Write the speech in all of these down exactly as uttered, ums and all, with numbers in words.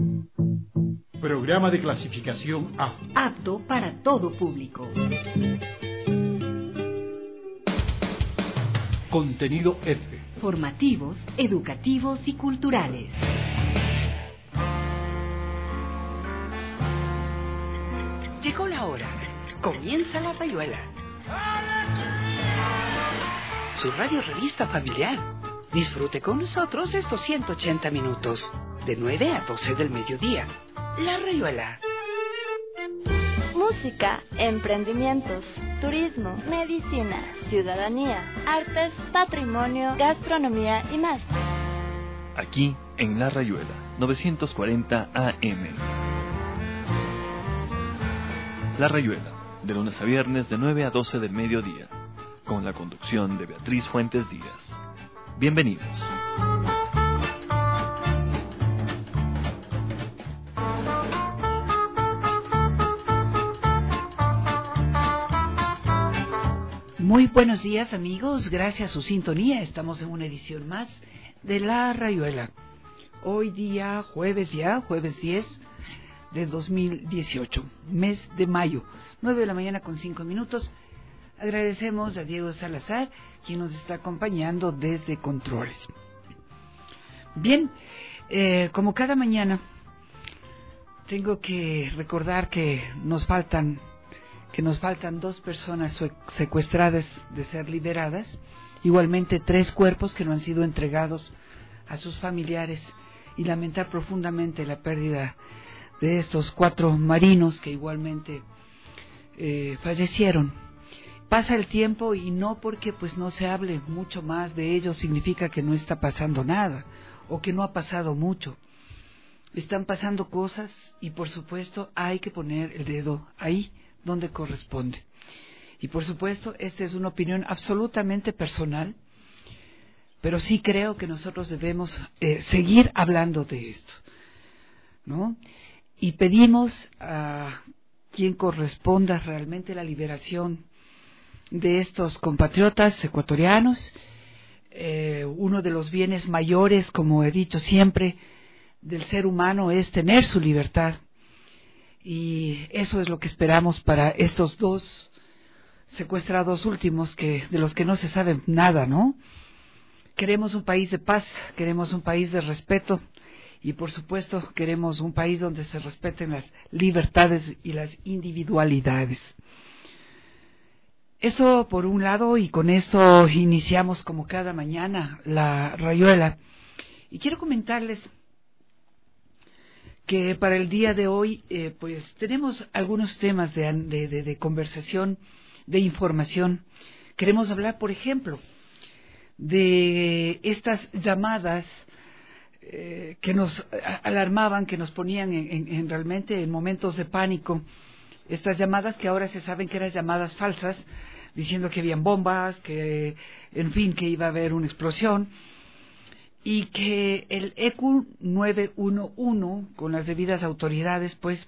Programa de clasificación A. Apto para todo público. Contenido F. Formativos, educativos y culturales. Llegó la hora. Comienza La Rayuela. Su radio revista familiar. Disfrute con nosotros estos ciento ochenta minutos, de nueve a doce del mediodía. La Rayuela. Música, emprendimientos, turismo, medicina, ciudadanía, artes, patrimonio, gastronomía y más. Aquí en La Rayuela, novecientos cuarenta A M. La Rayuela, de lunes a viernes de nueve a doce del mediodía, con la conducción de Beatriz Fuentes Díaz. Bienvenidos. Muy buenos días, amigos, gracias a su sintonía. Estamos en una edición más de La Rayuela. Hoy día, jueves ya, jueves diez de dos mil dieciocho, mes de mayo, nueve de la mañana con cinco minutos. Agradecemos a Diego Salazar, quien nos está acompañando desde Controles. Bien, eh, como cada mañana, tengo que recordar que nos faltan que nos faltan dos personas secuestradas de ser liberadas, igualmente tres cuerpos que no han sido entregados a sus familiares, y lamentar profundamente la pérdida de estos cuatro marinos que igualmente eh, fallecieron. Pasa el tiempo y no porque pues no se hable mucho más de ellos significa que no está pasando nada o que no ha pasado mucho. Están pasando cosas y por supuesto hay que poner el dedo ahí donde corresponde. Y por supuesto, esta es una opinión absolutamente personal, pero sí creo que nosotros debemos eh, seguir hablando de esto, ¿no? Y pedimos a quien corresponda realmente la liberación de estos compatriotas ecuatorianos. Eh, uno de los bienes mayores, como he dicho siempre, del ser humano es tener su libertad. Y eso es lo que esperamos para estos dos secuestrados últimos, que de los que no se sabe nada, ¿no? Queremos un país de paz, queremos un país de respeto y por supuesto queremos un país donde se respeten las libertades y las individualidades. Eso por un lado, y con esto iniciamos como cada mañana La Rayuela. Y quiero comentarles que para el día de hoy eh, pues tenemos algunos temas de, de, de, de conversación, de información. Queremos hablar, por ejemplo, de estas llamadas eh, que nos alarmaban, que nos ponían en, en, en realmente en momentos de pánico. Estas llamadas que ahora se saben que eran llamadas falsas, diciendo que habían bombas, que en fin, que iba a haber una explosión. Y que el E Q nueve uno uno, con las debidas autoridades, pues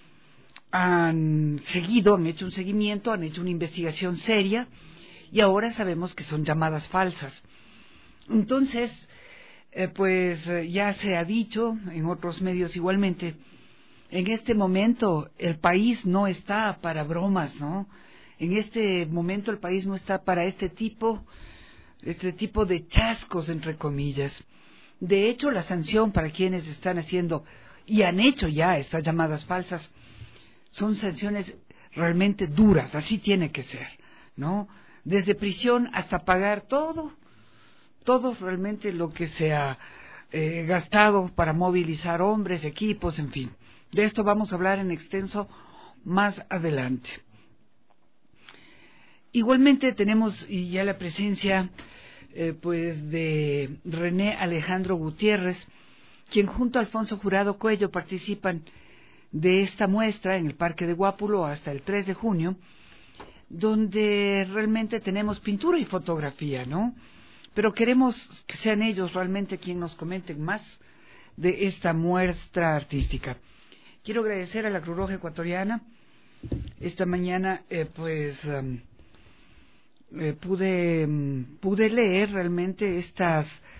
han seguido, han hecho un seguimiento, han hecho una investigación seria, y ahora sabemos que son llamadas falsas. Entonces, eh, pues eh, ya se ha dicho en otros medios igualmente, en este momento el país no está para bromas, ¿no? En este momento el país no está para este tipo este tipo de chascos, entre comillas. De hecho, la sanción para quienes están haciendo y han hecho ya estas llamadas falsas son sanciones realmente duras, así tiene que ser, ¿no? Desde prisión hasta pagar todo, todo realmente lo que se ha eh, gastado para movilizar hombres, equipos, en fin. De esto vamos a hablar en extenso más adelante. Igualmente tenemos y ya la presencia eh, pues de René Alejandro Gutiérrez, quien junto a Alfonso Jurado Cuello participan de esta muestra en el Parque de Guápulo hasta el tres de junio, donde realmente tenemos pintura y fotografía, ¿no? Pero queremos que sean ellos realmente quienes nos comenten más de esta muestra artística. Quiero agradecer a la Cruz Roja Ecuatoriana. Esta mañana eh, pues um, eh, pude, um, pude leer realmente estas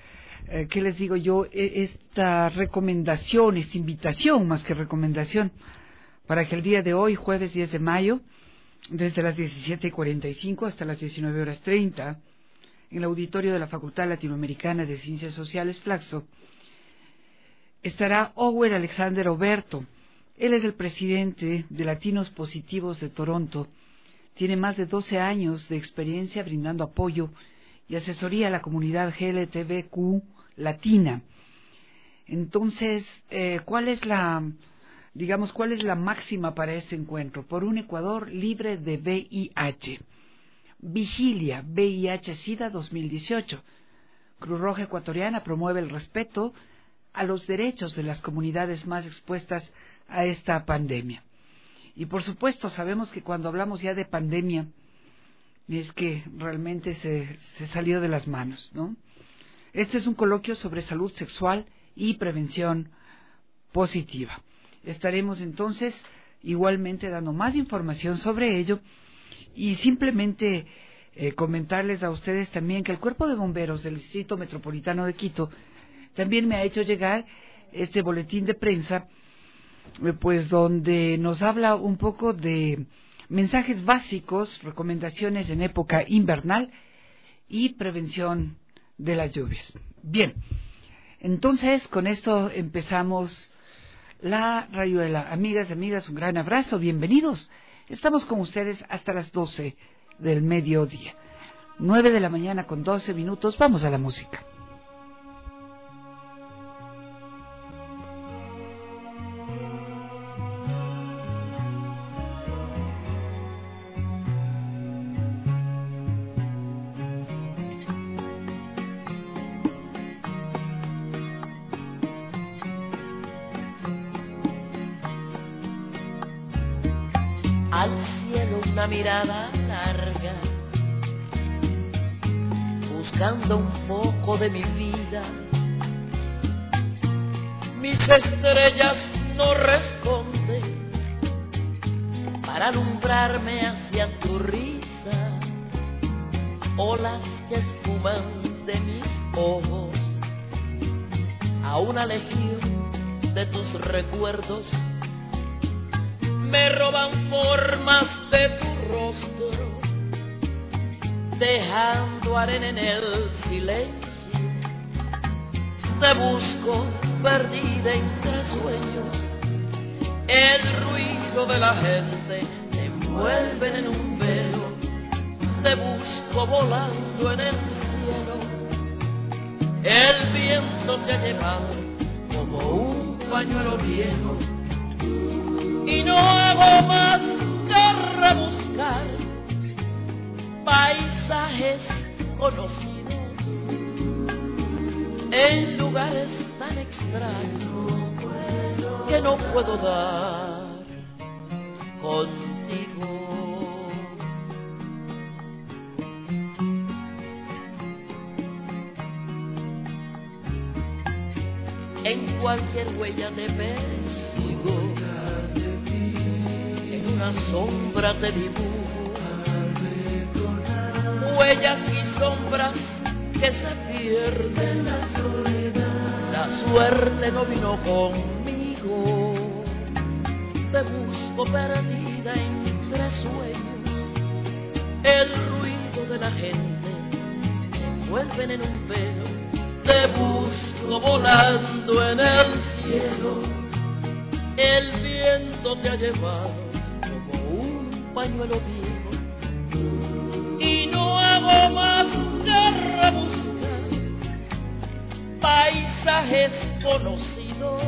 eh, ¿qué les digo yo? Esta recomendación, esta invitación más que recomendación, para que el día de hoy, jueves diez de mayo, desde las diecisiete cuarenta y cinco hasta las diecinueve horas treinta, en el auditorio de la Facultad Latinoamericana de Ciencias Sociales, Flaxo, estará Ower Alexander Oberto. Él es el presidente de Latinos Positivos de Toronto. Tiene más de doce años de experiencia brindando apoyo y asesoría a la comunidad L G B T Q latina. Entonces, eh, ¿cuál es la, digamos, cuál es la máxima para este encuentro? Por un Ecuador libre de V I H. Vigilia V I H-Sida dos mil dieciocho. Cruz Roja Ecuatoriana promueve el respeto a los derechos de las comunidades más expuestas a esta pandemia. Y por supuesto sabemos que cuando hablamos ya de pandemia es que realmente se, se salió de las manos, ¿no? Este es un coloquio sobre salud sexual y prevención positiva. Estaremos entonces igualmente dando más información sobre ello y simplemente eh, comentarles a ustedes también que el Cuerpo de Bomberos del Distrito Metropolitano de Quito también me ha hecho llegar este boletín de prensa, eh, pues donde nos habla un poco de mensajes básicos, recomendaciones en época invernal y prevención de las lluvias. Bien, entonces con esto empezamos la rayuela. Amigas, amigas, un gran abrazo, bienvenidos. Estamos con ustedes hasta las doce del mediodía. nueve de la mañana con doce minutos, vamos a la música. Al cielo una mirada larga, buscando un poco de mi vida. Mis estrellas no responden para alumbrarme hacia tu risa, olas que espuman de mis ojos a una legión de tus recuerdos. Me roban formas de tu rostro, dejando arena en el silencio. Te busco perdida entre sueños, el ruido de la gente te envuelven en un velo. Te busco volando en el cielo, el viento te ha llevado como un pañuelo viejo. Y no hago más que rebuscar paisajes conocidos en lugares tan extraños que no puedo dar contigo. En cualquier huella te persigo, una sombra te dibujo, huellas y sombras que se pierden en la soledad. La suerte no vino conmigo, te busco perdida entre sueños, el ruido de la gente me envuelven en un velo. Te busco volando en el cielo, el viento te ha llevado pañuelo viejo. Y no hago más que rebuscar paisajes conocidos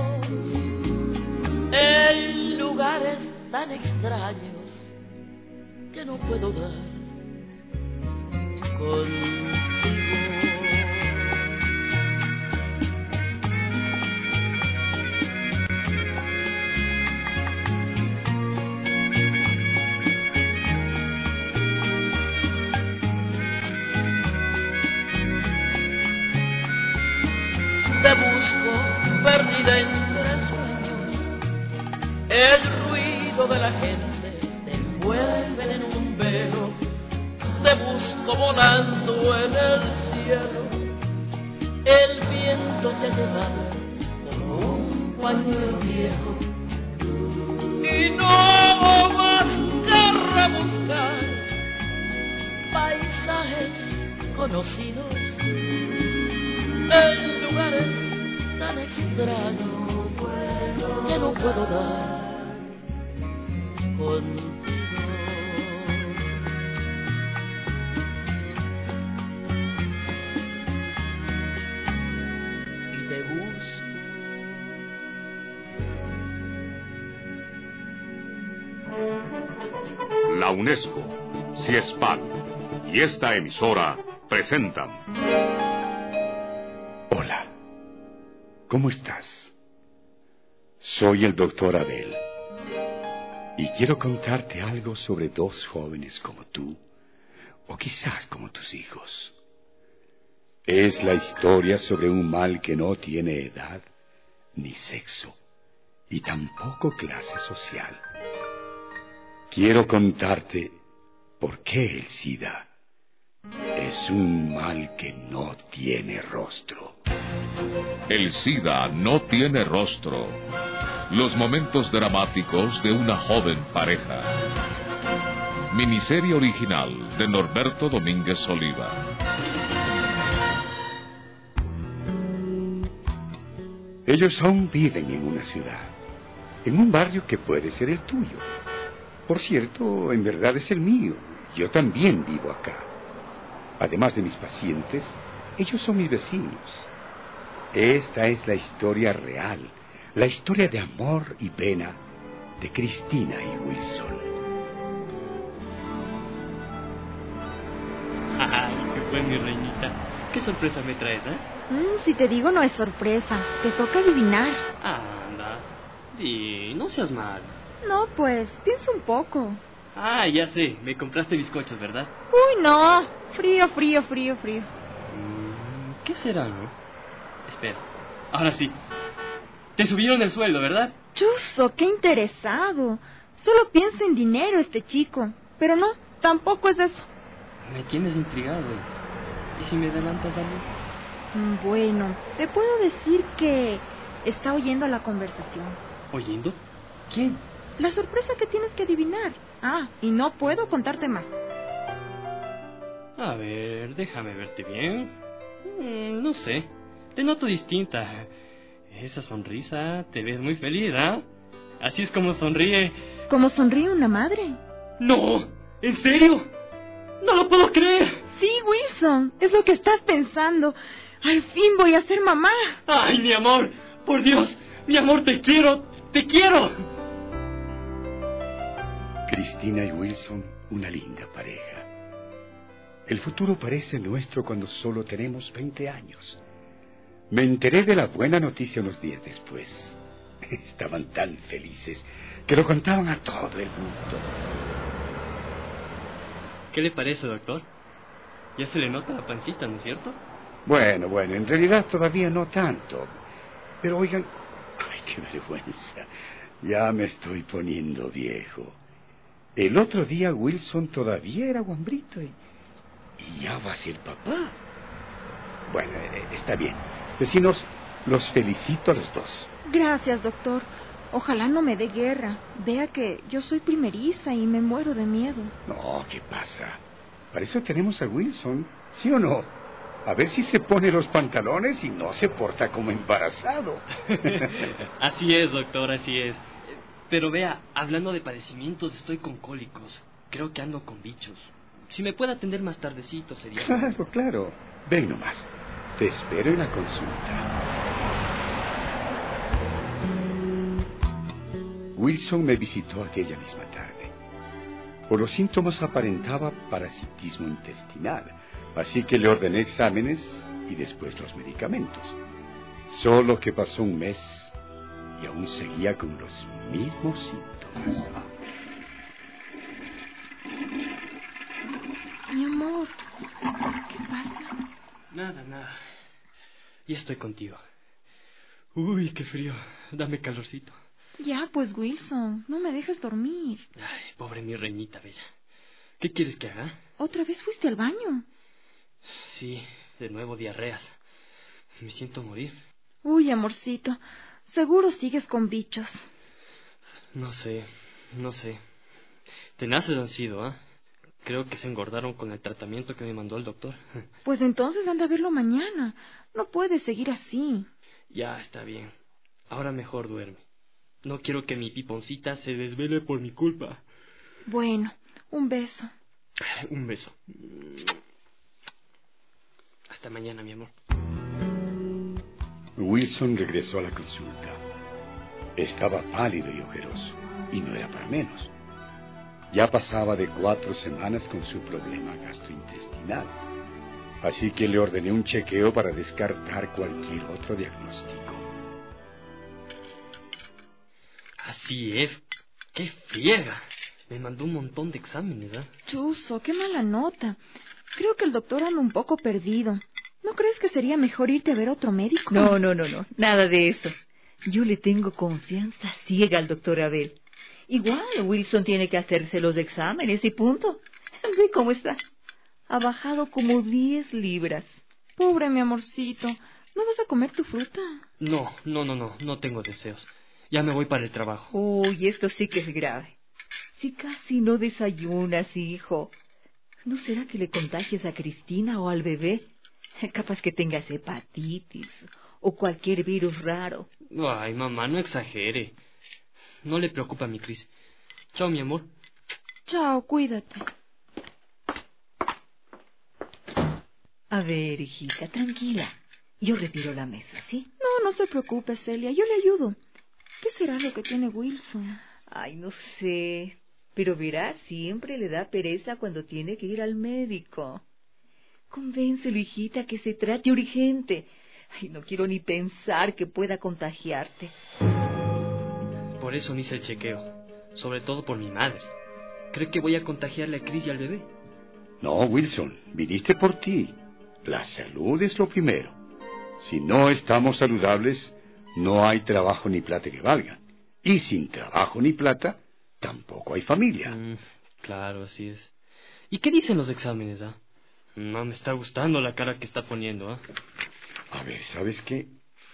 en lugares tan extraños que no puedo dar contigo. Te busco perdida entre sueños, el ruido de la gente te envuelve en un velo. Te busco volando en el pero viejo, y no más que rebuscar paisajes conocidos en lugares tan extraños que no puedo dar contigo. Y te busco. La UNESCO, CIESPAD y esta emisora presentan. Hola, ¿cómo estás? Soy el doctor Abel y quiero contarte algo sobre dos jóvenes como tú, o quizás como tus hijos. Es la historia sobre un mal que no tiene edad ni sexo y tampoco clase social. Quiero contarte por qué el SIDA es un mal que no tiene rostro. El SIDA no tiene rostro. Los momentos dramáticos de una joven pareja. Miniserie original de Norberto Domínguez Oliva. Ellos aún viven en una ciudad, en un barrio que puede ser el tuyo. Por cierto, en verdad es el mío. Yo también vivo acá. Además de mis pacientes, ellos son mis vecinos. Esta es la historia real, la historia de amor y pena de Cristina y Wilson. Ay, qué fue mi reinita. ¿Qué sorpresa me traes, eh? Mm, si te digo no es sorpresa, te toca adivinar. Anda, di, no seas mal. No, pues, piensa un poco. Ah, ya sé, me compraste bizcochos, ¿verdad? Uy, no, frío, frío, frío, frío. Mm, ¿Qué será, no? Espera, ahora sí. Te subieron el sueldo, ¿verdad? Chuzo, qué interesado. Solo piensa en dinero este chico. Pero no, tampoco es eso. Me tienes intrigado. ¿Y si me adelantas a mí? Bueno, te puedo decir que está oyendo la conversación. ¿Oyendo? ¿Quién? La sorpresa que tienes que adivinar. Ah, y no puedo contarte más. A ver, déjame verte bien. Mm, no sé, te noto distinta. Esa sonrisa, te ves muy feliz, ¿ah? Así es como sonríe. ¿Cómo sonríe una madre? ¡No! ¿En serio? ¡No lo puedo creer! Sí, Wilson, es lo que estás pensando. Al fin voy a ser mamá. ¡Ay, mi amor! ¡Por Dios! ¡Mi amor, te quiero! ¡Te quiero! Cristina y Wilson, una linda pareja. El futuro parece nuestro cuando solo tenemos veinte años. Me enteré de la buena noticia unos días después. Estaban tan felices que lo contaban a todo el mundo. ¿Qué le parece, doctor? Ya se le nota la pancita, ¿no es cierto? Bueno, bueno, en realidad todavía no tanto. Pero oigan, ay, qué vergüenza. Ya me estoy poniendo viejo. El otro día Wilson todavía era guambrito y, y ya va a ser papá. Bueno, eh, está bien. Vecinos, los felicito a los dos. Gracias, doctor. Ojalá no me dé guerra. Vea que yo soy primeriza y me muero de miedo. No, ¿qué pasa? Para eso tenemos a Wilson, ¿sí o no? A ver si se pone los pantalones y no se porta como embarazado. Así es, doctor, así es. Pero vea, hablando de padecimientos, estoy con cólicos. Creo que ando con bichos. Si me puede atender más tardecito sería... Claro, claro. Ven nomás. Te espero en la consulta. Wilson me visitó aquella misma tarde. Por los síntomas aparentaba parasitismo intestinal, así que le ordené exámenes y después los medicamentos. Solo que pasó un mes y aún seguía con los mismos síntomas. Mi amor, ¿qué pasa? Nada, nada. Ya estoy contigo. Uy, qué frío. Dame calorcito. Ya, pues, Wilson, no me dejes dormir. Ay, pobre mi reinita bella. ¿Qué quieres que haga? ¿Otra vez fuiste al baño? Sí, de nuevo diarreas. Me siento morir. Uy, amorcito, Seguro sigues con bichos. No sé, no sé. Tenaces han sido, ¿ah? ¿eh? Creo que se engordaron con el tratamiento que me mandó el doctor. Pues entonces anda a verlo mañana. No puedes seguir así. Ya, está bien. Ahora mejor duerme. No quiero que mi piponcita se desvele por mi culpa. Bueno, un beso. Un beso. Hasta mañana, mi amor. Wilson regresó a la consulta. Estaba pálido y ojeroso, y no era para menos. Ya pasaba de cuatro semanas con su problema gastrointestinal. Así que le ordené un chequeo para descartar cualquier otro diagnóstico. Así es. ¡Qué friega! Me mandó un montón de exámenes, ¿ah? ¿eh? Chuzo, qué mala nota. Creo que el doctor anda un poco perdido. ¿No crees que sería mejor irte a ver a otro médico? No, no, no, no. Nada de eso. Yo le tengo confianza ciega al doctor Abel. Igual, Wilson tiene que hacerse los exámenes y punto. Ve cómo está. Ha bajado como diez libras. Pobre mi amorcito. ¿No vas a comer tu fruta? No, no, no, no. No tengo deseos. Ya me voy para el trabajo. Uy, esto sí que es grave. Si casi no desayunas, hijo. ¿No será que le contagies a Cristina o al bebé? Capaz que tengas hepatitis o cualquier virus raro. Ay, mamá, no exagere. No le preocupa a mi Cris. Chao, mi amor. Chao, cuídate. A ver, hijita, tranquila. Yo retiro la mesa, ¿sí? No, no se preocupe, Celia. Yo le ayudo. ¿Qué será lo que tiene Wilson? Ay, no sé. Pero verás, siempre le da pereza cuando tiene que ir al médico. Convéncelo, hijita, que se trate urgente. Ay, no quiero ni pensar que pueda contagiarte. Por eso no hice el chequeo. Sobre todo por mi madre. ¿Cree que voy a contagiarle a Cris y al bebé? No, Wilson, viniste por ti. La salud es lo primero. Si no estamos saludables, no hay trabajo ni plata que valgan. Y sin trabajo ni plata, tampoco hay familia. Mm, claro, así es. ¿Y qué dicen los exámenes, ah? No me está gustando la cara que está poniendo, ¿ah? A ver, ¿sabes qué?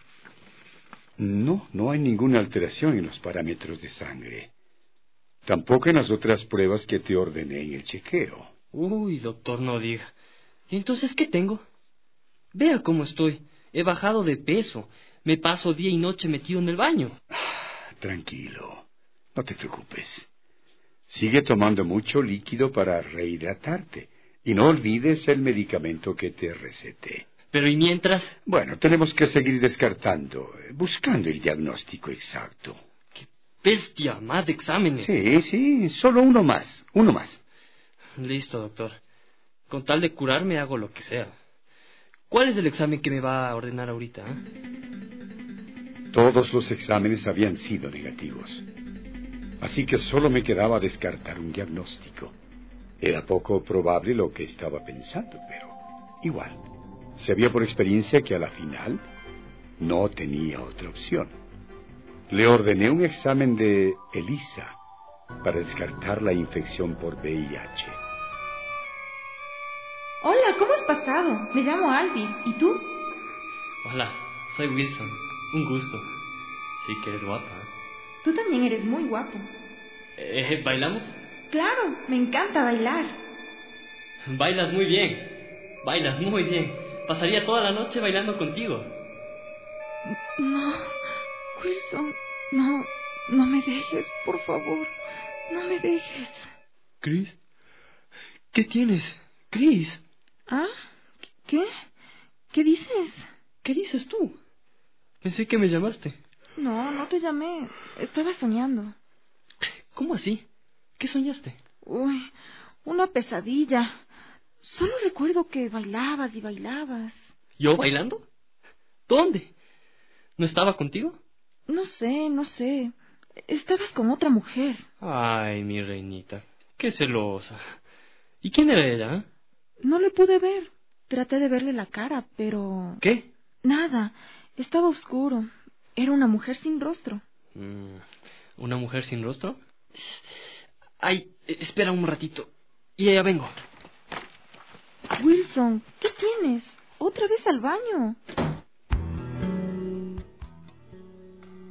No, no hay ninguna alteración en los parámetros de sangre. Tampoco en las otras pruebas que te ordené en el chequeo. Uy, doctor, no diga. ¿Y entonces qué tengo? Vea cómo estoy. He bajado de peso. Me paso día y noche metido en el baño. Tranquilo. No te preocupes. Sigue tomando mucho líquido para rehidratarte. Y no olvides el medicamento que te receté. Pero ¿y mientras? Bueno, tenemos que seguir descartando, buscando el diagnóstico exacto. ¡Qué bestia! Más exámenes. Sí, sí, solo uno más, uno más. Listo, doctor. Con tal de curarme hago lo que sea. ¿Cuál es el examen que me va a ordenar ahorita? ¿eh? Todos los exámenes habían sido negativos. Así que solo me quedaba descartar un diagnóstico. Era poco probable lo que estaba pensando, pero igual. Sabía por experiencia que a la final no tenía otra opción. Le ordené un examen de ELISA para descartar la infección por V I H. Hola, ¿cómo has pasado? Me llamo Alvis. ¿Y tú? Hola, soy Wilson. Un gusto. Sí que eres guapa. ¿eh? Tú también eres muy guapo. Eh, ¿Bailamos? Claro, me encanta bailar. Bailas muy bien. Bailas muy bien. Pasaría toda la noche bailando contigo. No, Wilson, no, no me dejes, por favor. No me dejes. Cris, ¿qué tienes? Cris. ¿Ah? ¿Qué? ¿Qué dices? ¿Qué dices tú? Pensé que me llamaste. No, no te llamé. Estaba soñando. ¿Cómo así? ¿Qué soñaste? Uy, una pesadilla. Solo recuerdo que bailabas y bailabas. ¿Yo bailando? ¿Dónde? ¿No estaba contigo? No sé, no sé. Estabas con otra mujer. Ay, mi reinita. Qué celosa. ¿Y quién era ella? ¿eh? No le pude ver. Traté de verle la cara, pero... ¿Qué? Nada. Estaba oscuro. Era una mujer sin rostro. Mm, ¿Una mujer sin rostro? Ay, espera un ratito. Y ya vengo. Wilson, ¿qué tienes? Otra vez al baño.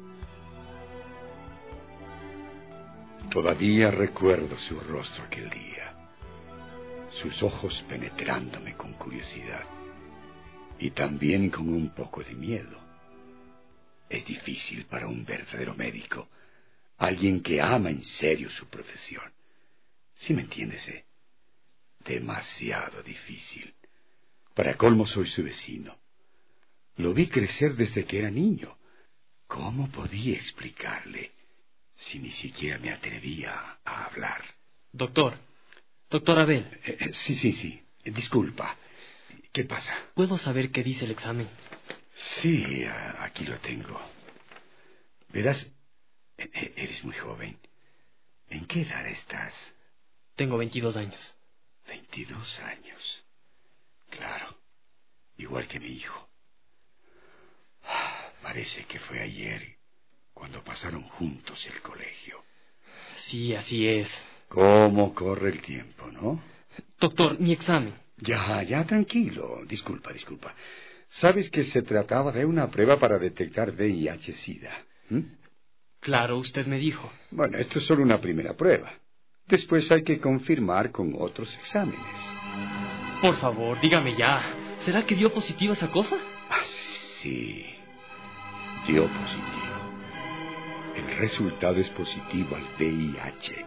Todavía recuerdo su rostro aquel día, sus ojos penetrándome con curiosidad y también con un poco de miedo. Es difícil para un verdadero médico, alguien que ama en serio su profesión. ¿Sí me entiendes, eh? Demasiado difícil. Para colmo soy su vecino. Lo vi crecer desde que era niño. ¿Cómo podía explicarle si ni siquiera me atrevía a hablar? Doctor, doctor Abel. Eh, sí, sí, sí. Disculpa. ¿Qué pasa? ¿Puedo saber qué dice el examen? Sí, aquí lo tengo. Verás, eres muy joven. ¿En qué edad estás? Tengo veintidós años. Veintidós años. Claro, igual que mi hijo. Parece que fue ayer cuando pasaron juntos el colegio. Sí, así es. ¿Cómo corre el tiempo, no? Doctor, mi examen. Ya, ya, tranquilo. Disculpa, disculpa. ¿Sabes que se trataba de una prueba para detectar V I H SIDA? ¿Mm? Claro, usted me dijo. Bueno, esto es solo una primera prueba. Después hay que confirmar con otros exámenes. Por favor, dígame ya. ¿Será que dio positiva esa cosa? Ah, sí. Dio positivo. El resultado es positivo al V I H.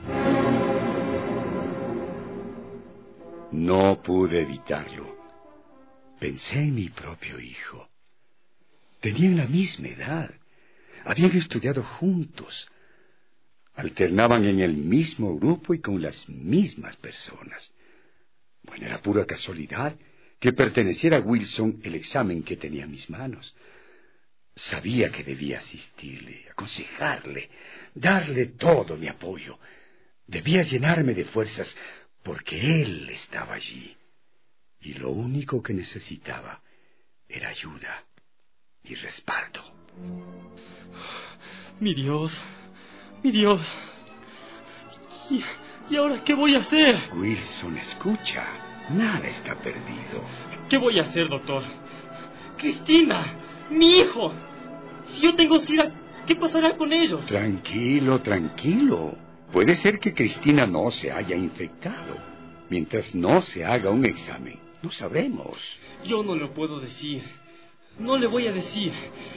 No pude evitarlo. Pensé en mi propio hijo. Tenían la misma edad. Habían estudiado juntos. Alternaban en el mismo grupo y con las mismas personas. Bueno, era pura casualidad que perteneciera a Wilson el examen que tenía en mis manos. Sabía que debía asistirle, aconsejarle, darle todo mi apoyo. Debía llenarme de fuerzas porque él estaba allí. Y lo único que necesitaba era ayuda y respaldo. Mi Dios, mi Dios. ¿Y, y ahora qué voy a hacer? Wilson, escucha. Nada está perdido. ¿Qué voy a hacer, doctor? Cristina, mi hijo. Si yo tengo SIDA, ¿qué pasará con ellos? Tranquilo, tranquilo. Puede ser que Cristina no se haya infectado. Mientras no se haga un examen, no sabremos. Yo no lo puedo decir. No le voy a decir.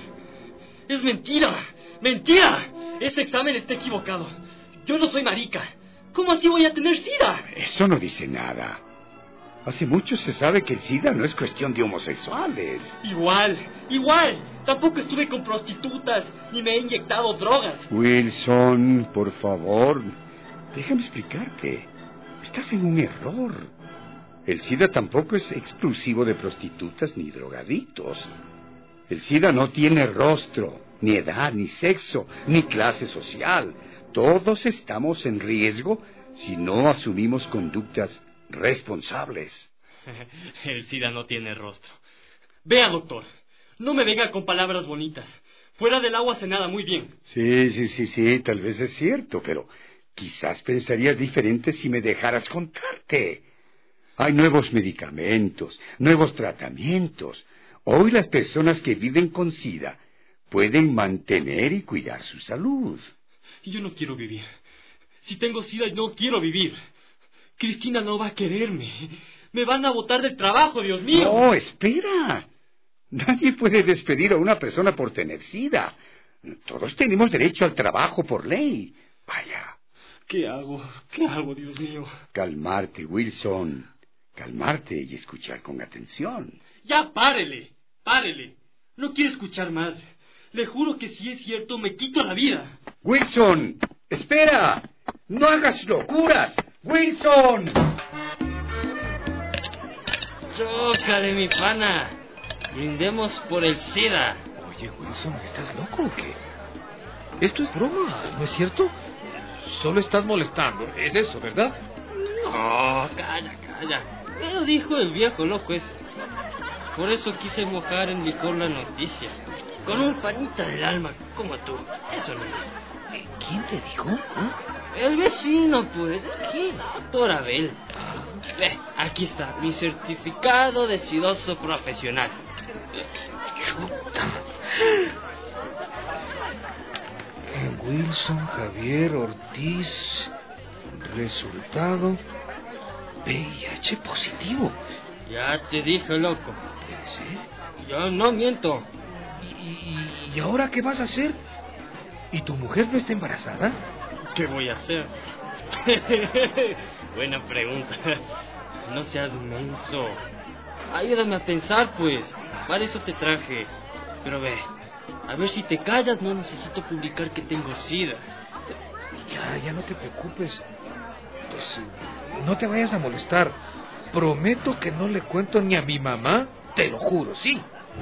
Es mentira. ¡Mentira! Ese examen está equivocado. Yo no soy marica. ¿Cómo así voy a tener SIDA? Eso no dice nada. Hace mucho se sabe que el SIDA no es cuestión de homosexuales. Igual, igual. Tampoco estuve con prostitutas, ni me he inyectado drogas. Wilson, por favor, déjame explicarte. Estás en un error. El SIDA tampoco es exclusivo de prostitutas ni drogadictos. El SIDA no tiene rostro, ni edad, ni sexo, ni clase social. Todos estamos en riesgo si no asumimos conductas responsables. El SIDA no tiene rostro. Vea, doctor, no me venga con palabras bonitas. Fuera del agua se nada muy bien. Sí, sí, sí, sí, tal vez es cierto, pero quizás pensarías diferente si me dejaras contarte. Hay nuevos medicamentos, nuevos tratamientos. Hoy las personas que viven con SIDA pueden mantener y cuidar su salud. Yo no quiero vivir. Si tengo SIDA, no quiero vivir. Cristina no va a quererme. Me van a botar del trabajo, Dios mío. No, espera. Nadie puede despedir a una persona por tener SIDA. Todos tenemos derecho al trabajo por ley. Vaya. ¿Qué hago? ¿Qué hago, Dios mío? Calmarte, Wilson. Calmarte y escuchar con atención. Ya, párele. Párele. No quiero escuchar más. Le juro que si es cierto, me quito la vida. Wilson, espera. No hagas locuras. Wilson. Chócale, mi pana. Brindemos por el SIDA. Oye, Wilson, ¿estás loco o qué? Esto es broma, ¿no es cierto? Solo estás molestando, es eso, ¿verdad? No, calla, calla. Pero dijo el viejo loco ese. Por eso quise mojar en licor la noticia. Con un panita del alma como tú. Eso no. ¿Quién te dijo? ¿Eh? El vecino, pues. ¿Quién? Doctor Abel. Ve, aquí está, mi certificado de sidoso profesional. Wilson Javier Ortiz. Resultado V I H positivo. Ya te dije, loco. ¿Puede ser? Yo no miento. ¿Y, y, ¿Y ahora qué vas a hacer? ¿Y tu mujer no está embarazada? ¿Qué voy a hacer? Buena pregunta. No seas menso. Ayúdame a pensar, pues. Para eso te traje. Pero ve, a ver si te callas, no necesito publicar que tengo SIDA. Ya, ya no te preocupes. Pues no te vayas a molestar. Prometo que no le cuento ni a mi mamá. Te lo juro, sí.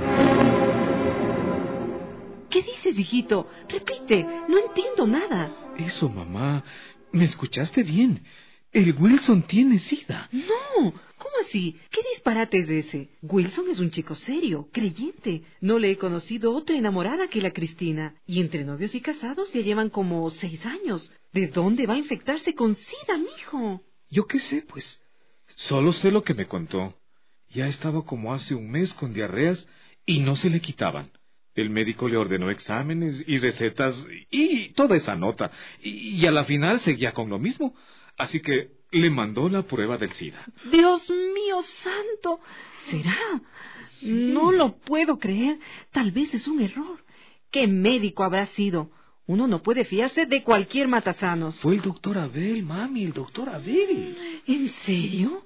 ¿Qué dices, hijito? Repite, no entiendo nada. Eso, mamá. ¿Me escuchaste bien? El Wilson tiene SIDA. No, ¿cómo así? ¿Qué disparate es ese? Wilson es un chico serio, creyente. No le he conocido otra enamorada que la Cristina. Y entre novios y casados ya llevan como seis años. ¿De dónde va a infectarse con SIDA, mijo? Yo qué sé, pues. Solo sé lo que me contó. Ya estaba como hace un mes con diarreas y no se le quitaban. El médico le ordenó exámenes y recetas y toda esa nota. Y, y a la final seguía con lo mismo. Así que le mandó la prueba del SIDA. Dios mío santo. ¿Será? Sí. No lo puedo creer. Tal vez es un error. ¿Qué médico habrá sido? Uno no puede fiarse de cualquier matasanos. Fue el doctor Abel, mami, el doctor Abel. ¿En serio?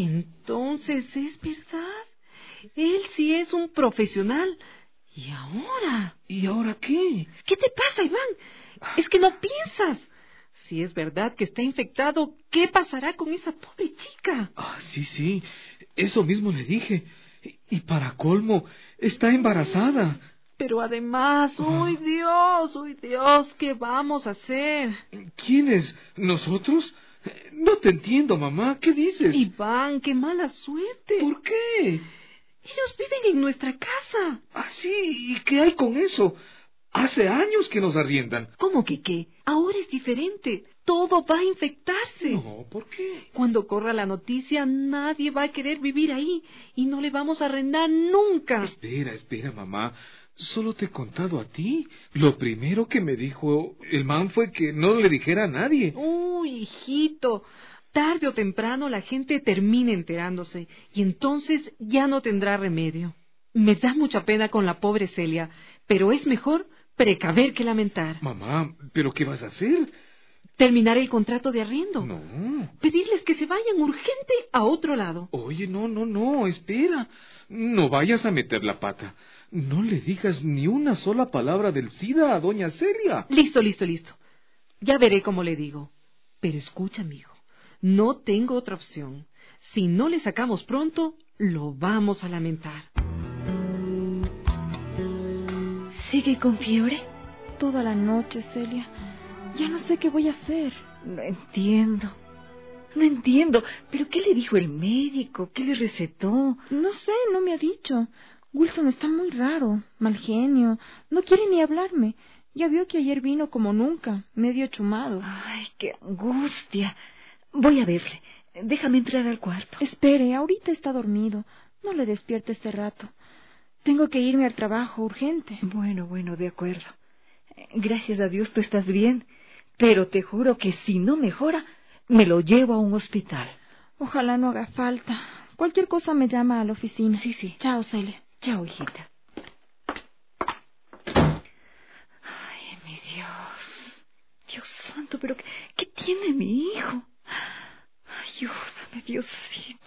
Entonces es verdad. Él sí es un profesional. ¿Y ahora? ¿Y ahora qué? ¿Qué te pasa, Iván? Es que no piensas. Si es verdad que está infectado, ¿qué pasará con esa pobre chica? Ah, sí, sí. Eso mismo le dije. Y para colmo, está embarazada. Pero además, ¡uy, Dios! ¡Uy, Dios! ¿Qué vamos a hacer? ¿Quiénes? ¿Nosotros? No te entiendo, mamá. ¿Qué dices? Iván, qué mala suerte. ¿Por qué? Ellos viven en nuestra casa. Ah, sí. ¿Y qué hay con eso? Hace años que nos arriendan. ¿Cómo que qué? Ahora es diferente. Todo va a infectarse. No, ¿por qué? Cuando corra la noticia, nadie va a querer vivir ahí y no le vamos a arrendar nunca. Espera, espera, mamá. Solo te he contado a ti. Lo primero que me dijo el man fue que no le dijera a nadie. Uy, hijito. Tarde o temprano la gente termina enterándose y entonces ya no tendrá remedio. Me da mucha pena con la pobre Celia, pero es mejor precaver que lamentar. Mamá, ¿pero qué vas a hacer? Terminar el contrato de arriendo. No. Pedirles que se vayan urgente a otro lado. Oye, no, no, no, espera. No vayas a meter la pata. No le digas ni una sola palabra del SIDA a doña Celia. Listo, listo, listo. Ya veré cómo le digo. Pero escucha, amigo, no tengo otra opción. Si no le sacamos pronto, lo vamos a lamentar. ¿Sigue con fiebre? Toda la noche, Celia. Ya no sé qué voy a hacer. No entiendo. No entiendo. ¿Pero qué le dijo el médico? ¿Qué le recetó? No sé, no me ha dicho. Wilson está muy raro, mal genio. No quiere ni hablarme. Ya vio que ayer vino como nunca, medio chumado. Ay, qué angustia. Voy a verle. Déjame entrar al cuarto. Espere, ahorita está dormido. No le despierte este rato. Tengo que irme al trabajo urgente. Bueno, bueno, de acuerdo. Gracias a Dios tú estás bien. Pero te juro que si no mejora, me lo llevo a un hospital. Ojalá no haga falta. Cualquier cosa me llama a la oficina. Sí, sí. Chao, Celia. Chao, hijita. Ay, mi Dios. Dios santo, pero ¿qué, qué tiene mi hijo? Ayúdame, Diosito.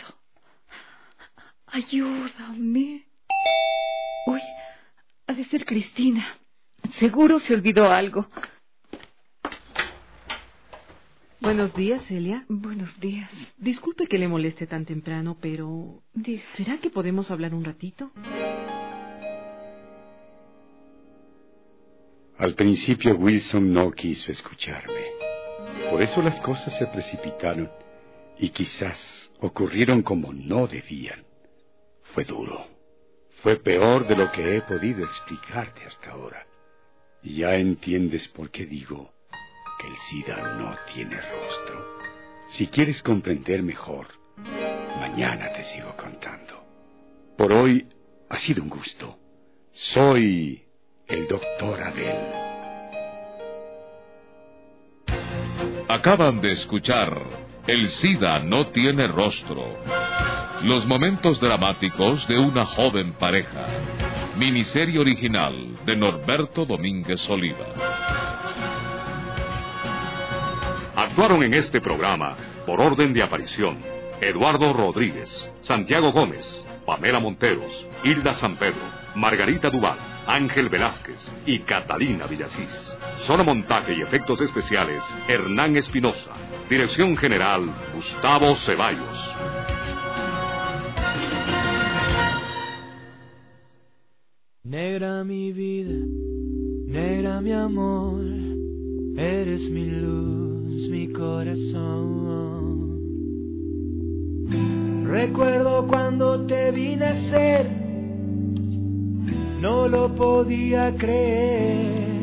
Ayúdame. Uy, ha de ser Cristina. Seguro se olvidó algo. Buenos días, Celia. Buenos días. Disculpe que le moleste tan temprano, pero... Diga. ¿Será que podemos hablar un ratito? Al principio Wilson no quiso escucharme. Por eso las cosas se precipitaron y quizás ocurrieron como no debían. Fue duro. Fue peor de lo que he podido explicarte hasta ahora. Y ya entiendes por qué digo que el SIDA no tiene rostro. Si quieres comprender mejor, mañana te sigo contando. Por hoy ha sido un gusto. Soy el doctor Abel. Acaban de escuchar El SIDA no tiene rostro. Los momentos dramáticos de una joven pareja. Miniserie original de Norberto Domínguez Oliva. Actuaron en este programa, por orden de aparición, Eduardo Rodríguez, Santiago Gómez, Pamela Monteros, Hilda San Pedro, Margarita Duval, Ángel Velázquez y Catalina Villasís. Sonomontaje y efectos especiales, Hernán Espinosa. Dirección general, Gustavo Ceballos. Negra mi vida, negra mi amor, eres mi luz, mi corazón. Recuerdo cuando te vi nacer, no lo podía creer.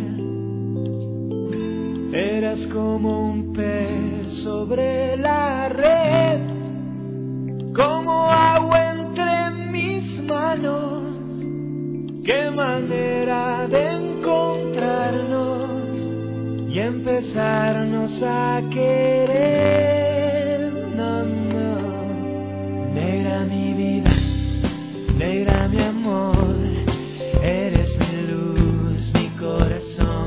Eras como un pez sobre la red, como agua entre mis manos. Qué manera de encontrarnos y empezarnos a querer. No, no. Negra mi vida, negra mi amor, eres mi luz, mi corazón.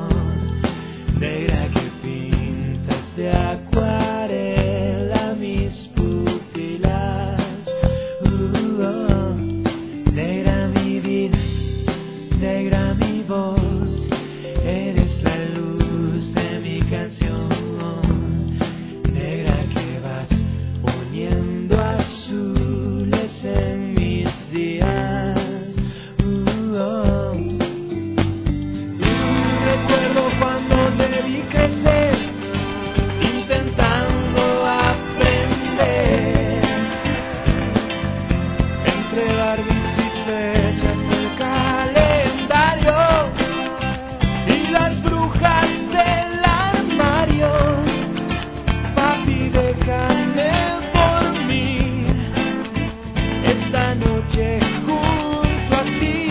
Negra que pintas de acuarela mis pupilas. Uh, oh. Negra mi vida, negra mi voz, eres la luz de mi canción. Negra que vas poniendo azules en mis días. Uh, oh. uh, recuerdo cuando te vi crecer, intentando aprender entre Barbies y fechas del calendario y las brujas del armario. Papi, déjame dormir esta noche junto a ti.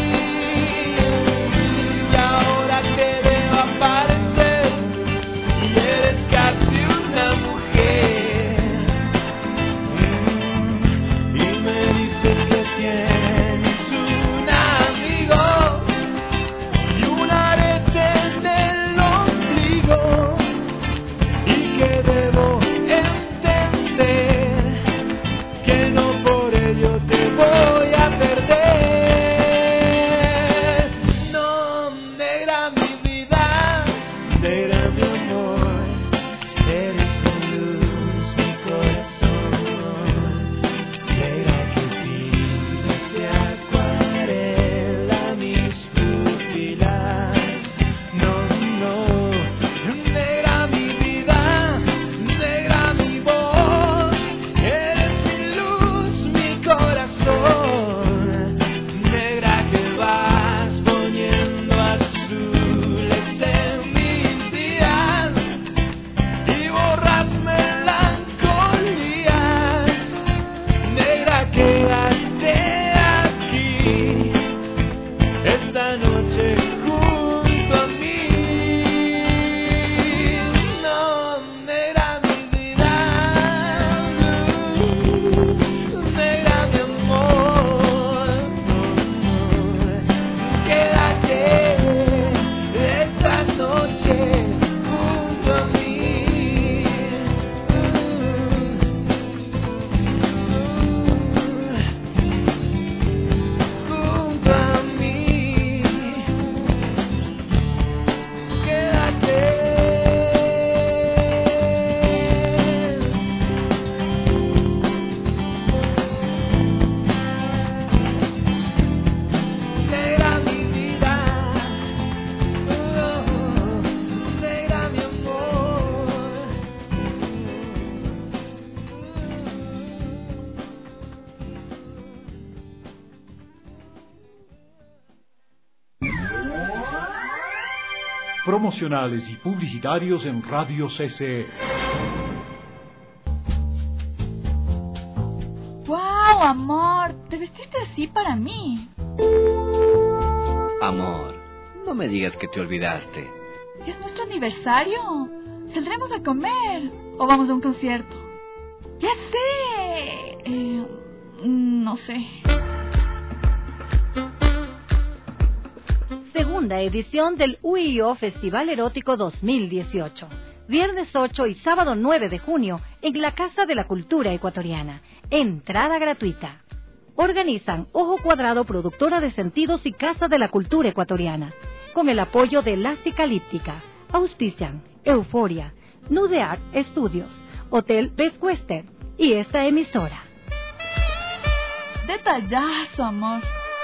Y ahora te veo aparecer y eres casi una mujer. Y me dices que tienes un amigo y un arete en el ombligo, y que debo entender que no por ello te voy a perder. No, negra mi vida, negra mi amor, eres mi luz, mi corazón. Negra que pintas de acuarela mis pupilas. No, no. Negra mi vida, negra mi voz, eres mi luz, mi corazón. Negra que vas poniendo azules en mis días y borras melancolías. Negra, quédate aquí esta noche junto a mí. No, negra mi vida, negra mi amor, quédate esta noche junto a mí. Junto a mí, quédate. Negra mi vida, oh, negra mi amor. Promocionales y publicitarios en Radio C C E. ¡Wow, amor! Te vestiste así para mí. Amor, no me digas que te olvidaste. Es nuestro aniversario. ¿Saldremos a comer o vamos a un concierto? Ya sé. Eh, no sé. Segunda edición del U I O Festival Erótico dos mil dieciocho. Viernes ocho y sábado nueve de junio en la Casa de la Cultura Ecuatoriana. Entrada gratuita. Organizan Ojo Cuadrado, productora de sentidos, y Casa de la Cultura Ecuatoriana. Con el apoyo de La Cicalíptica. Auspician Euforia, Nudeart Studios, Hotel Best Western y esta emisora. Detallazo, amor.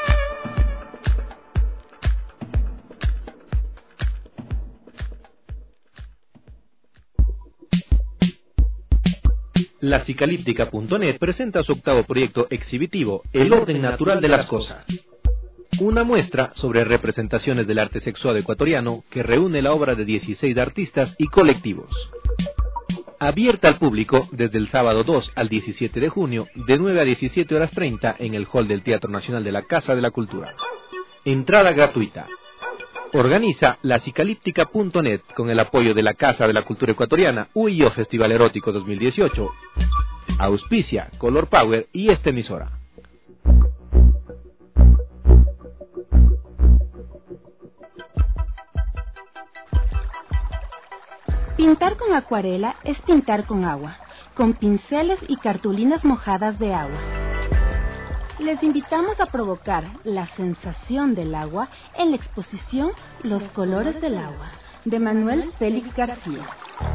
La Cicalíptica punto net presenta su octavo proyecto exhibitivo, El orden natural de las cosas. Una muestra sobre representaciones del arte sexual ecuatoriano que reúne la obra de dieciséis artistas y colectivos. Abierta al público desde el sábado dos al diecisiete de junio, de nueve a diecisiete horas treinta en el hall del Teatro Nacional de la Casa de la Cultura. Entrada gratuita. Organiza la Cicalíptica punto net con el apoyo de la Casa de la Cultura Ecuatoriana, U I O Festival Erótico dos mil dieciocho. Auspicia Color Power y esta emisora. Pintar con acuarela es pintar con agua, con pinceles y cartulinas mojadas de agua. Les invitamos a provocar la sensación del agua en la exposición Los colores del agua, de Manuel Félix García.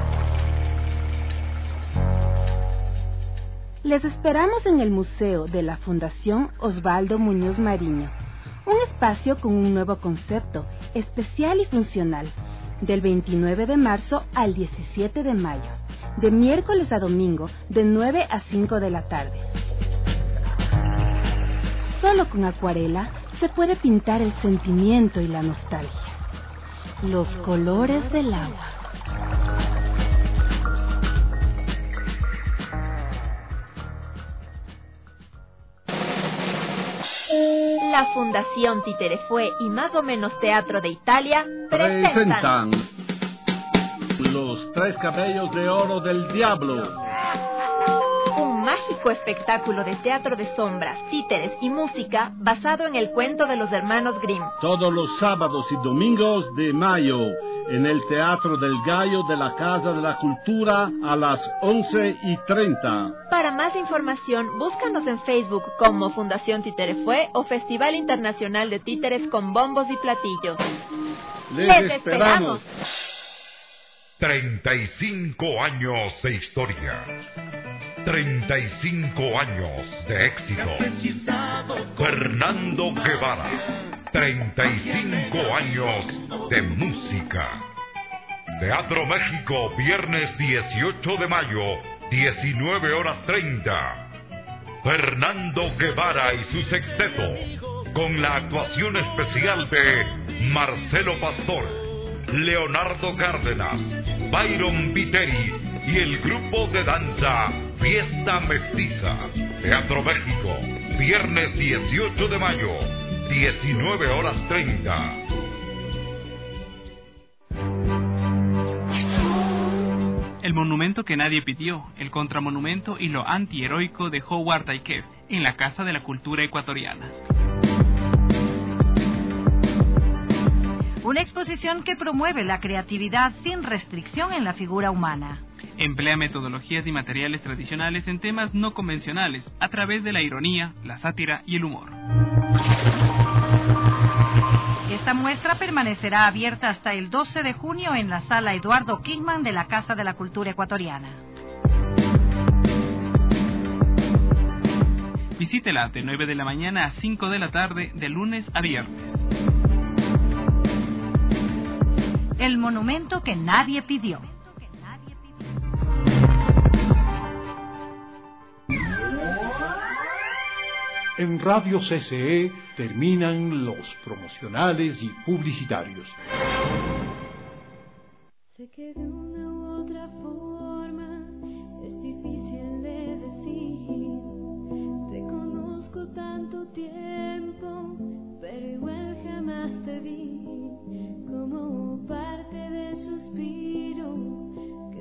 Les esperamos en el Museo de la Fundación Osvaldo Muñoz Mariño, un espacio con un nuevo concepto, especial y funcional, del veintinueve de marzo al diecisiete de mayo, de miércoles a domingo, de nueve a cinco de la tarde. Solo con acuarela se puede pintar el sentimiento y la nostalgia. Los colores del agua. La Fundación Titerefue y Más o Menos Teatro de Italia presentan, presentan Los Tres Cabellos de Oro del Diablo. Un mágico espectáculo de teatro de sombras, títeres y música basado en el cuento de los hermanos Grimm. Todos los sábados y domingos de mayo en el Teatro del Gallo de la Casa de la Cultura a las once y treinta. Para más información, búscanos en Facebook como Fundación Titerefue o Festival Internacional de Títeres con Bombos y Platillos. ¡Les, ¡Les esperamos! treinta y cinco años de historia. treinta y cinco años de éxito. Fernando Guevara. treinta y cinco años de música. Teatro México, viernes dieciocho de mayo, diecinueve horas treinta. Fernando Guevara y su sexteto, con la actuación especial de Marcelo Pastor, Leonardo Cárdenas, Byron Viteri y el grupo de danza Fiesta Mestiza. Teatro México, viernes dieciocho de mayo, diecinueve horas treinta. El monumento que nadie pidió, el contramonumento y lo antiheroico de Howard Taykev en la Casa de la Cultura Ecuatoriana. Una exposición que promueve la creatividad sin restricción en la figura humana. Emplea metodologías y materiales tradicionales en temas no convencionales a través de la ironía, la sátira y el humor. Esta muestra permanecerá abierta hasta el doce de junio en la Sala Eduardo Kingman de la Casa de la Cultura Ecuatoriana. Visítela de nueve de la mañana a cinco de la tarde de lunes a viernes. El monumento que nadie pidió. En Radio C C E terminan los promocionales y publicitarios. Sé que de una u otra forma es difícil de decir. Te conozco tanto tiempo, pero igual jamás te vi como parte del suspiro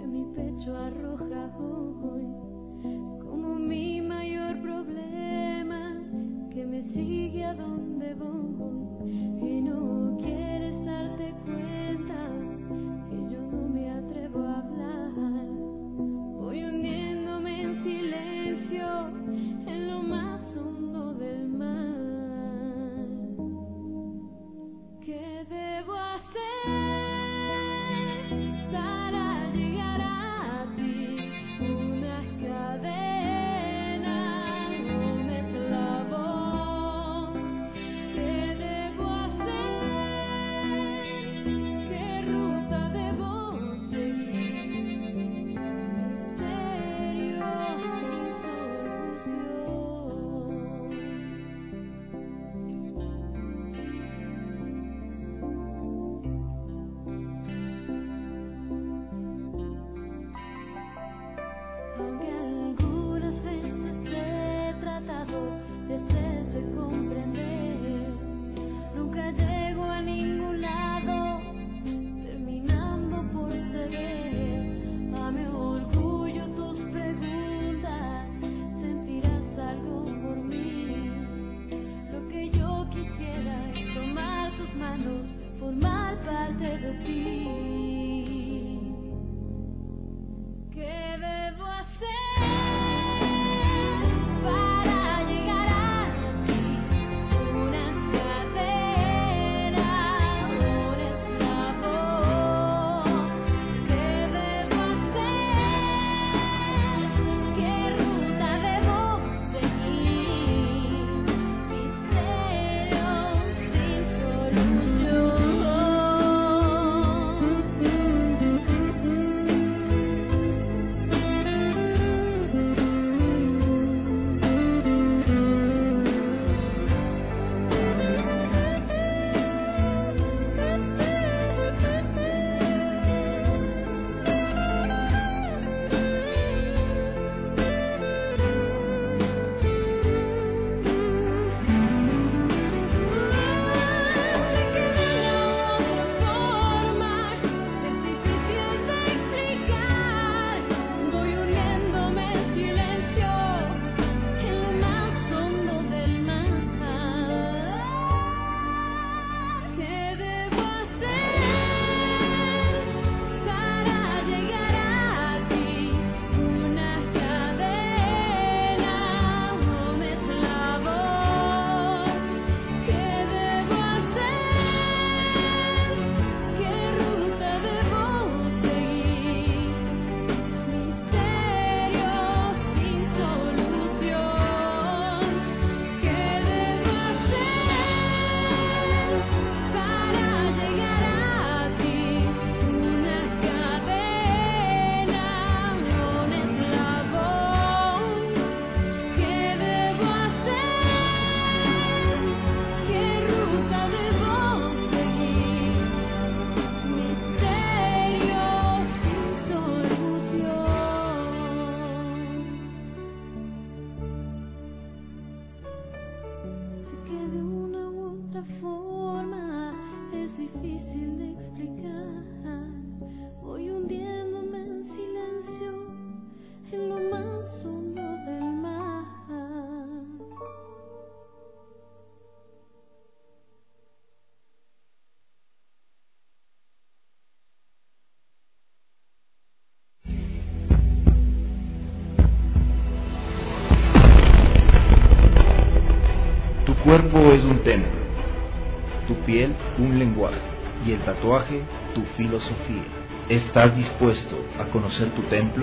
cuerpo es un templo, tu piel un lenguaje y el tatuaje tu filosofía. ¿Estás dispuesto a conocer tu templo?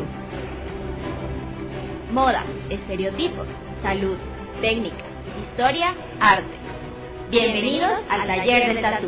Moda, estereotipos, salud, técnica, historia, arte. Bienvenidos al taller del tatú.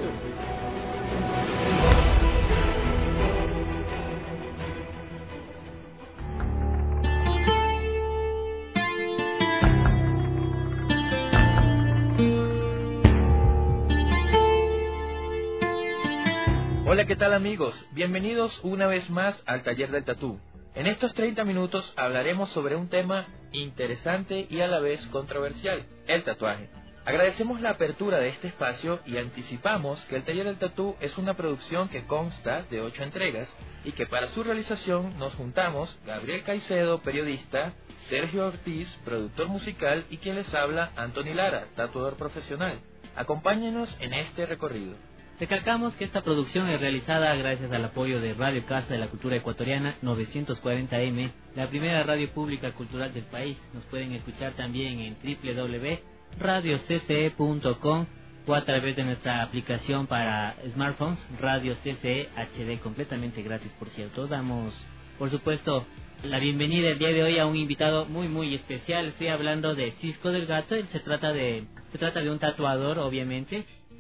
Hola, ¿qué tal amigos? Bienvenidos una vez más al taller del tatú. En estos treinta minutos hablaremos sobre un tema interesante y a la vez controversial, el tatuaje. Agradecemos la apertura de este espacio y anticipamos que el taller del tatú es una producción que consta de ocho entregas y que para su realización nos juntamos Gabriel Caicedo, periodista, Sergio Ortiz, productor musical y quien les habla, Anthony Lara, tatuador profesional. Acompáñenos en este recorrido. Recalcamos que esta producción es realizada gracias al apoyo de Radio Casa de la Cultura Ecuatoriana novecientos cuarenta eme, la primera radio pública cultural del país. Nos pueden escuchar también en doble u doble u doble u punto radio c c e punto com o a través de nuestra aplicación para smartphones, Radio C C E H D, completamente gratis, por cierto. Damos, por supuesto, la bienvenida el día de hoy a un invitado muy muy especial. Estoy hablando de Cisco del Gato. Él se trata de, se trata de un tatuador, obviamente,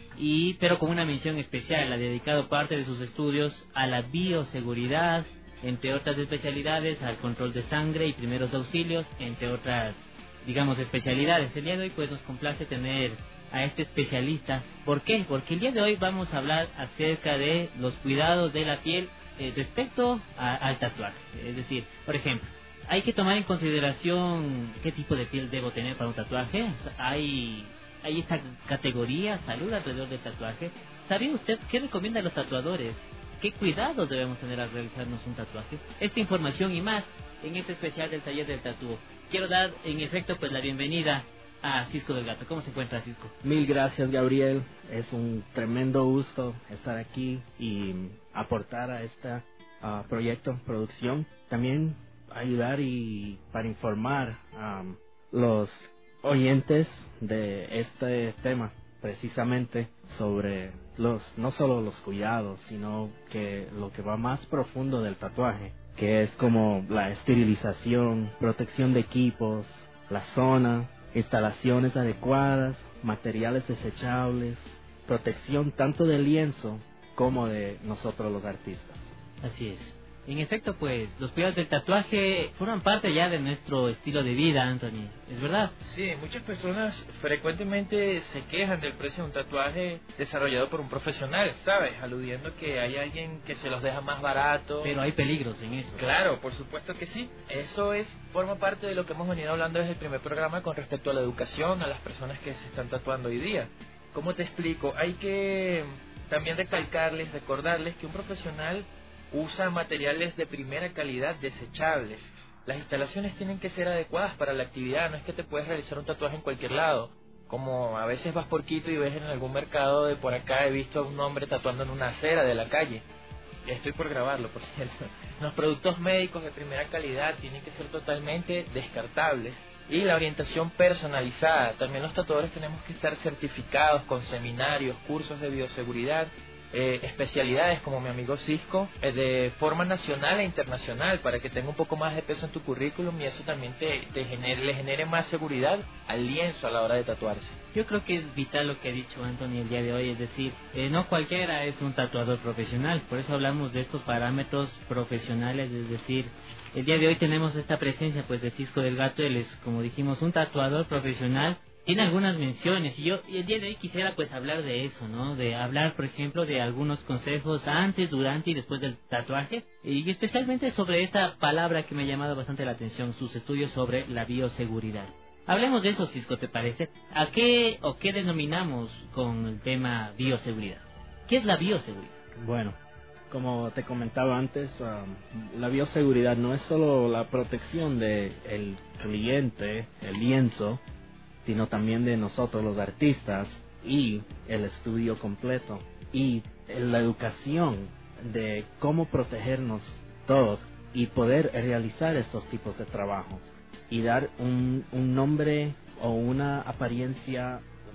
y pero con una mención especial. Ha dedicado parte de sus estudios a la bioseguridad, entre otras especialidades, al control de sangre y primeros auxilios, entre otras, digamos, especialidades. El día de hoy pues nos complace tener a este especialista. ¿Por qué? Porque el día de hoy vamos a hablar acerca de los cuidados de la piel eh, respecto a, al tatuaje. Es decir, por ejemplo, hay que tomar en consideración qué tipo de piel debo tener para un tatuaje. O sea, hay... Hay esta categoría, salud alrededor del tatuaje. ¿Sabía usted qué recomienda a los tatuadores? ¿Qué cuidados debemos tener al realizarnos un tatuaje? Esta información y más en este especial del taller del tatú. Quiero dar en efecto pues la bienvenida a Cisco del Gato. ¿Cómo se encuentra, Cisco? Mil gracias, Gabriel. Es un tremendo gusto estar aquí y aportar a este uh, proyecto, producción. También ayudar y para informar a um, los oyentes de este tema, precisamente sobre los no solo los cuidados, sino que lo que va más profundo del tatuaje, que es como la esterilización, protección de equipos, la zona, instalaciones adecuadas, materiales desechables, protección tanto del lienzo como de nosotros los artistas. Así es. En efecto, pues, los cuidados del tatuaje forman parte ya de nuestro estilo de vida, Anthony. ¿Es verdad? Sí, muchas personas frecuentemente se quejan del precio de un tatuaje desarrollado por un profesional, ¿sabes? Aludiendo que hay alguien que se los deja más barato. Pero hay peligros en eso. Claro, por supuesto que sí. Eso es forma parte de lo que hemos venido hablando desde el primer programa con respecto a la educación, a las personas que se están tatuando hoy día. ¿Cómo te explico? Hay que también recalcarles, recordarles que un profesional usa materiales de primera calidad desechables. Las instalaciones tienen que ser adecuadas para la actividad. No es que te puedes realizar un tatuaje en cualquier lado. Como a veces vas por Quito y ves en algún mercado de por acá, he visto a un hombre tatuando en una acera de la calle. Ya estoy por grabarlo, por cierto. Los productos médicos de primera calidad tienen que ser totalmente descartables. Y la orientación personalizada. También los tatuadores tenemos que estar certificados con seminarios, cursos de bioseguridad, Eh, especialidades como mi amigo Cisco, eh, de forma nacional e internacional, para que tenga un poco más de peso en tu currículum y eso también te, te genere, le genere más seguridad al lienzo a la hora de tatuarse. Yo creo que es vital lo que ha dicho Anthony el día de hoy, es decir, eh, no cualquiera es un tatuador profesional, por eso hablamos de estos parámetros profesionales, es decir, el día de hoy tenemos esta presencia pues de Cisco del Gato. Él es, como dijimos, un tatuador profesional. Tiene algunas menciones y yo y el día de hoy quisiera pues hablar de eso, ¿no? De hablar, por ejemplo, de algunos consejos antes, durante y después del tatuaje, y especialmente sobre esta palabra que me ha llamado bastante la atención, sus estudios sobre la bioseguridad. Hablemos de eso, Cisco, ¿te parece? ¿A qué o qué denominamos con el tema bioseguridad? ¿Qué es la bioseguridad? Bueno, como te comentaba antes, um, la bioseguridad no es solo la protección del cliente, el lienzo, sino también de nosotros los artistas y el estudio completo y la educación de cómo protegernos todos y poder realizar estos tipos de trabajos y dar un, un nombre o una apariencia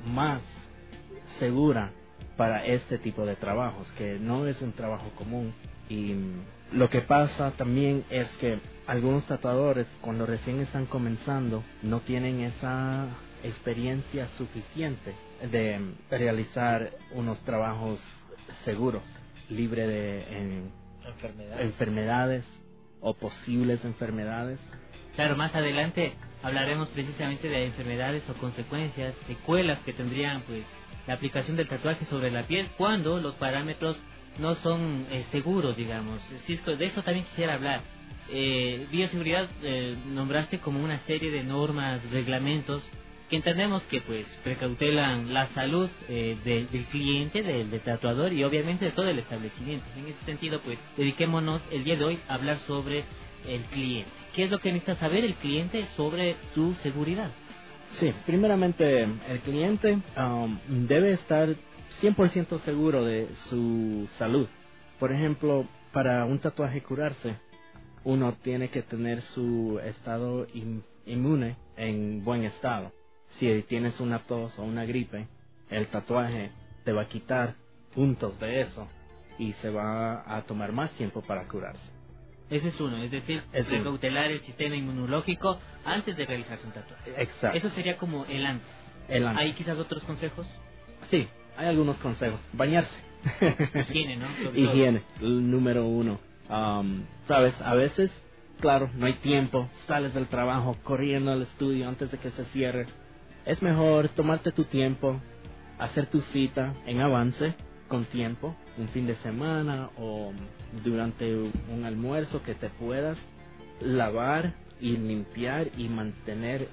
más segura para este tipo de trabajos, que no es un trabajo común. Y lo que pasa también es que algunos tatuadores, cuando recién están comenzando, no tienen esa experiencia suficiente de realizar unos trabajos seguros, libre de en, enfermedades. enfermedades o posibles enfermedades. Claro, más adelante hablaremos precisamente de enfermedades o consecuencias, secuelas que tendrían pues la aplicación del tatuaje sobre la piel cuando los parámetros no son eh, seguros, digamos. Sí, de eso también quisiera hablar. Eh, bioseguridad eh, nombraste como una serie de normas, reglamentos que entendemos que pues precautelan la salud eh, de, del cliente, del, del tatuador y obviamente de todo el establecimiento. En ese sentido, pues dediquémonos el día de hoy a hablar sobre el cliente. ¿Qué es lo que necesita saber el cliente sobre su seguridad? Sí, primeramente el cliente um, debe estar cien por ciento seguro de su salud. Por ejemplo, para un tatuaje curarse, uno tiene que tener su estado in, inmune en buen estado. Si tienes una tos o una gripe, el tatuaje te va a quitar puntos de eso y se va a tomar más tiempo para curarse. Ese es uno, es decir, es precautelar el sistema inmunológico antes de realizarse un tatuaje. Exacto. Eso sería como el antes. El antes. ¿Hay quizás otros consejos? Sí, hay algunos consejos. Bañarse. Higiene, ¿no? Sobre Higiene, todo. El número uno. Um, Sabes, a veces, claro, no hay tiempo, sales del trabajo corriendo al estudio antes de que se cierre. Es mejor tomarte tu tiempo, hacer tu cita en avance, con tiempo, un fin de semana o durante un almuerzo, que te puedas lavar y limpiar y mantener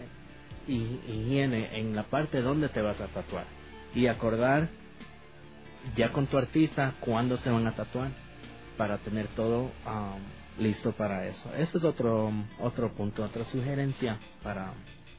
higiene en la parte donde te vas a tatuar y acordar ya con tu artista cuándo se van a tatuar para tener todo um, listo para eso. Este es otro otro punto, otra sugerencia para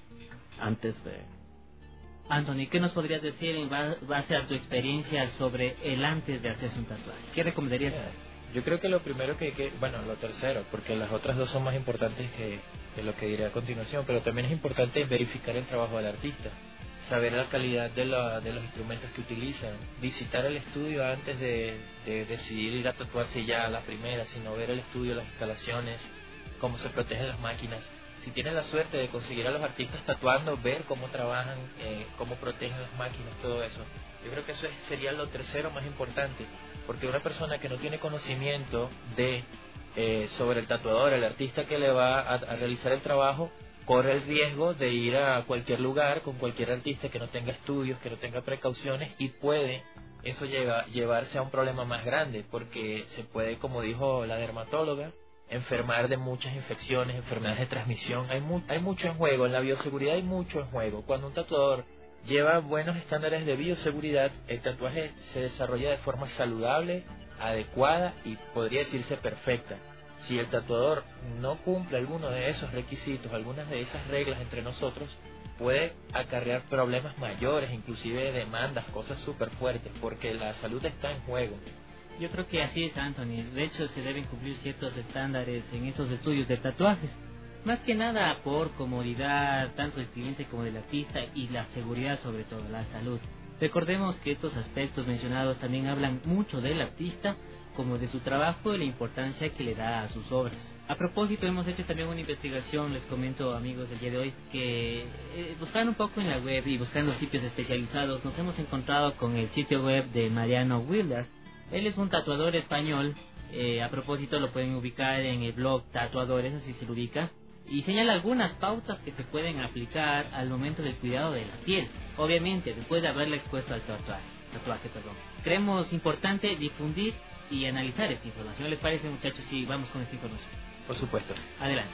antes de... Anthony, ¿qué nos podrías decir en base a tu experiencia sobre el antes de hacerse un tatuaje? ¿Qué recomendarías? Yo creo que lo primero que hay que, bueno, lo tercero, porque las otras dos son más importantes que, que lo que diré a continuación, pero también es importante verificar el trabajo del artista, saber la calidad de, la, de los instrumentos que utilizan, visitar el estudio antes de, de decidir ir a tatuarse ya a la primera, sino ver el estudio, las instalaciones, cómo se protegen las máquinas. Si tienes la suerte de conseguir a los artistas tatuando, ver cómo trabajan, eh, cómo protegen las máquinas, todo eso. Yo creo que eso es, sería lo tercero más importante, porque una persona que no tiene conocimiento de eh, sobre el tatuador, el artista que le va a, a realizar el trabajo, corre el riesgo de ir a cualquier lugar con cualquier artista que no tenga estudios, que no tenga precauciones, y puede eso llega, llevarse a un problema más grande, porque se puede, como dijo la dermatóloga, enfermar de muchas infecciones, enfermedades de transmisión. Hay, mu hay mucho en juego, en la bioseguridad hay mucho en juego. Cuando un tatuador lleva buenos estándares de bioseguridad, el tatuaje se desarrolla de forma saludable, adecuada y podría decirse perfecta. Si el tatuador no cumple alguno de esos requisitos, algunas de esas reglas entre nosotros, puede acarrear problemas mayores, inclusive demandas, cosas súper fuertes, porque la salud está en juego. Yo creo que así es, Anthony. De hecho, se deben cumplir ciertos estándares en estos estudios de tatuajes. Más que nada por comodidad, tanto del cliente como del artista, y la seguridad, sobre todo, la salud. Recordemos que estos aspectos mencionados también hablan mucho del artista, como de su trabajo y la importancia que le da a sus obras. A propósito, hemos hecho también una investigación, les comento, amigos, el día de hoy, que eh, buscando un poco en la web y buscando sitios especializados, nos hemos encontrado con el sitio web de Mariano Wilder. Él es un tatuador español, eh, a propósito lo pueden ubicar en el blog Tatuadores, así se lo ubica, y señala algunas pautas que se pueden aplicar al momento del cuidado de la piel, obviamente después de haberla expuesto al tatuaje, tatuaje perdón. Creemos importante difundir y analizar esta información. ¿Les parece, muchachos, si vamos con esta información? Por supuesto. Adelante.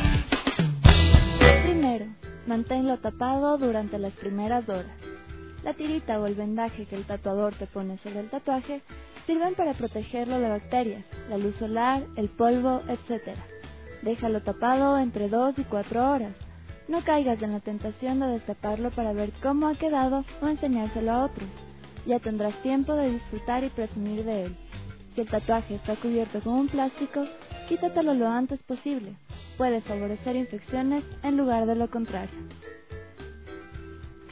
Primero, manténlo tapado durante las primeras horas. La tirita o el vendaje que el tatuador te pone sobre el tatuaje sirven para protegerlo de bacterias, la luz solar, el polvo, etcétera. Déjalo tapado entre dos y cuatro horas. No caigas en la tentación de destaparlo para ver cómo ha quedado o enseñárselo a otros. Ya tendrás tiempo de disfrutar y presumir de él. Si el tatuaje está cubierto con un plástico, quítatelo lo antes posible. Puede favorecer infecciones en lugar de lo contrario.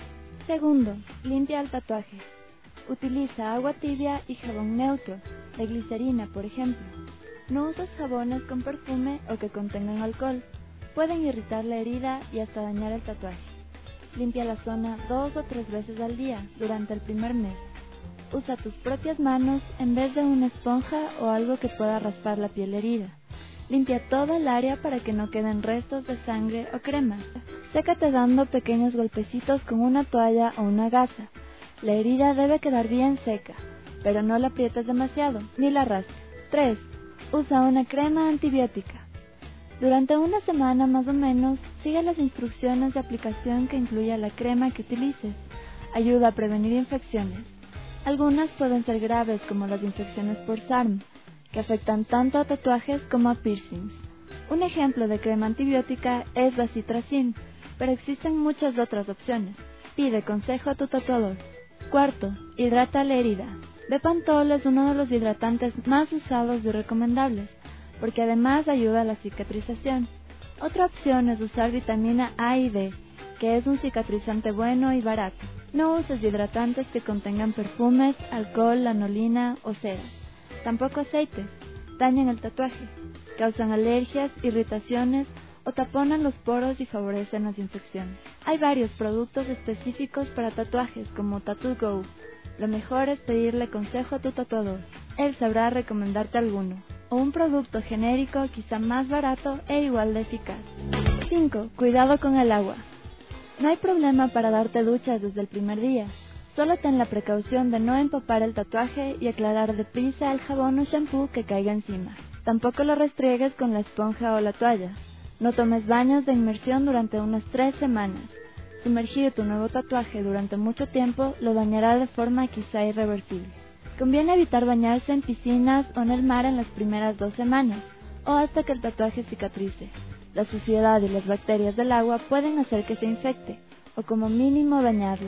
Segundo, limpia el tatuaje. Utiliza agua tibia y jabón neutro, de glicerina por ejemplo. No uses jabones con perfume o que contengan alcohol. Pueden irritar la herida y hasta dañar el tatuaje. Limpia la zona dos o tres veces al día durante el primer mes. Usa tus propias manos en vez de una esponja o algo que pueda raspar la piel herida. Limpia toda el área para que no queden restos de sangre o crema. Sécate dando pequeños golpecitos con una toalla o una gasa. La herida debe quedar bien seca, pero no la aprietes demasiado, ni la rasgues. tres. Usa una crema antibiótica. Durante una semana más o menos, sigue las instrucciones de aplicación que incluya la crema que utilices. Ayuda a prevenir infecciones. Algunas pueden ser graves como las infecciones por S A R M, que afectan tanto a tatuajes como a piercings. Un ejemplo de crema antibiótica es la Citracin, pero existen muchas otras opciones. Pide consejo a tu tatuador. Cuarto, hidrata la herida. Bepantol es uno de los hidratantes más usados y recomendables, porque además ayuda a la cicatrización. Otra opción es usar vitamina A y D, que es un cicatrizante bueno y barato. No uses hidratantes que contengan perfumes, alcohol, lanolina o cera. Tampoco aceites. Dañan el tatuaje. Causan alergias, irritaciones o taponan los poros y favorecen las infecciones. Hay varios productos específicos para tatuajes como Tattoo Go. Lo mejor es pedirle consejo a tu tatuador. Él sabrá recomendarte alguno, o un producto genérico quizá más barato e igual de eficaz. cinco. Cuidado con el agua. No hay problema para darte duchas desde el primer día. Solo ten la precaución de no empapar el tatuaje y aclarar deprisa el jabón o shampoo que caiga encima. Tampoco lo restriegues con la esponja o la toalla. No tomes baños de inmersión durante unas tres semanas. Sumergir tu nuevo tatuaje durante mucho tiempo lo dañará de forma quizá irreversible. Conviene evitar bañarse en piscinas o en el mar en las primeras dos semanas, o hasta que el tatuaje cicatrice. La suciedad y las bacterias del agua pueden hacer que se infecte, o como mínimo dañarlo.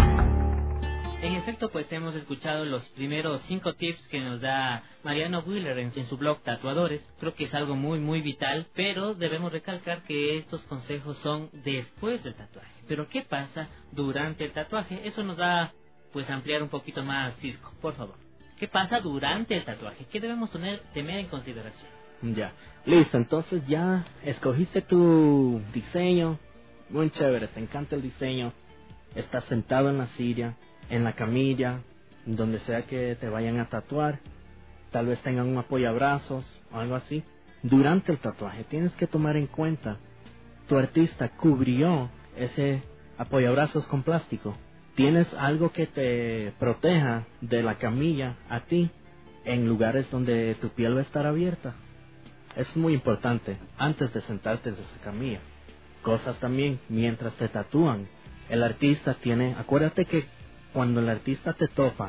En efecto, pues hemos escuchado los primeros cinco tips que nos da Mariano Wheeler en, en su blog Tatuadores. Creo que es algo muy, muy vital, pero debemos recalcar que estos consejos son después del tatuaje. Pero ¿qué pasa durante el tatuaje? Eso nos da, pues, ampliar un poquito más, Cisco, por favor. ¿Qué pasa durante el tatuaje? ¿Qué debemos tener, tener en consideración? Ya, listo, entonces ya escogiste tu diseño, muy chévere, te encanta el diseño, estás sentado en la silla, en la camilla, donde sea que te vayan a tatuar, tal vez tengan un apoyabrazos o algo así. Durante el tatuaje tienes que tomar en cuenta, tu artista cubrió ese apoyabrazos con plástico. Tienes algo que te proteja de la camilla a ti en lugares donde tu piel va a estar abierta. Es muy importante antes de sentarte en esa camilla. Cosas también, mientras te tatúan, el artista tiene, acuérdate que cuando el artista te topa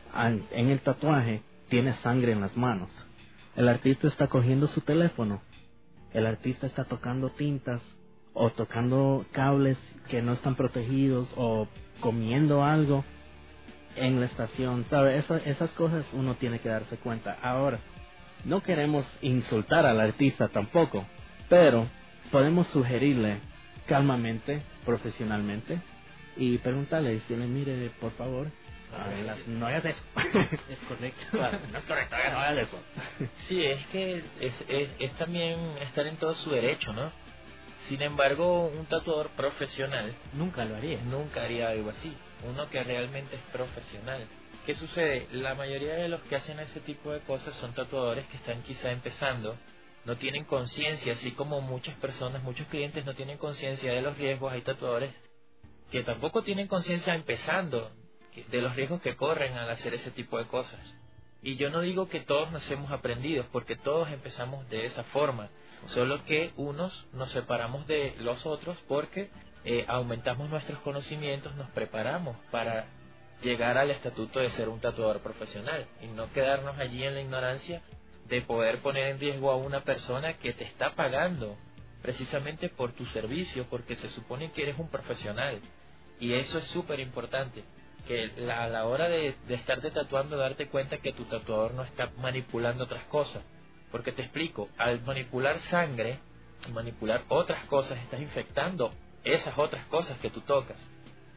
en el tatuaje, tiene sangre en las manos. El artista está cogiendo su teléfono. El artista está tocando tintas o tocando cables que no están protegidos o comiendo algo en la estación. ¿Sabe? Esa, esas cosas uno tiene que darse cuenta. Ahora, no queremos insultar al artista tampoco, pero podemos sugerirle calmamente, profesionalmente, y preguntarle, decirle, mire, por favor, no hagas eso. Es correcto. No es correcto, no hagas eso. Sí, es que es, es, es también estar en todo su derecho, ¿no? Sin embargo, un tatuador profesional nunca lo haría. Nunca haría algo así. Uno que realmente es profesional. ¿Qué sucede? La mayoría de los que hacen ese tipo de cosas son tatuadores que están quizá empezando, no tienen conciencia, así como muchas personas, muchos clientes no tienen conciencia de los riesgos. Hay tatuadores que tampoco tienen conciencia empezando de los riesgos que corren al hacer ese tipo de cosas. Y yo no digo que todos nacemos aprendidos, porque todos empezamos de esa forma, solo que unos nos separamos de los otros porque eh, aumentamos nuestros conocimientos, nos preparamos para llegar al estatuto de ser un tatuador profesional y no quedarnos allí en la ignorancia de poder poner en riesgo a una persona que te está pagando precisamente por tu servicio, porque se supone que eres un profesional. Y eso es súper importante, que la, a la hora de, de estarte tatuando, darte cuenta que tu tatuador no está manipulando otras cosas. Porque te explico, al manipular sangre y manipular otras cosas, estás infectando esas otras cosas que tú tocas.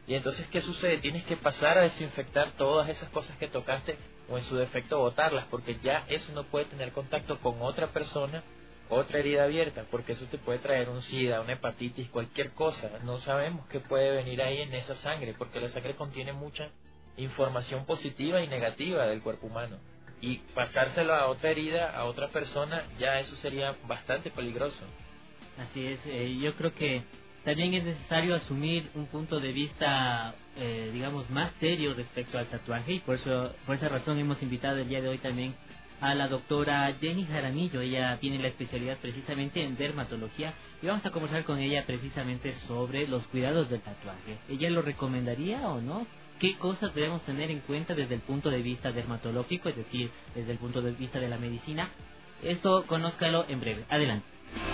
Y entonces, ¿qué sucede? Tienes que pasar a desinfectar todas esas cosas que tocaste o en su defecto botarlas, porque ya eso no puede tener contacto con otra persona, otra herida abierta, porque eso te puede traer un sida, una hepatitis, cualquier cosa. No sabemos qué puede venir ahí en esa sangre, porque la sangre contiene mucha información positiva y negativa del cuerpo humano. Y pasárselo a otra herida, a otra persona, ya eso sería bastante peligroso. Así es, eh, yo creo que también es necesario asumir un punto de vista, eh, digamos, más serio respecto al tatuaje, y por eso, por esa razón hemos invitado el día de hoy también a la doctora Jenny Jaramillo. Ella tiene la especialidad precisamente en dermatología y vamos a conversar con ella precisamente sobre los cuidados del tatuaje. ¿Ella lo recomendaría o no? ¿Qué cosas debemos tener en cuenta desde el punto de vista dermatológico, es decir, desde el punto de vista de la medicina? Esto conózcalo en breve. Adelante.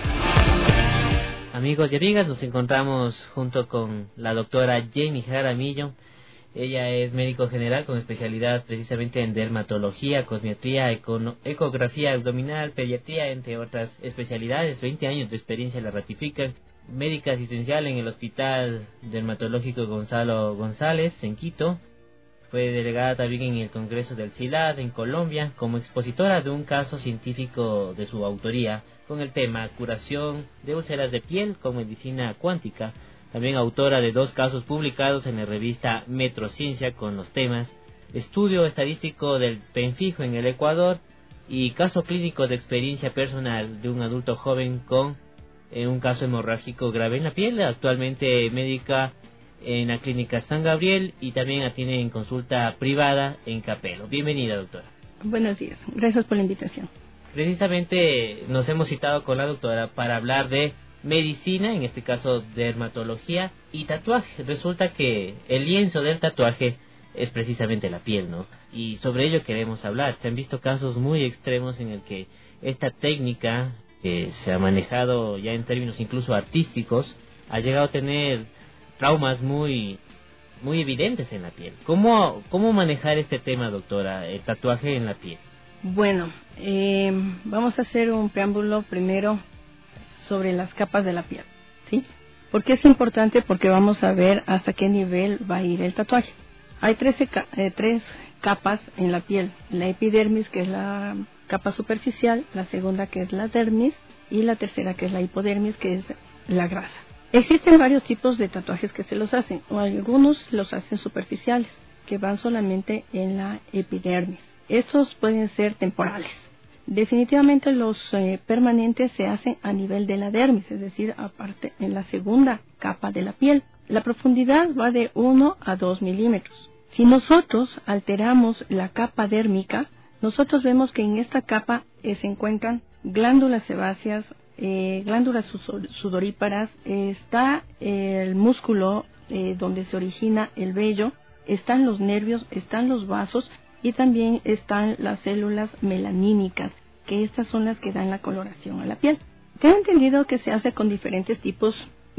Amigos y amigas, nos encontramos junto con la doctora Jenny Jaramillo. Ella es médico general con especialidad precisamente en dermatología, cosmetría, econo- ecografía abdominal, pediatría, entre otras especialidades. veinte años de experiencia la ratifican. Médica asistencial en el Hospital Dermatológico Gonzalo González en Quito. Fue delegada también en el Congreso del CILAD en Colombia como expositora de un caso científico de su autoría con el tema curación de úlceras de piel con medicina cuántica. También autora de dos casos publicados en la revista Metrociencia con los temas Estudio estadístico del penfijo en el Ecuador y caso clínico de experiencia personal de un adulto joven con eh, un caso hemorrágico grave en la piel. Actualmente médica en la clínica San Gabriel y también atiende en consulta privada en Capelo. Bienvenida, doctora. Buenos días, gracias por la invitación. Precisamente nos hemos citado con la doctora para hablar de medicina, en este caso dermatología y tatuaje. Resulta que el lienzo del tatuaje es precisamente la piel, ¿no? Y sobre ello queremos hablar. Se han visto casos muy extremos en el que esta técnica, que se ha manejado ya en términos incluso artísticos, ha llegado a tener traumas muy muy evidentes en la piel. ¿Cómo, cómo manejar este tema, doctora, el tatuaje en la piel? Bueno, eh, vamos a hacer un preámbulo primero sobre las capas de la piel, ¿sí? ¿Por qué es importante? Porque vamos a ver hasta qué nivel va a ir el tatuaje. Hay trece, eh, tres capas en la piel. La epidermis, que es la capa superficial, la segunda, que es la dermis, y la tercera, que es la hipodermis, que es la grasa. Existen varios tipos de tatuajes que se los hacen, o algunos los hacen superficiales, que van solamente en la epidermis. Estos pueden ser temporales. Definitivamente los eh, permanentes se hacen a nivel de la dermis, es decir, aparte en la segunda capa de la piel. La profundidad va de uno a dos milímetros. Si nosotros alteramos la capa dérmica, nosotros vemos que en esta capa eh, se encuentran glándulas sebáceas, eh, glándulas sudoríparas, eh, está el músculo eh, donde se origina el vello, están los nervios, están los vasos, y también están las células melanínicas, que estas son las que dan la coloración a la piel. Tengo entendido que se hace con diferentes tipos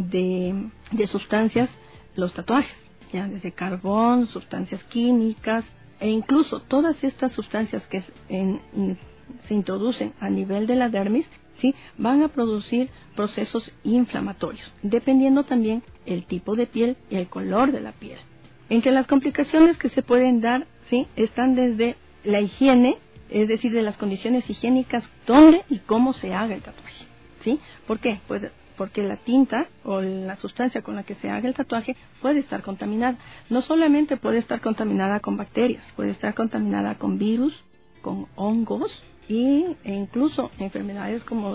de, de sustancias los tatuajes, ya desde carbón, sustancias químicas, e incluso todas estas sustancias que en, en, se introducen a nivel de la dermis, ¿sí?, van a producir procesos inflamatorios, dependiendo también el tipo de piel y el color de la piel. Entre las complicaciones que se pueden dar, sí, están desde la higiene, es decir, de las condiciones higiénicas, dónde y cómo se haga el tatuaje, ¿sí? ¿Por qué? Pues porque la tinta o la sustancia con la que se haga el tatuaje puede estar contaminada. No solamente puede estar contaminada con bacterias, puede estar contaminada con virus, con hongos y, e incluso enfermedades como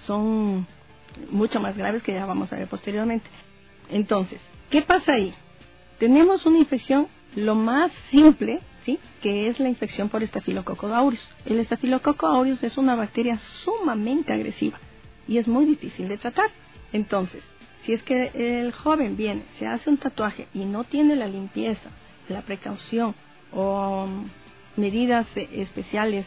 son mucho más graves que ya vamos a ver posteriormente. Entonces, ¿qué pasa ahí? Tenemos una infección lo más simple, ¿sí?, que es la infección por Staphylococcus aureus. El Staphylococcus aureus es una bacteria sumamente agresiva y es muy difícil de tratar. Entonces, si es que el joven viene, se hace un tatuaje y no tiene la limpieza, la precaución o medidas especiales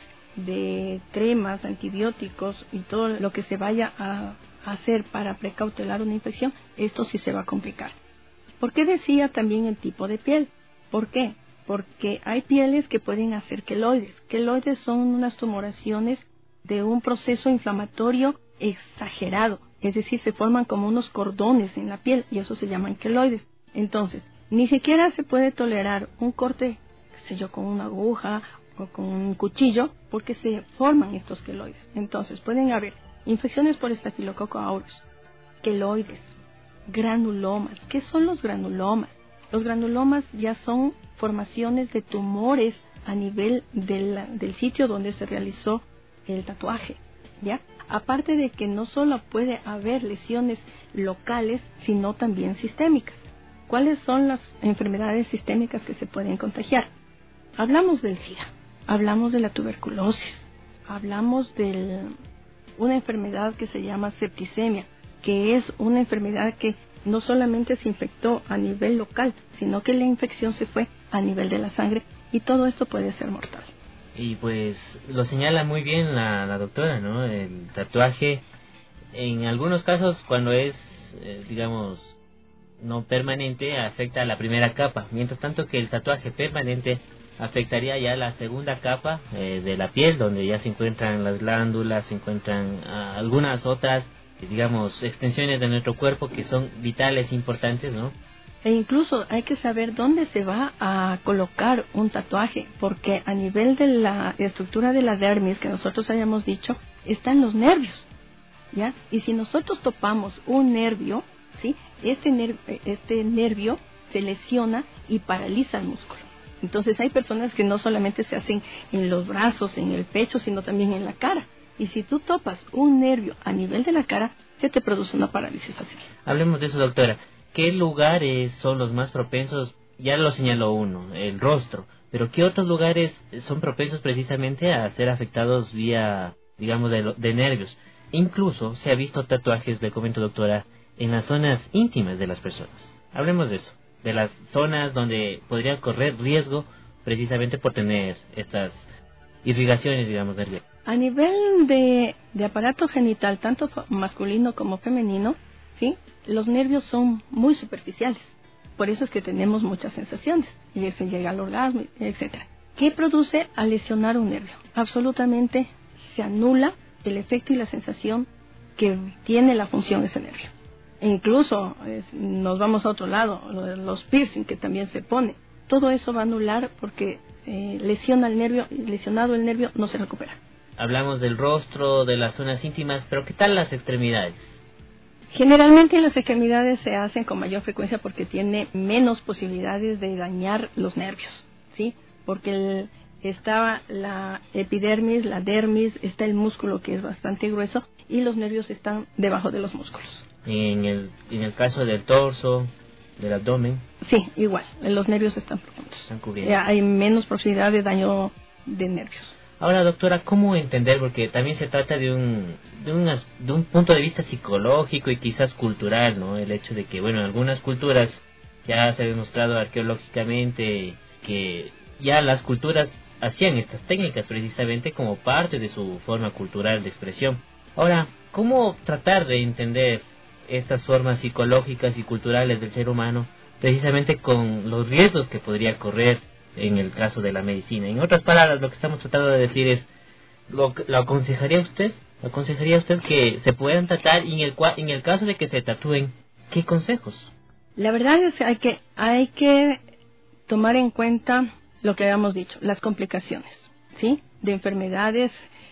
de cremas, antibióticos y todo lo que se vaya a hacer para precautelar una infección, esto sí se va a complicar. ¿Por qué decía también el tipo de piel? ¿Por qué? Porque hay pieles que pueden hacer queloides. Queloides son unas tumoraciones de un proceso inflamatorio exagerado. Es decir, se forman como unos cordones en la piel y eso se llaman queloides. Entonces, Ni siquiera se puede tolerar un corte, qué sé yo, con una aguja o con un cuchillo, porque se forman estos queloides. Entonces pueden haber infecciones por Staphylococcus aureus, queloides, granulomas. ¿Qué son los granulomas? Los granulomas ya son formaciones de tumores a nivel del, del sitio donde se realizó el tatuaje, ¿ya? Aparte de que no solo puede haber lesiones locales, sino también sistémicas. ¿Cuáles son las enfermedades sistémicas que se pueden contagiar? Hablamos del SIDA, hablamos de la tuberculosis, hablamos de una enfermedad que se llama septicemia, que es una enfermedad que no solamente se infectó a nivel local, sino que la infección se fue a nivel de la sangre, y todo esto puede ser mortal. Y pues lo señala muy bien la, la doctora, ¿no? El tatuaje, en algunos casos, cuando es, eh, digamos, no permanente, afecta a la primera capa, mientras tanto que el tatuaje permanente afectaría ya la segunda capa eh, de la piel, donde ya se encuentran las glándulas, se encuentran uh, algunas otras, digamos, extensiones de nuestro cuerpo que son vitales, importantes, ¿no? E incluso hay que saber dónde se va a colocar un tatuaje, porque a nivel de la estructura de la dermis, que nosotros hayamos dicho, están los nervios, ¿ya? Y si nosotros topamos un nervio, ¿sí? Este, ner- este nervio se lesiona y paraliza el músculo. Entonces hay personas que no solamente se hacen en los brazos, en el pecho, sino también en la cara. Y si tú topas un nervio a nivel de la cara, se te produce una parálisis facial. Hablemos de eso, doctora. ¿Qué lugares son los más propensos? Ya lo señaló uno, el rostro. Pero ¿qué otros lugares son propensos precisamente a ser afectados vía, digamos, de, de nervios? Incluso se ha visto tatuajes, le comento, doctora, en las zonas íntimas de las personas. Hablemos de eso, de las zonas donde podrían correr riesgo precisamente por tener estas irrigaciones, digamos, nerviosas. A nivel de, de aparato genital, tanto masculino como femenino, ¿sí? Los nervios son muy superficiales. Por eso es que tenemos muchas sensaciones. Y se llega al orgasmo, etcétera. ¿Qué produce al lesionar un nervio? Absolutamente se anula el efecto y la sensación que tiene la función de ese nervio. E incluso es, nos vamos a otro lado, los piercing que también se pone. Todo eso va a anular porque eh, lesiona el nervio, y lesionado el nervio no se recupera. Hablamos del rostro, de las zonas íntimas, pero ¿qué tal las extremidades? Generalmente las extremidades se hacen con mayor frecuencia porque tiene menos posibilidades de dañar los nervios, ¿sí? Porque el, está la epidermis, la dermis, está el músculo que es bastante grueso y los nervios están debajo de los músculos. En el, en el caso del torso, del abdomen. Sí, igual, los nervios están profundos. Están cubiertos. Hay menos posibilidad de daño de nervios. Ahora, doctora, ¿cómo entender? Porque también se trata de un, de, un, de un punto de vista psicológico y quizás cultural, ¿no? El hecho de que, bueno, en algunas culturas ya se ha demostrado arqueológicamente que ya las culturas hacían estas técnicas precisamente como parte de su forma cultural de expresión. Ahora, ¿cómo tratar de entender estas formas psicológicas y culturales del ser humano precisamente con los riesgos que podría correr en el caso de la medicina? En otras palabras, lo que estamos tratando de decir es, ¿lo, lo aconsejaría usted? ¿Lo aconsejaría usted que se puedan tratar y en el, en el caso de que se tatúen, qué consejos? La verdad es que hay que, hay que tomar en cuenta lo que habíamos dicho, las complicaciones, ¿sí? De enfermedades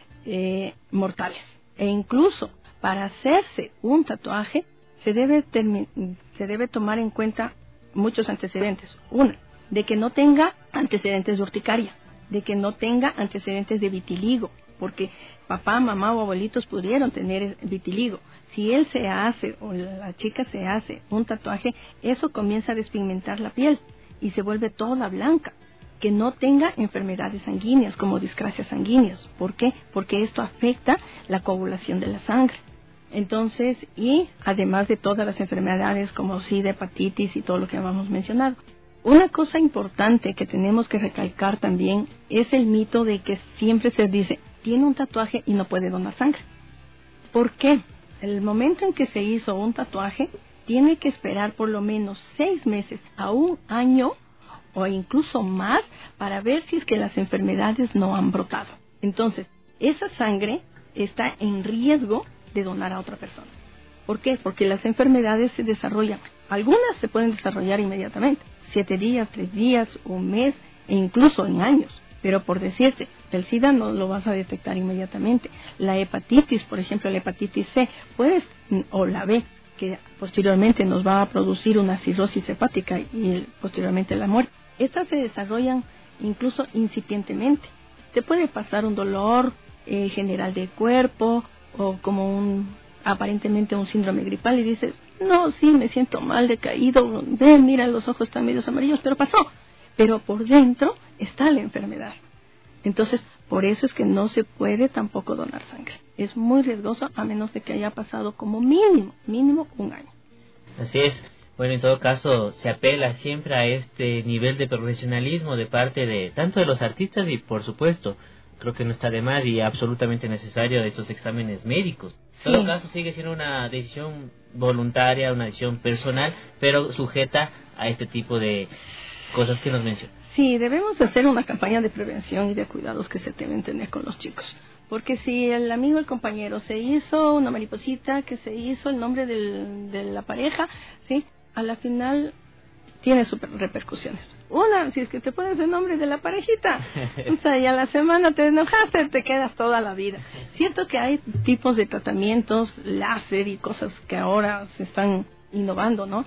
eh, mortales. E incluso para hacerse un tatuaje se debe, termi- se debe tomar en cuenta muchos antecedentes. Una, de que no tenga antecedentes de urticaria, de que no tenga antecedentes de vitiligo, porque papá, mamá o abuelitos pudieron tener vitiligo. Si él se hace o la chica se hace un tatuaje, eso comienza a despigmentar la piel y se vuelve toda blanca. Que no tenga enfermedades sanguíneas como discrasias sanguíneas. ¿Por qué? Porque esto afecta la coagulación de la sangre. Entonces, y además de todas las enfermedades como SIDA, hepatitis y todo lo que habíamos mencionado. Una cosa importante que tenemos que recalcar también es el mito de que siempre se dice, tiene un tatuaje y no puede donar sangre. ¿Por qué? El momento en que se hizo un tatuaje, tiene que esperar por lo menos seis meses a un año o incluso más para ver si es que las enfermedades no han brotado. Entonces, esa sangre está en riesgo de donar a otra persona. ¿Por qué? Porque las enfermedades se desarrollan. Algunas se pueden desarrollar inmediatamente, siete días, tres días, un mes e incluso en años. Pero por decirte, el SIDA no lo vas a detectar inmediatamente. La hepatitis, por ejemplo, la hepatitis C, puedes, o la B, que posteriormente nos va a producir una cirrosis hepática y posteriormente la muerte. Estas se desarrollan incluso incipientemente. Te puede pasar un dolor eh, general del cuerpo o como un aparentemente un síndrome gripal y dices, no, sí, me siento mal, decaído, ven, mira, los ojos están medios amarillos, pero pasó. Pero por dentro está la enfermedad. Entonces, por eso es que no se puede tampoco donar sangre. Es muy riesgoso a menos de que haya pasado como mínimo, mínimo un año. Así es. Bueno, en todo caso, se apela siempre a este nivel de profesionalismo de parte de tanto de los artistas y, por supuesto, creo que no está de más y absolutamente necesario esos exámenes médicos. Sí. En todo caso, sigue siendo una decisión voluntaria, una decisión personal, pero sujeta a este tipo de cosas que nos mencionan. Sí, debemos hacer una campaña de prevención y de cuidados que se deben tener con los chicos. Porque si el amigo, el compañero, se hizo una mariposita, que se hizo el nombre del, de la pareja, ¿sí? A la final tiene sus repercusiones. Una, si es que te pones el nombre de la parejita, o sea, y a la semana te enojaste, te quedas toda la vida. Cierto que hay tipos de tratamientos, láser y cosas que ahora se están innovando, ¿no?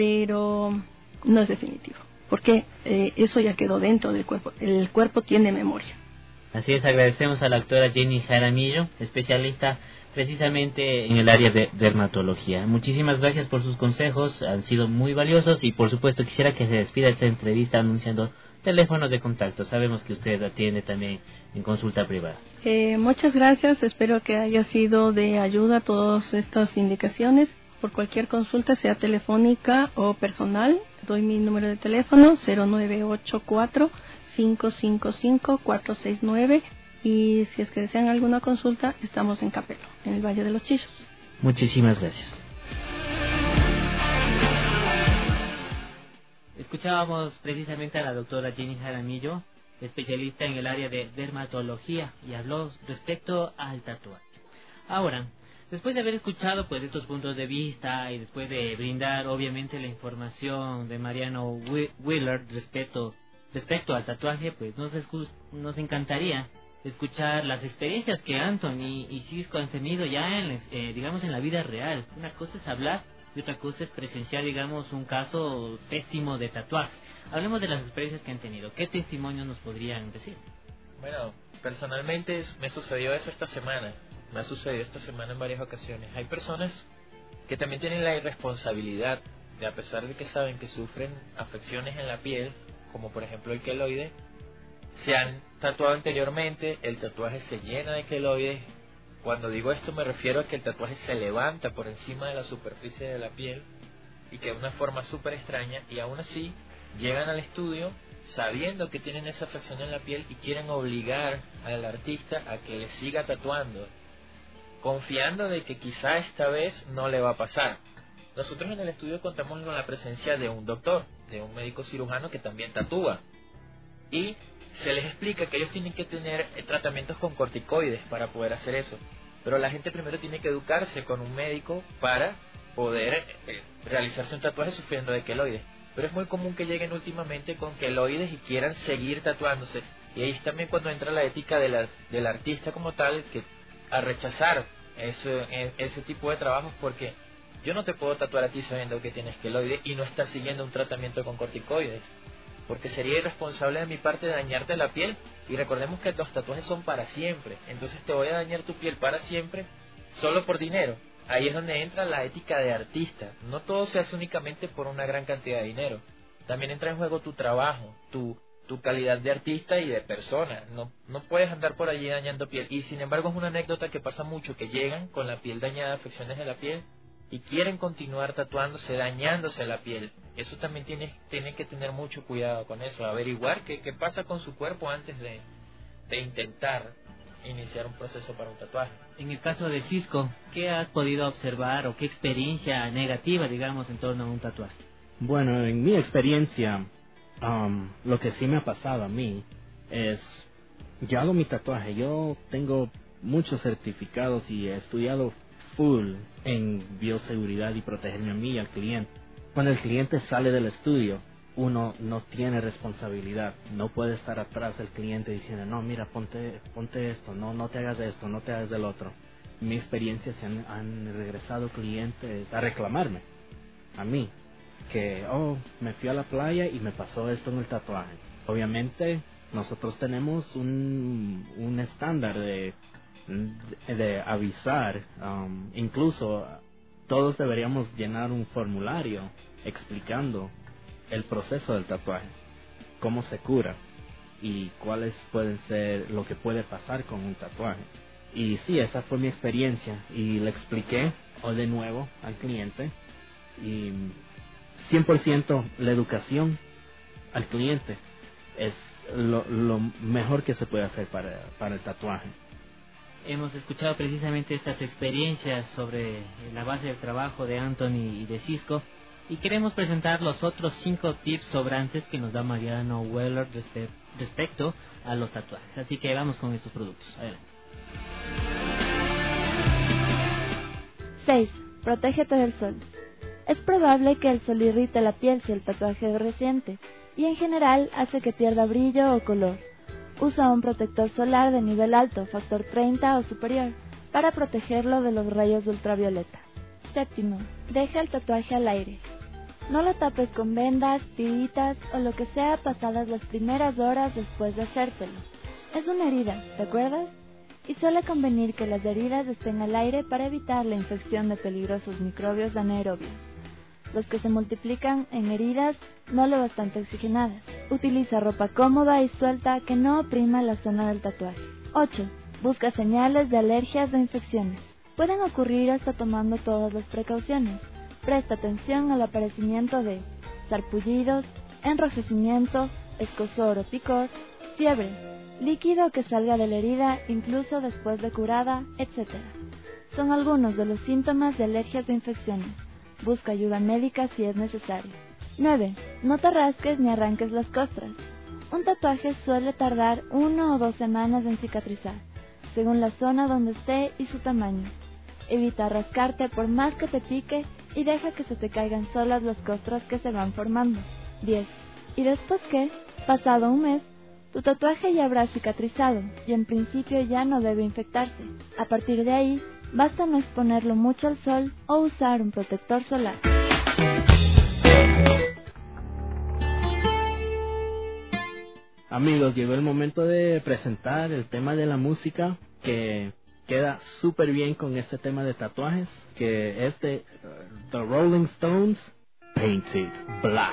Pero no es definitivo. Porque eh, eso ya quedó dentro del cuerpo. El cuerpo tiene memoria. Así es, agradecemos a la doctora Jenny Jaramillo, especialista precisamente en el área de dermatología. Muchísimas gracias por sus consejos, han sido muy valiosos y por supuesto quisiera que se despida esta entrevista anunciando teléfonos de contacto. Sabemos que usted atiende también en consulta privada. Eh, muchas gracias, espero que haya sido de ayuda todas estas indicaciones. Por cualquier consulta, sea telefónica o personal, doy mi número de teléfono cero nueve ocho cuatro, cinco cinco cinco, cuatro seis nueve y si es que desean alguna consulta, estamos en Capelo, en el Valle de los Chillos. Muchísimas gracias. Escuchábamos precisamente a la doctora Jenny Jaramillo, especialista en el área de dermatología, y habló respecto al tatuaje. Ahora, después de haber escuchado pues estos puntos de vista y después de brindar obviamente la información de Mariano Wheeler respecto respecto al tatuaje, pues nos nos encantaría escuchar las experiencias que Anthony y Cisco han tenido ya en eh, digamos en la vida real. Una cosa es hablar y otra cosa es presenciar, digamos, un caso pésimo de tatuaje. Hablemos de las experiencias que han tenido. ¿Qué testimonios nos podrían decir? Bueno, personalmente me sucedió eso esta semana. Me ha sucedido esta semana en varias ocasiones. Hay personas que también tienen la irresponsabilidad de, a pesar de que saben que sufren afecciones en la piel, como por ejemplo el queloide, se han tatuado anteriormente, el tatuaje se llena de queloides. Cuando digo esto me refiero a que el tatuaje se levanta por encima de la superficie de la piel y que de una forma súper extraña, y aún así llegan al estudio sabiendo que tienen esa afección en la piel y quieren obligar al artista a que le siga tatuando, confiando de que quizá esta vez no le va a pasar. Nosotros en el estudio contamos con la presencia de un doctor, de un médico cirujano que también tatúa, y se les explica que ellos tienen que tener tratamientos con corticoides para poder hacer eso, pero la gente primero tiene que educarse con un médico para poder eh, realizarse un tatuaje sufriendo de queloides. Pero es muy común que lleguen últimamente con queloides y quieran seguir tatuándose, y ahí es también cuando entra la ética de la, del artista como tal, que a rechazar ese, ese tipo de trabajos, porque yo no te puedo tatuar a ti sabiendo que tienes queloides y no estás siguiendo un tratamiento con corticoides, porque sería irresponsable de mi parte dañarte la piel, y recordemos que los tatuajes son para siempre, entonces te voy a dañar tu piel para siempre solo por dinero. Ahí es donde entra la ética de artista. No todo se hace únicamente por una gran cantidad de dinero, también entra en juego tu trabajo, tu tu calidad de artista y de persona. No, no puedes andar por allí dañando piel. Y sin embargo es una anécdota que pasa mucho, que llegan con la piel dañada, afecciones de la piel, y quieren continuar tatuándose, dañándose la piel. Eso también tiene, tiene que tener mucho cuidado con eso, averiguar qué, qué pasa con su cuerpo antes de, de intentar iniciar un proceso para un tatuaje. En el caso de Cisco, ¿qué has podido observar o qué experiencia negativa, digamos, en torno a un tatuaje? Bueno, en mi experiencia, Um, lo que sí me ha pasado a mí es, yo hago mi tatuaje, yo tengo muchos certificados y he estudiado full en bioseguridad y protegerme a mí y al cliente. Cuando el cliente sale del estudio, uno no tiene responsabilidad, no puede estar atrás del cliente diciendo, no, mira, ponte, ponte esto, no, no te hagas esto, no te hagas del otro. En mi experiencia se han, han regresado clientes a reclamarme, a mí, que, oh, me fui a la playa y me pasó esto en el tatuaje. Obviamente, nosotros tenemos un, un estándar de, de, de avisar, um, incluso todos deberíamos llenar un formulario explicando el proceso del tatuaje, cómo se cura y cuáles pueden ser lo que puede pasar con un tatuaje. Y sí, esa fue mi experiencia y le expliqué hoy de nuevo al cliente y cien por ciento la educación al cliente es lo, lo mejor que se puede hacer para, para el tatuaje. Hemos escuchado precisamente estas experiencias sobre la base del trabajo de Anthony y de Cisco y queremos presentar los otros cinco tips sobrantes que nos da Mariano Weller respe- respecto a los tatuajes. Así que vamos con estos productos. Adelante. seis. Protégete del sol. Es probable que el sol irrite la piel si el tatuaje es reciente y en general hace que pierda brillo o color. Usa un protector solar de nivel alto, factor treinta o superior, para protegerlo de los rayos ultravioleta. Séptimo. Deja el tatuaje al aire. No lo tapes con vendas, tiritas o lo que sea pasadas las primeras horas después de hacértelo. Es una herida, ¿te acuerdas? Y suele convenir que las heridas estén al aire para evitar la infección de peligrosos microbios anaerobios, los que se multiplican en heridas no lo bastante oxigenadas. Utiliza ropa cómoda y suelta que no oprima la zona del tatuaje. ocho. Busca señales de alergias o infecciones. Pueden ocurrir hasta tomando todas las precauciones. Presta atención al aparecimiento de sarpullidos, enrojecimiento, escozor o picor, fiebre, líquido que salga de la herida incluso después de curada, etcétera. Son algunos de los síntomas de alergias o infecciones. Busca ayuda médica si es necesario. nueve. No te rasques ni arranques las costras. Un tatuaje suele tardar una o dos semanas en cicatrizar, según la zona donde esté y su tamaño. Evita rascarte por más que te pique y deja que se te caigan solas las costras que se van formando. diez. ¿Y después qué? Pasado un mes, tu tatuaje ya habrá cicatrizado y en principio ya no debe infectarse. A partir de ahí, basta no exponerlo mucho al sol o usar un protector solar. Amigos, llegó el momento de presentar el tema de la música que queda súper bien con este tema de tatuajes, que es de uh, The Rolling Stones, Painted Black.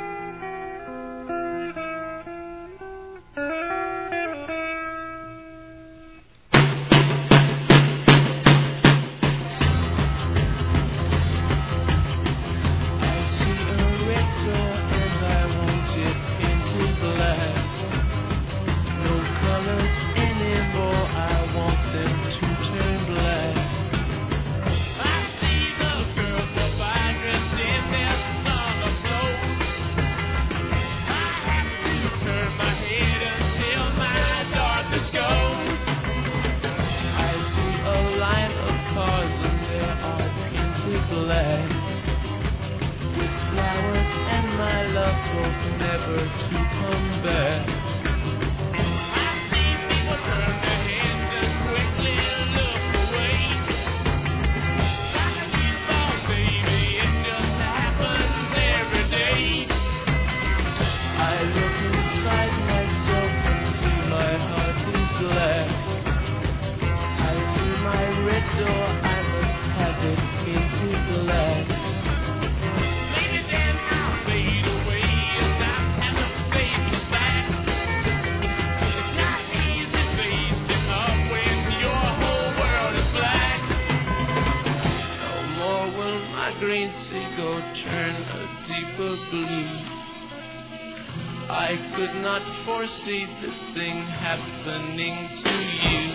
I could not foresee this thing happening to you.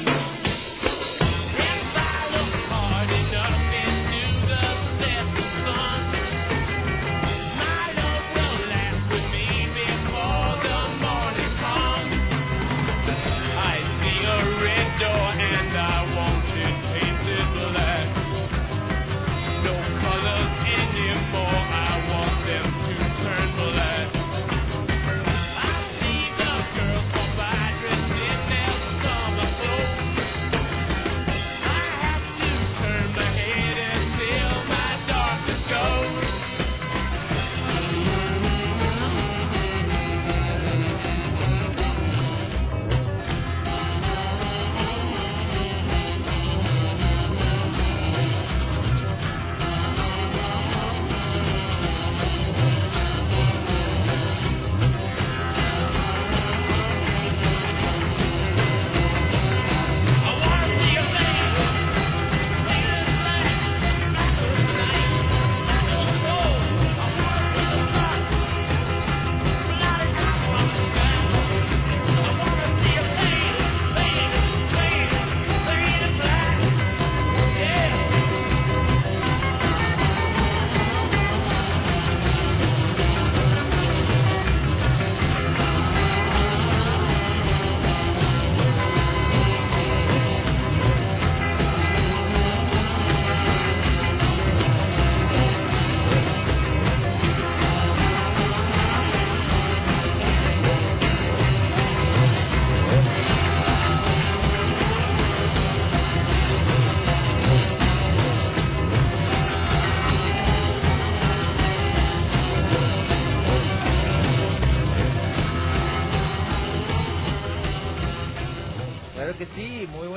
If I look hard enough into the setting sun, my love will last with me before the morning comes. I see a red door and I want it painted black.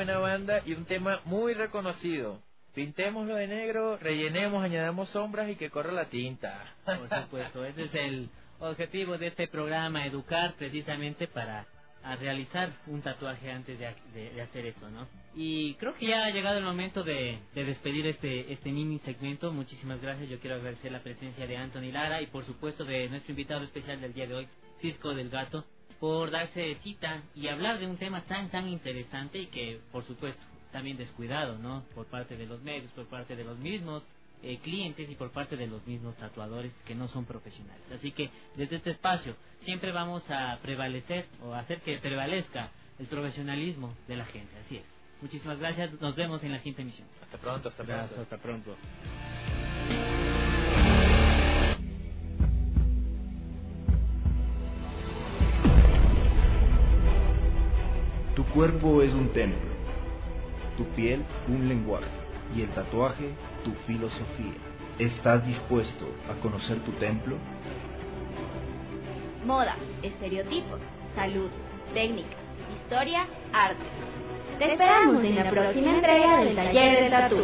buena banda y un tema muy reconocido. Pintémoslo de negro, rellenemos, añadamos sombras y que corra la tinta. Por supuesto, ese es el objetivo de este programa, educar precisamente para a realizar un tatuaje antes de, de, de hacer esto, ¿no? Y creo que ya ha llegado el momento de, de despedir este este mini segmento. Muchísimas gracias. Yo quiero agradecer la presencia de Anthony Lara y por supuesto de nuestro invitado especial del día de hoy, Cisco del Gato, por darse cita y hablar de un tema tan tan interesante y que por supuesto también descuidado, ¿no? Por parte de los medios, por parte de los mismos eh, clientes y por parte de los mismos tatuadores que no son profesionales. Así que desde este espacio siempre vamos a prevalecer o hacer que prevalezca el profesionalismo de la gente. Así es. Muchísimas gracias. Nos vemos en la quinta emisión. Hasta pronto, hasta pronto. Gracias, hasta pronto. Tu cuerpo es un templo, tu piel un lenguaje y el tatuaje tu filosofía. ¿Estás dispuesto a conocer tu templo? Moda, estereotipos, salud, técnica, historia, arte. Te esperamos en la próxima entrega del Taller del Tatú.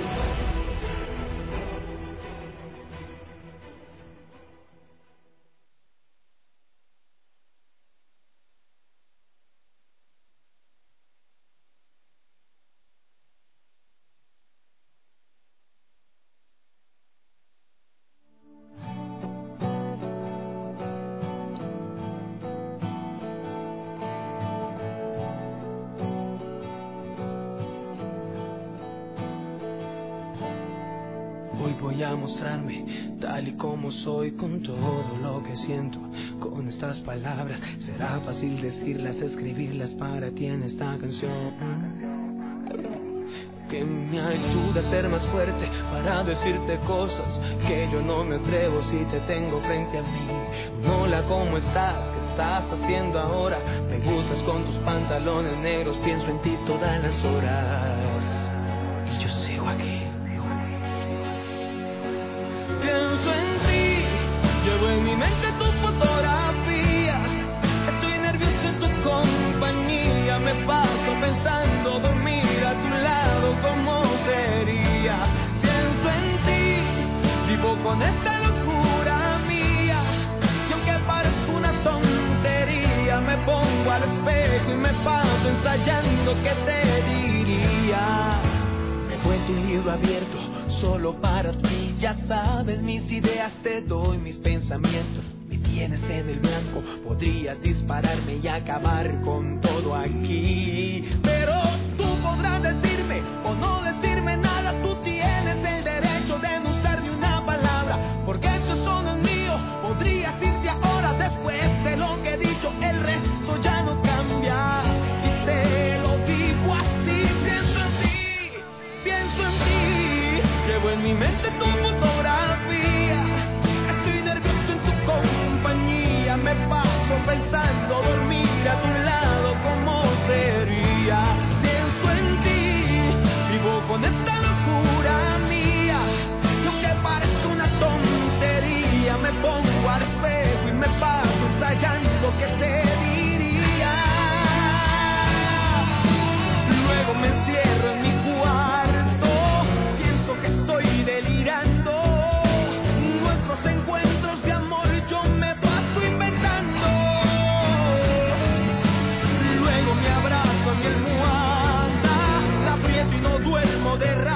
Voy a mostrarme tal y como soy, con todo lo que siento, con estas palabras. Será fácil decirlas, escribirlas para ti en esta canción, que me ayuda a ser más fuerte para decirte cosas que yo no me atrevo si te tengo frente a mí. Hola, ¿cómo estás? ¿Qué estás haciendo ahora? Me gustas con tus pantalones negros, pienso en ti todas las horas y yo sigo aquí. Pienso en ti, llevo en mi mente tu fotografía. Estoy nervioso en tu compañía. Me paso pensando dormir a tu lado, ¿cómo sería? Pienso en ti, vivo con esta locura mía. Y aunque parezca una tontería, me pongo al espejo y me paso ensayando qué te diría. Me cuento un libro abierto solo para ti, ya sabes, mis ideas te doy, mis pensamientos me tienes en el blanco. Podría dispararme y acabar con todo aquí, pero tú podrás decirme o no decirme nada. Tú tienes el derecho de no usar ni una palabra, porque eso solo es mío. Podrías irte ahora después de lo que he dicho, el resto ya no cambia y te lo digo así. Pienso en ti, pienso en ti. Llevo en mi mente tu fotografía. Estoy nervioso en tu compañía. Me paso pensando dormir a tu lado, ¿cómo sería? Pienso en ti, vivo con esta locura mía. Y aunque parezca una tontería, me pongo al espejo y me paso ensayando qué te diría. Luego me encierro en mi cuarto, que estoy delirando. Nuestros encuentros de amor yo me paso inventando. Luego me abrazo a mi almohada, la aprieto y no duermo de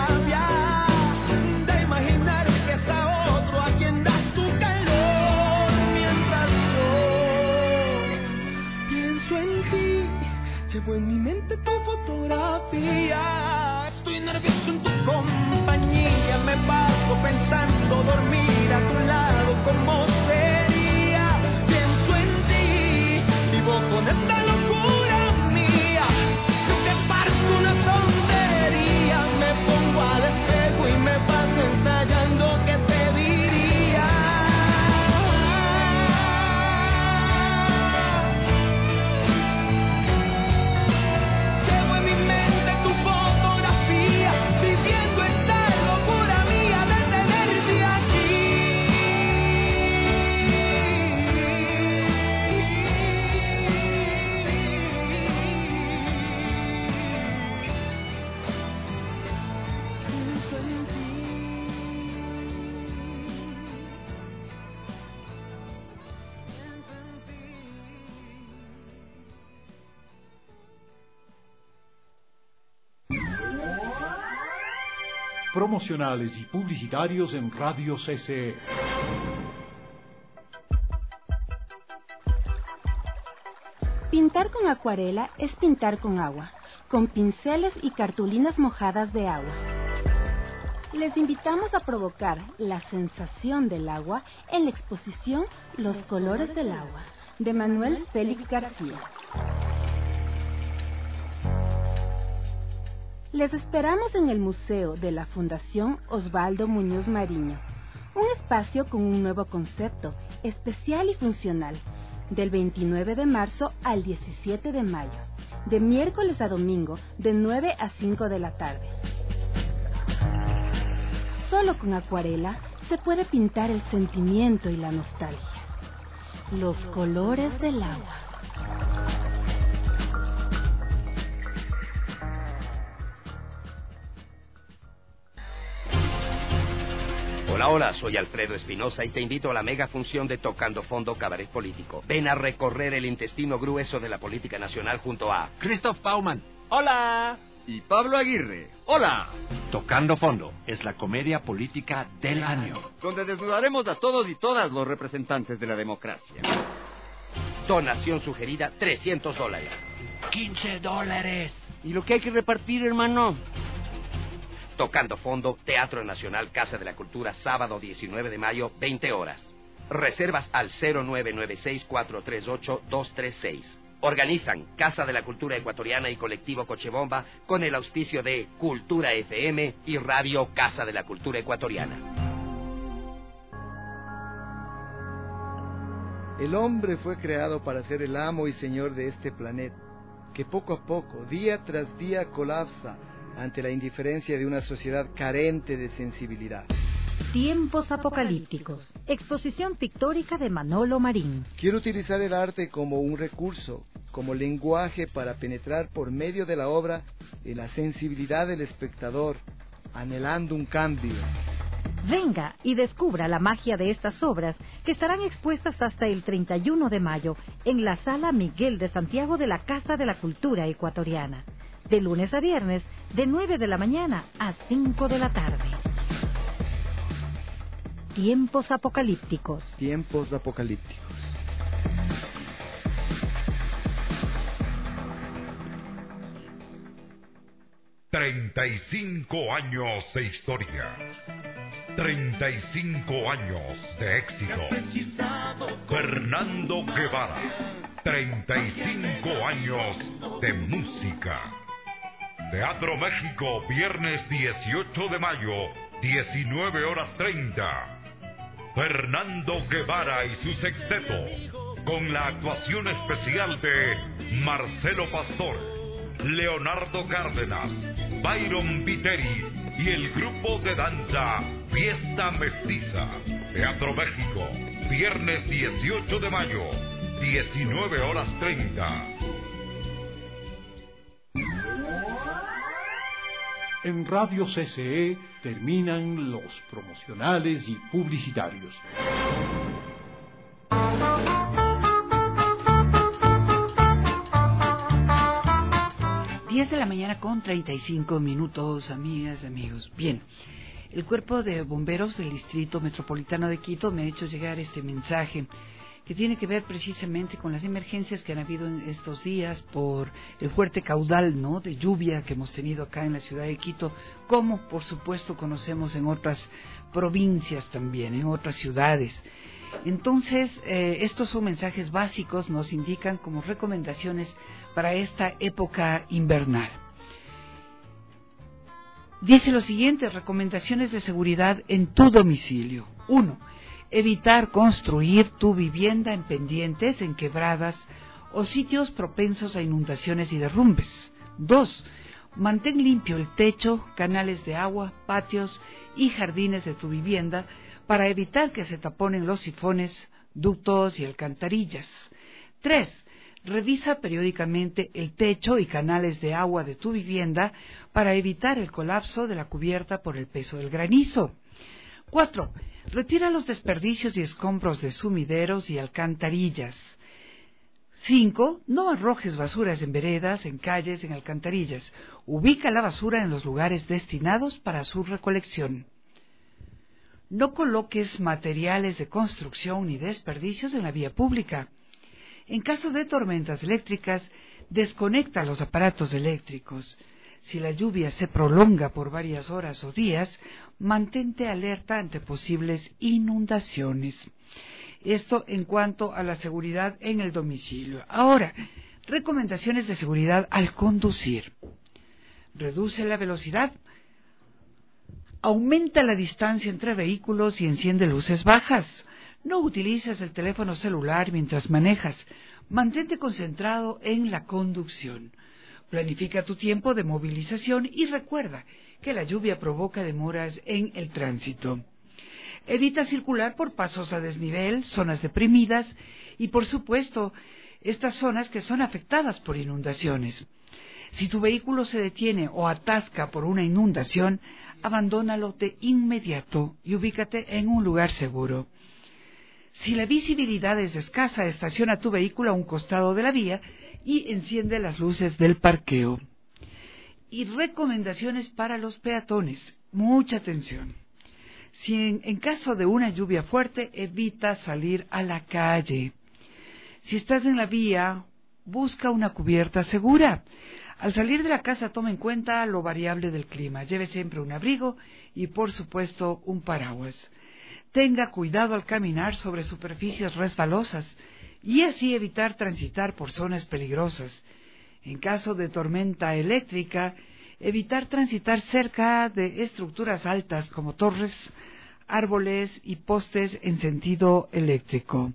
promocionales y publicitarios en Radio C C E. Pintar con acuarela es pintar con agua, con pinceles y cartulinas mojadas de agua. Les invitamos a provocar la sensación del agua en la exposición Los colores del agua, de Manuel Félix García. Les esperamos en el Museo de la Fundación Osvaldo Muñoz Mariño, un espacio con un nuevo concepto, especial y funcional, del veintinueve de marzo al diecisiete de mayo, de miércoles a domingo, de nueve a cinco de la tarde. Solo con acuarela se puede pintar el sentimiento y la nostalgia. Los colores del agua. Hola, hola, soy Alfredo Espinosa y te invito a la mega función de Tocando Fondo Cabaret Político. Ven a recorrer el intestino grueso de la política nacional junto a Christoph Baumann. ¡Hola! Y Pablo Aguirre. ¡Hola! Tocando Fondo es la comedia política del año. Donde desnudaremos a todos y todas los representantes de la democracia. Donación sugerida, trescientos dólares. quince dólares. ¿Y lo que hay que repartir, hermano? Tocando Fondo, Teatro Nacional, Casa de la Cultura, sábado diecinueve de mayo, veinte horas. Reservas al cero nueve nueve seis, cuatro tres ocho, dos tres seis. Organizan Casa de la Cultura Ecuatoriana y Colectivo Cochebomba con el auspicio de Cultura F M y Radio Casa de la Cultura Ecuatoriana. El hombre fue creado para ser el amo y señor de este planeta, que poco a poco, día tras día, colapsa ante la indiferencia de una sociedad carente de sensibilidad. Tiempos apocalípticos. Exposición pictórica de Manolo Marín. Quiero utilizar el arte como un recurso, como lenguaje para penetrar por medio de la obra en la sensibilidad del espectador, anhelando un cambio. Venga y descubra la magia de estas obras que estarán expuestas hasta el treinta y uno de mayo en la Sala Miguel de Santiago de la Casa de la Cultura Ecuatoriana. De lunes a viernes, de nueve de la mañana a cinco de la tarde. Tiempos apocalípticos. Tiempos apocalípticos. Treinta y cinco años de historia. Treinta y cinco años de éxito. Fernando Guevara. Treinta y cinco años de música. Teatro México, viernes dieciocho de mayo, diecinueve horas treinta. Fernando Guevara y su sexteto, con la actuación especial de Marcelo Pastor, Leonardo Cárdenas, Byron Viteri y el grupo de danza Fiesta Mestiza. Teatro México, viernes dieciocho de mayo, diecinueve horas treinta. En Radio C C E terminan los promocionales y publicitarios. diez de la mañana con treinta y cinco minutos, amigas, amigos. Bien, el Cuerpo de Bomberos del Distrito Metropolitano de Quito me ha hecho llegar este mensaje que tiene que ver precisamente con las emergencias que han habido en estos días por el fuerte caudal, ¿no?, de lluvia que hemos tenido acá en la ciudad de Quito, como por supuesto conocemos en otras provincias también, en otras ciudades. Entonces, eh, estos son mensajes básicos, nos indican como recomendaciones para esta época invernal. Dice lo siguiente: recomendaciones de seguridad en tu domicilio. Uno. Evitar construir tu vivienda en pendientes, en quebradas o sitios propensos a inundaciones y derrumbes. Dos. Mantén limpio el techo, canales de agua, patios y jardines de tu vivienda para evitar que se taponen los sifones, ductos y alcantarillas. Tres. Revisa periódicamente el techo y canales de agua de tu vivienda para evitar el colapso de la cubierta por el peso del granizo. Cuatro. Retira los desperdicios y escombros de sumideros y alcantarillas. Cinco, no arrojes basuras en veredas, en calles, en alcantarillas. Ubica la basura en los lugares destinados para su recolección. No coloques materiales de construcción ni desperdicios en la vía pública. En caso de tormentas eléctricas, desconecta los aparatos eléctricos. Si la lluvia se prolonga por varias horas o días, mantente alerta ante posibles inundaciones. Esto en cuanto a la seguridad en el domicilio. Ahora, recomendaciones de seguridad al conducir. Reduce la velocidad. Aumenta la distancia entre vehículos y enciende luces bajas. No utilices el teléfono celular mientras manejas. Mantente concentrado en la conducción. Planifica tu tiempo de movilización y recuerda que la lluvia provoca demoras en el tránsito. Evita circular por pasos a desnivel, zonas deprimidas y, por supuesto, estas zonas que son afectadas por inundaciones. Si tu vehículo se detiene o atasca por una inundación, abandónalo de inmediato y ubícate en un lugar seguro. Si la visibilidad es escasa, estaciona tu vehículo a un costado de la vía y enciende las luces del parqueo. Y recomendaciones para los peatones. Mucha atención. Si en, en caso de una lluvia fuerte, evita salir a la calle. Si estás en la vía, busca una cubierta segura. Al salir de la casa, toma en cuenta lo variable del clima. Lleve siempre un abrigo y, por supuesto, un paraguas. Tenga cuidado al caminar sobre superficies resbalosas y así evitar transitar por zonas peligrosas. En caso de tormenta eléctrica, evitar transitar cerca de estructuras altas como torres, árboles y postes en sentido eléctrico.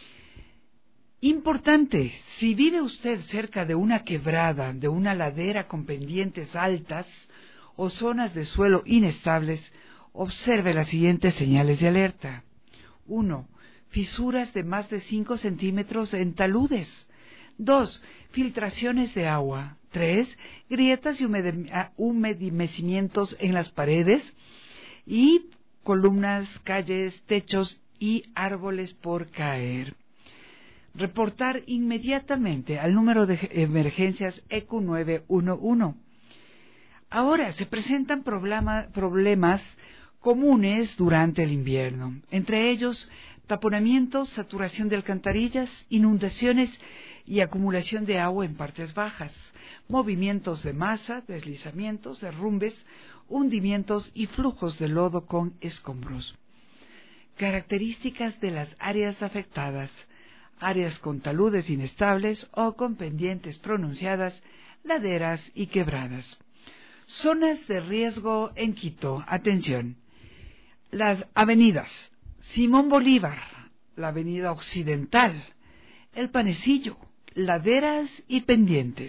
Importante, si vive usted cerca de una quebrada, de una ladera con pendientes altas o zonas de suelo inestables, observe las siguientes señales de alerta. uno. Fisuras de más de cinco centímetros en taludes. dos. Filtraciones de agua. tres. Grietas y humedecimientos en las paredes y columnas, calles, techos y árboles por caer. Reportar inmediatamente al número de emergencias E Q nueve uno uno. Ahora se presentan problema, problemas comunes durante el invierno, entre ellos taponamientos, saturación de alcantarillas, inundaciones y acumulación de agua en partes bajas, movimientos de masa, deslizamientos, derrumbes, hundimientos y flujos de lodo con escombros. Características de las áreas afectadas: áreas con taludes inestables o con pendientes pronunciadas, laderas y quebradas. Zonas de riesgo en Quito. Atención. Las avenidas: Simón Bolívar, la avenida Occidental, El Panecillo, laderas y pendientes.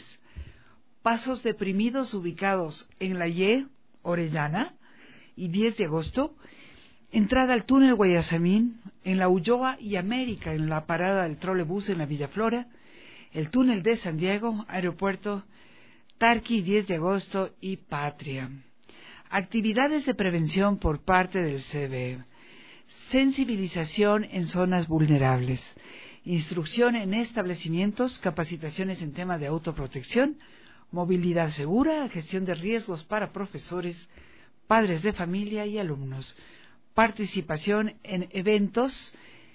Pasos deprimidos ubicados en la Y, Orellana y diez de agosto, entrada al túnel Guayasamín, en la Ulloa y América, en la parada del trolebús en la Villa Flora, el túnel de San Diego, aeropuerto, Tarqui, diez de agosto y Patria. Actividades de prevención por parte del C B E. Sensibilización en zonas vulnerables. Instrucción en establecimientos, capacitaciones en tema de autoprotección, movilidad segura, gestión de riesgos para profesores, padres de familia y alumnos. Participación en eventos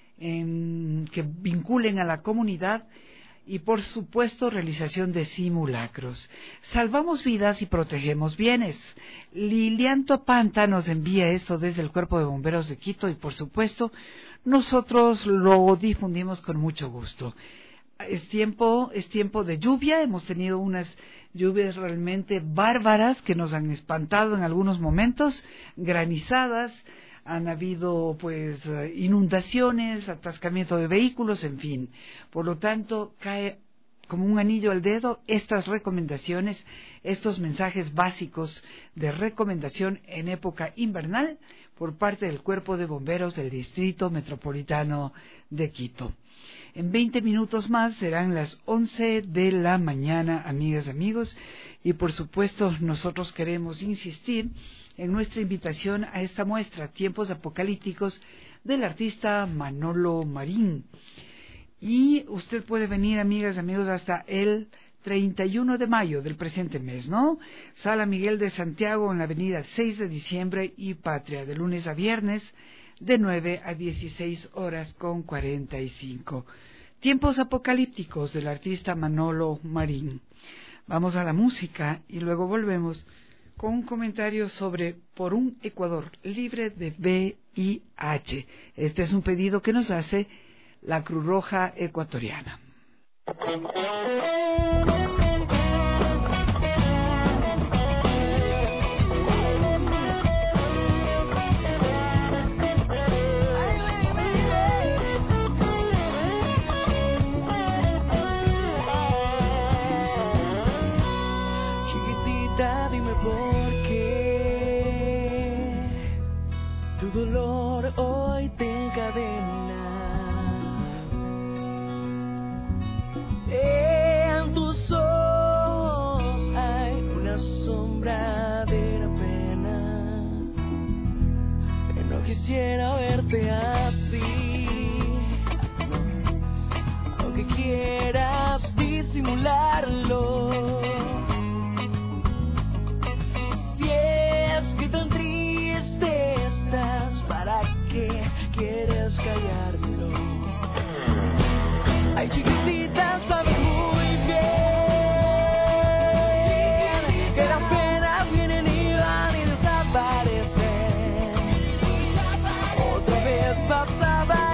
en, que vinculen a la comunidad y, por supuesto, realización de simulacros. Salvamos vidas y protegemos bienes. Lilian Topanta nos envía esto desde el Cuerpo de Bomberos de Quito y, por supuesto, nosotros lo difundimos con mucho gusto. Es tiempo, es tiempo de lluvia. Hemos tenido unas lluvias realmente bárbaras que nos han espantado en algunos momentos, granizadas. Han habido, pues, inundaciones, atascamiento de vehículos, en fin. Por lo tanto, cae como un anillo al dedo estas recomendaciones, estos mensajes básicos de recomendación en época invernal por parte del Cuerpo de Bomberos del Distrito Metropolitano de Quito. En veinte minutos más serán las once de la mañana, amigas y amigos, y por supuesto nosotros queremos insistir en nuestra invitación a esta muestra, Tiempos Apocalípticos, del artista Manolo Marín. Y usted puede venir, amigas y amigos, hasta el treinta y uno de mayo del presente mes, ¿no? Sala Miguel de Santiago en la avenida seis de diciembre y Patria, de lunes a viernes, de nueve a dieciséis horas con cuarenta y cinco. Tiempos apocalípticos del artista Manolo Marín. Vamos a la música y luego volvemos con un comentario sobre Por un Ecuador libre de V I H. Este es un pedido que nos hace la Cruz Roja Ecuatoriana. Chiquitita, dime por qué tu dolor hoy te encadena. En tus ojos hay una sombra de la pena, que no quisiera verte así, aunque quieras disimularlo. Si es que tan triste estás, ¿para qué quieres callarlo? Ay, chiquitita, sabes muy bien que las penas vienen y van y desaparecen. Otra vez vas a bailar.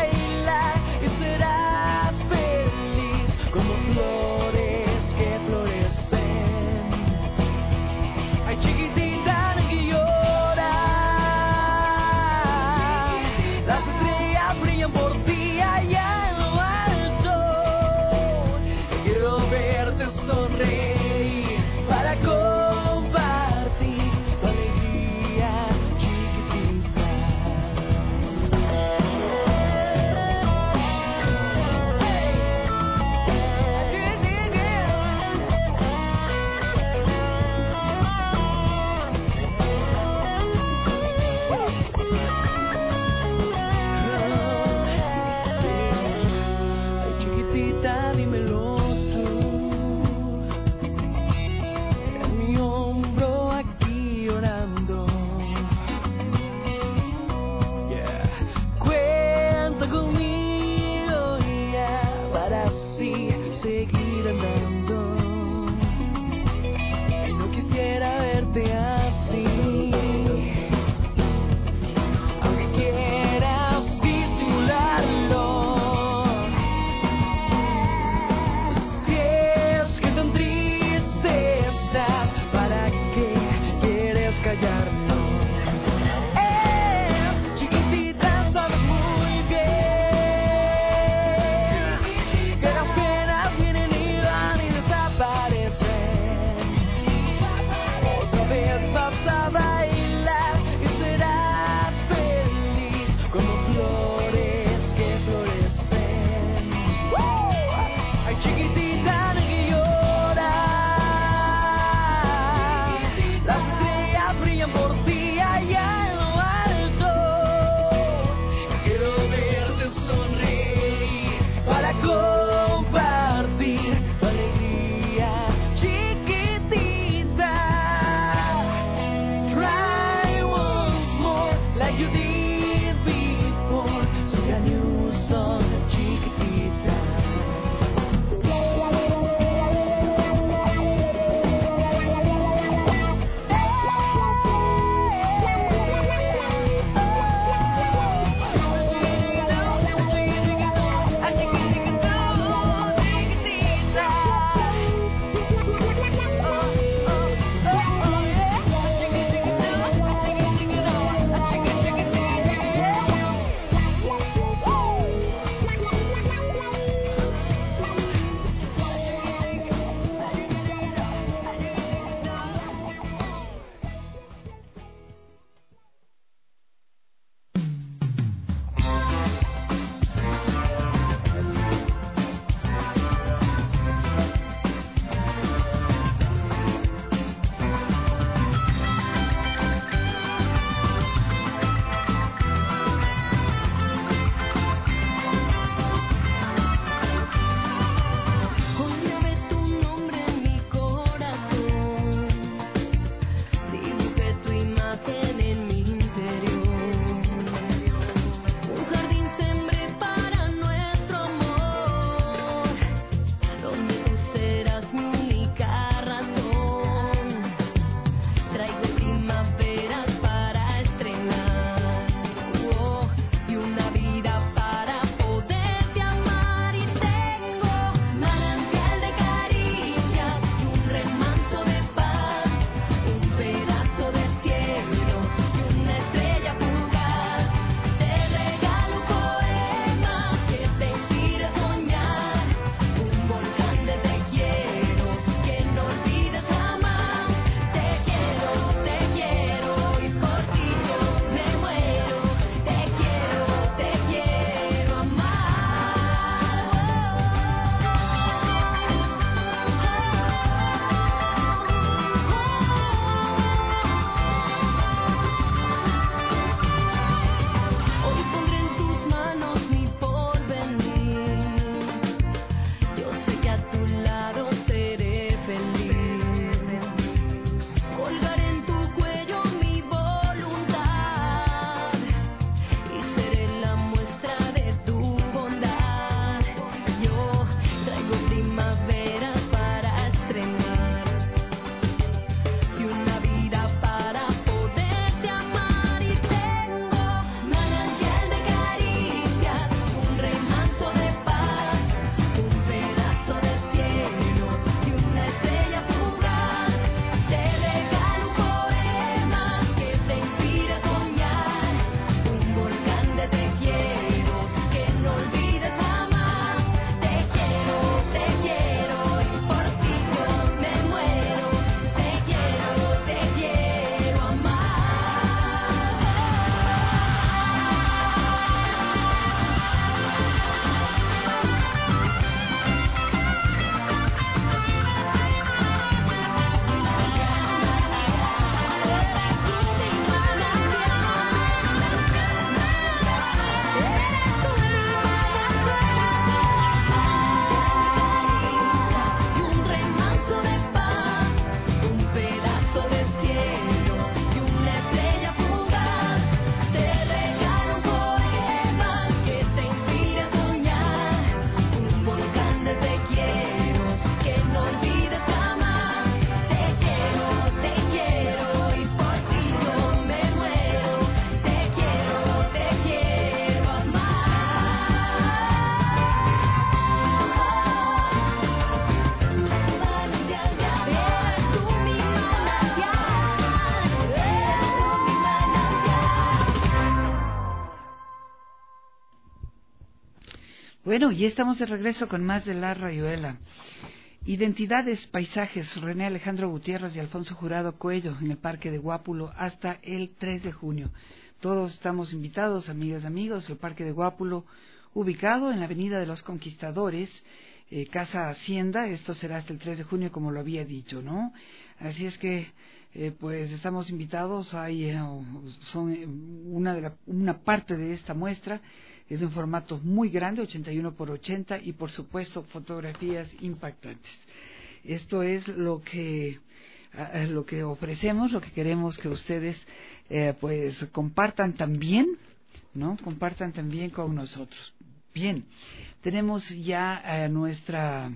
Bueno, ya estamos de regreso con más de La Rayuela. Identidades, paisajes, René Alejandro Gutiérrez y Alfonso Jurado Cuello en el Parque de Guápulo hasta el tres de junio. Todos estamos invitados, amigas y amigos, el Parque de Guápulo, ubicado en la Avenida de los Conquistadores, eh, Casa Hacienda. Esto será hasta el tres de junio, como lo había dicho, ¿no? Así es que, eh, pues, estamos invitados. Hay eh, son eh, una, de la, una parte de esta muestra. Es de un formato muy grande, ochenta y uno por ochenta, y por supuesto fotografías impactantes. Esto es lo que uh, lo que ofrecemos, lo que queremos que ustedes eh, pues compartan también, ¿no? Compartan también con nosotros. Bien, tenemos ya a nuestra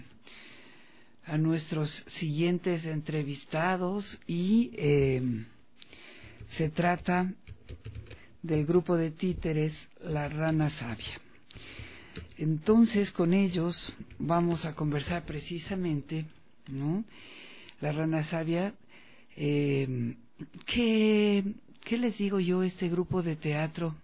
a nuestros siguientes entrevistados y eh, se trata del grupo de títeres La Rana Sabia. Entonces, con ellos vamos a conversar precisamente, ¿no? La Rana Sabia, eh, ¿qué, ¿qué les digo yo? Este grupo de teatro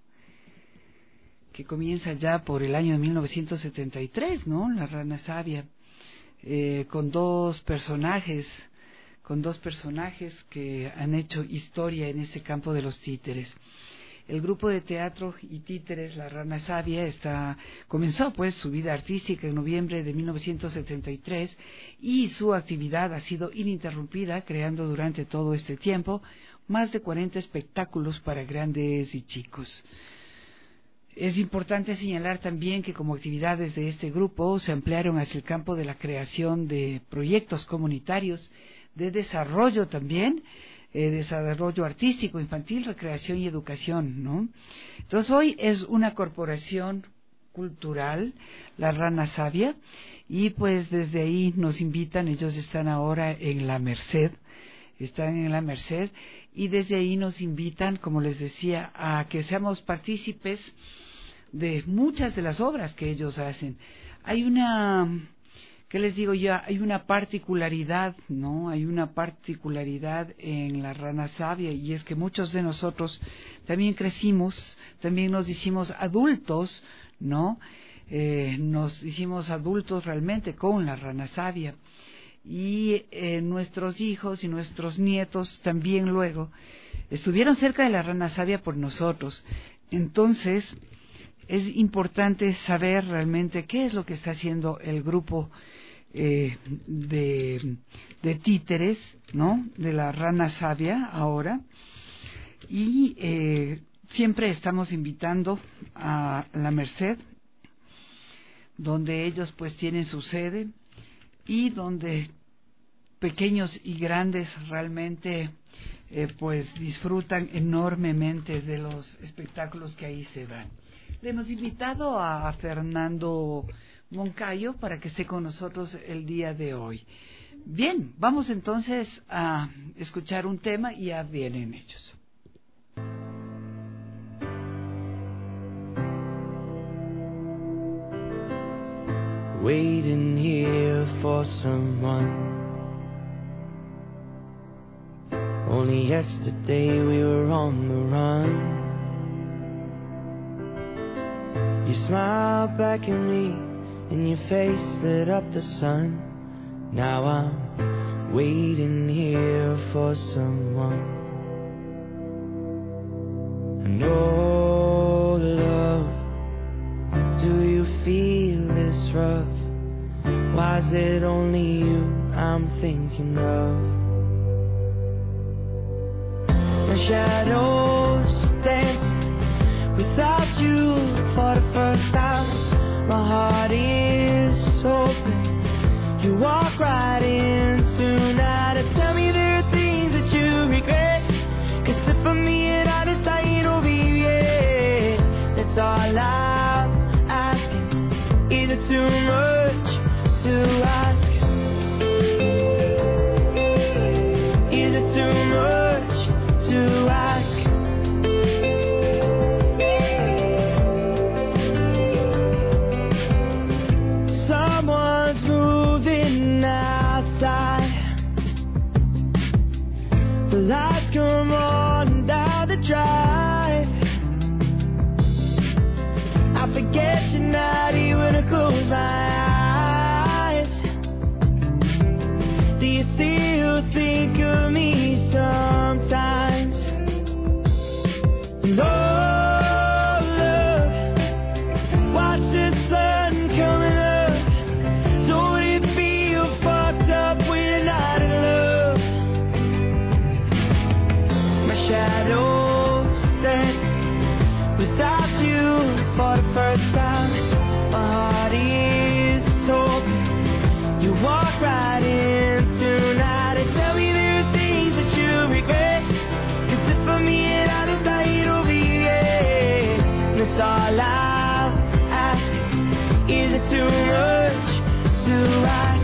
que comienza ya por el año de mil novecientos setenta y tres, ¿no? La Rana Sabia, eh, con dos personajes, con dos personajes que han hecho historia en este campo de los títeres. El grupo de teatro y títeres La Rana Sabia está, comenzó pues su vida artística en noviembre de mil novecientos setenta y tres y su actividad ha sido ininterrumpida, creando durante todo este tiempo más de cuarenta espectáculos para grandes y chicos. Es importante señalar también que como actividades de este grupo se ampliaron hacia el campo de la creación de proyectos comunitarios, de desarrollo también, Eh, desarrollo artístico, infantil, recreación y educación, ¿no? Entonces hoy es una corporación cultural, La Rana Sabia, y pues desde ahí nos invitan. Ellos están ahora en La Merced, están en La Merced, y desde ahí nos invitan, como les decía, a que seamos partícipes de muchas de las obras que ellos hacen. Hay una... ¿Qué les digo yo? Hay una particularidad, ¿no? Hay una particularidad en La Rana Sabia, y es que muchos de nosotros también crecimos, también nos hicimos adultos, ¿no? Eh, nos hicimos adultos realmente con La Rana Sabia. Y eh, nuestros hijos y nuestros nietos también luego estuvieron cerca de La Rana Sabia por nosotros. Entonces, es importante saber realmente qué es lo que está haciendo el grupo eh, de, de títeres, ¿no? De La Rana Sabia ahora. Y eh, siempre estamos invitando a La Merced, donde ellos pues tienen su sede y donde pequeños y grandes realmente eh, pues disfrutan enormemente de los espectáculos que ahí se dan. Le hemos invitado a Fernando Moncayo para que esté con nosotros el día de hoy. Bien, vamos entonces a escuchar un tema y ya vienen ellos. Waiting here for someone. Only yesterday we were on the run. You smiled back at me, and your face lit up the sun. Now I'm waiting here for someone. And oh, love, do you feel this rough? Why is it only you I'm thinking of? My shadows dance without you for the first time. My heart is open. You walk right in tonight and tell me there are things that you regret. Cause if for me and I decide to be, yeah, that's all I'm asking. Is it too much to ask? Is it too much to ask? Someone's moving outside. The lights come on down the drive. I forget you're not even a close. all I'm asking. Is it too much to ask?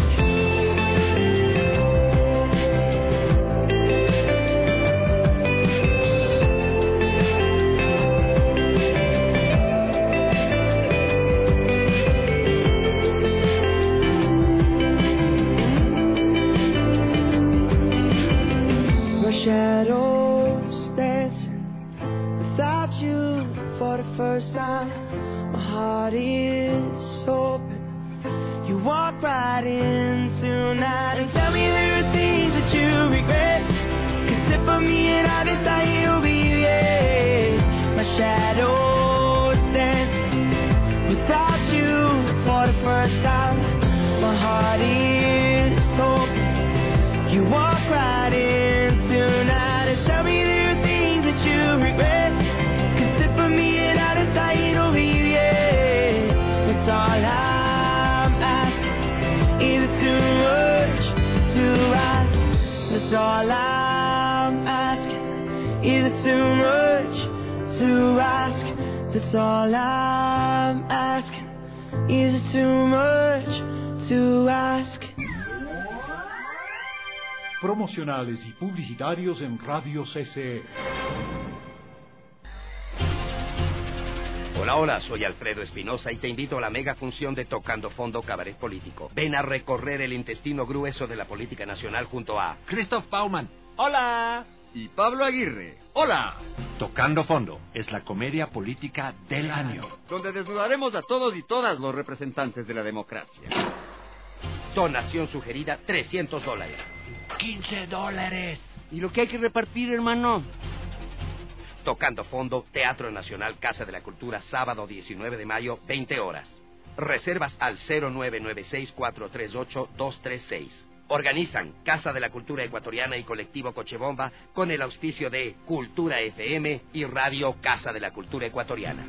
Shadows dancing without you for the first time. My heart is open. You walk right in tonight and tell me there are things that you regret. Cause if for me and I decide you'll be there. My shadows dancing without you for the first time. My heart is open. You walk right in tonight and tell me there are things that you regret. Cause if for me and I decide you'll be yeah. That's all I'm asking. Is it too much to ask? That's all I'm asking. Is it too much to ask? That's all I'm asking. Is it too much to ask? Promocionales y publicitarios en Radio C C E. Hola, hola, soy Alfredo Espinosa y te invito a la mega función de Tocando Fondo Cabaret Político. Ven a recorrer el intestino grueso de la política nacional junto a Christoph Baumann. ¡Hola! Y Pablo Aguirre. ¡Hola! Tocando Fondo es la comedia política del año, donde desnudaremos a todos y todas los representantes de la democracia. Donación sugerida, trescientos dólares. quince dólares. ¿Y lo que hay que repartir, hermano? Tocando Fondo, Teatro Nacional, Casa de la Cultura, sábado diecinueve de mayo, veinte horas. Reservas al cero nueve nueve seis cuatro tres ocho dos tres seis. Organizan Casa de la Cultura Ecuatoriana y Colectivo Cochebomba con el auspicio de Cultura F M y Radio Casa de la Cultura Ecuatoriana.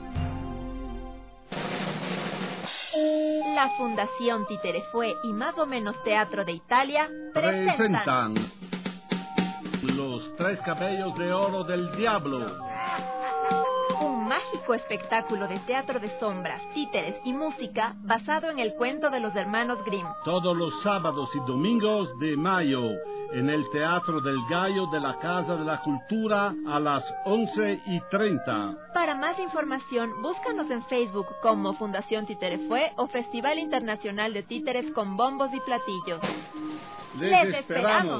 La Fundación Títerefue y Más o Menos Teatro de Italia presentan Los Tres Cabellos de Oro del Diablo. Un mágico espectáculo de teatro de sombras, títeres y música basado en el cuento de los hermanos Grimm. Todos los sábados y domingos de mayo en el Teatro del Gallo de la Casa de la Cultura a las once y treinta. Para más información, búscanos en Facebook como Fundación Títerefue o Festival Internacional de Títeres con Bombos y Platillos. ¡Les, ¡Les esperamos!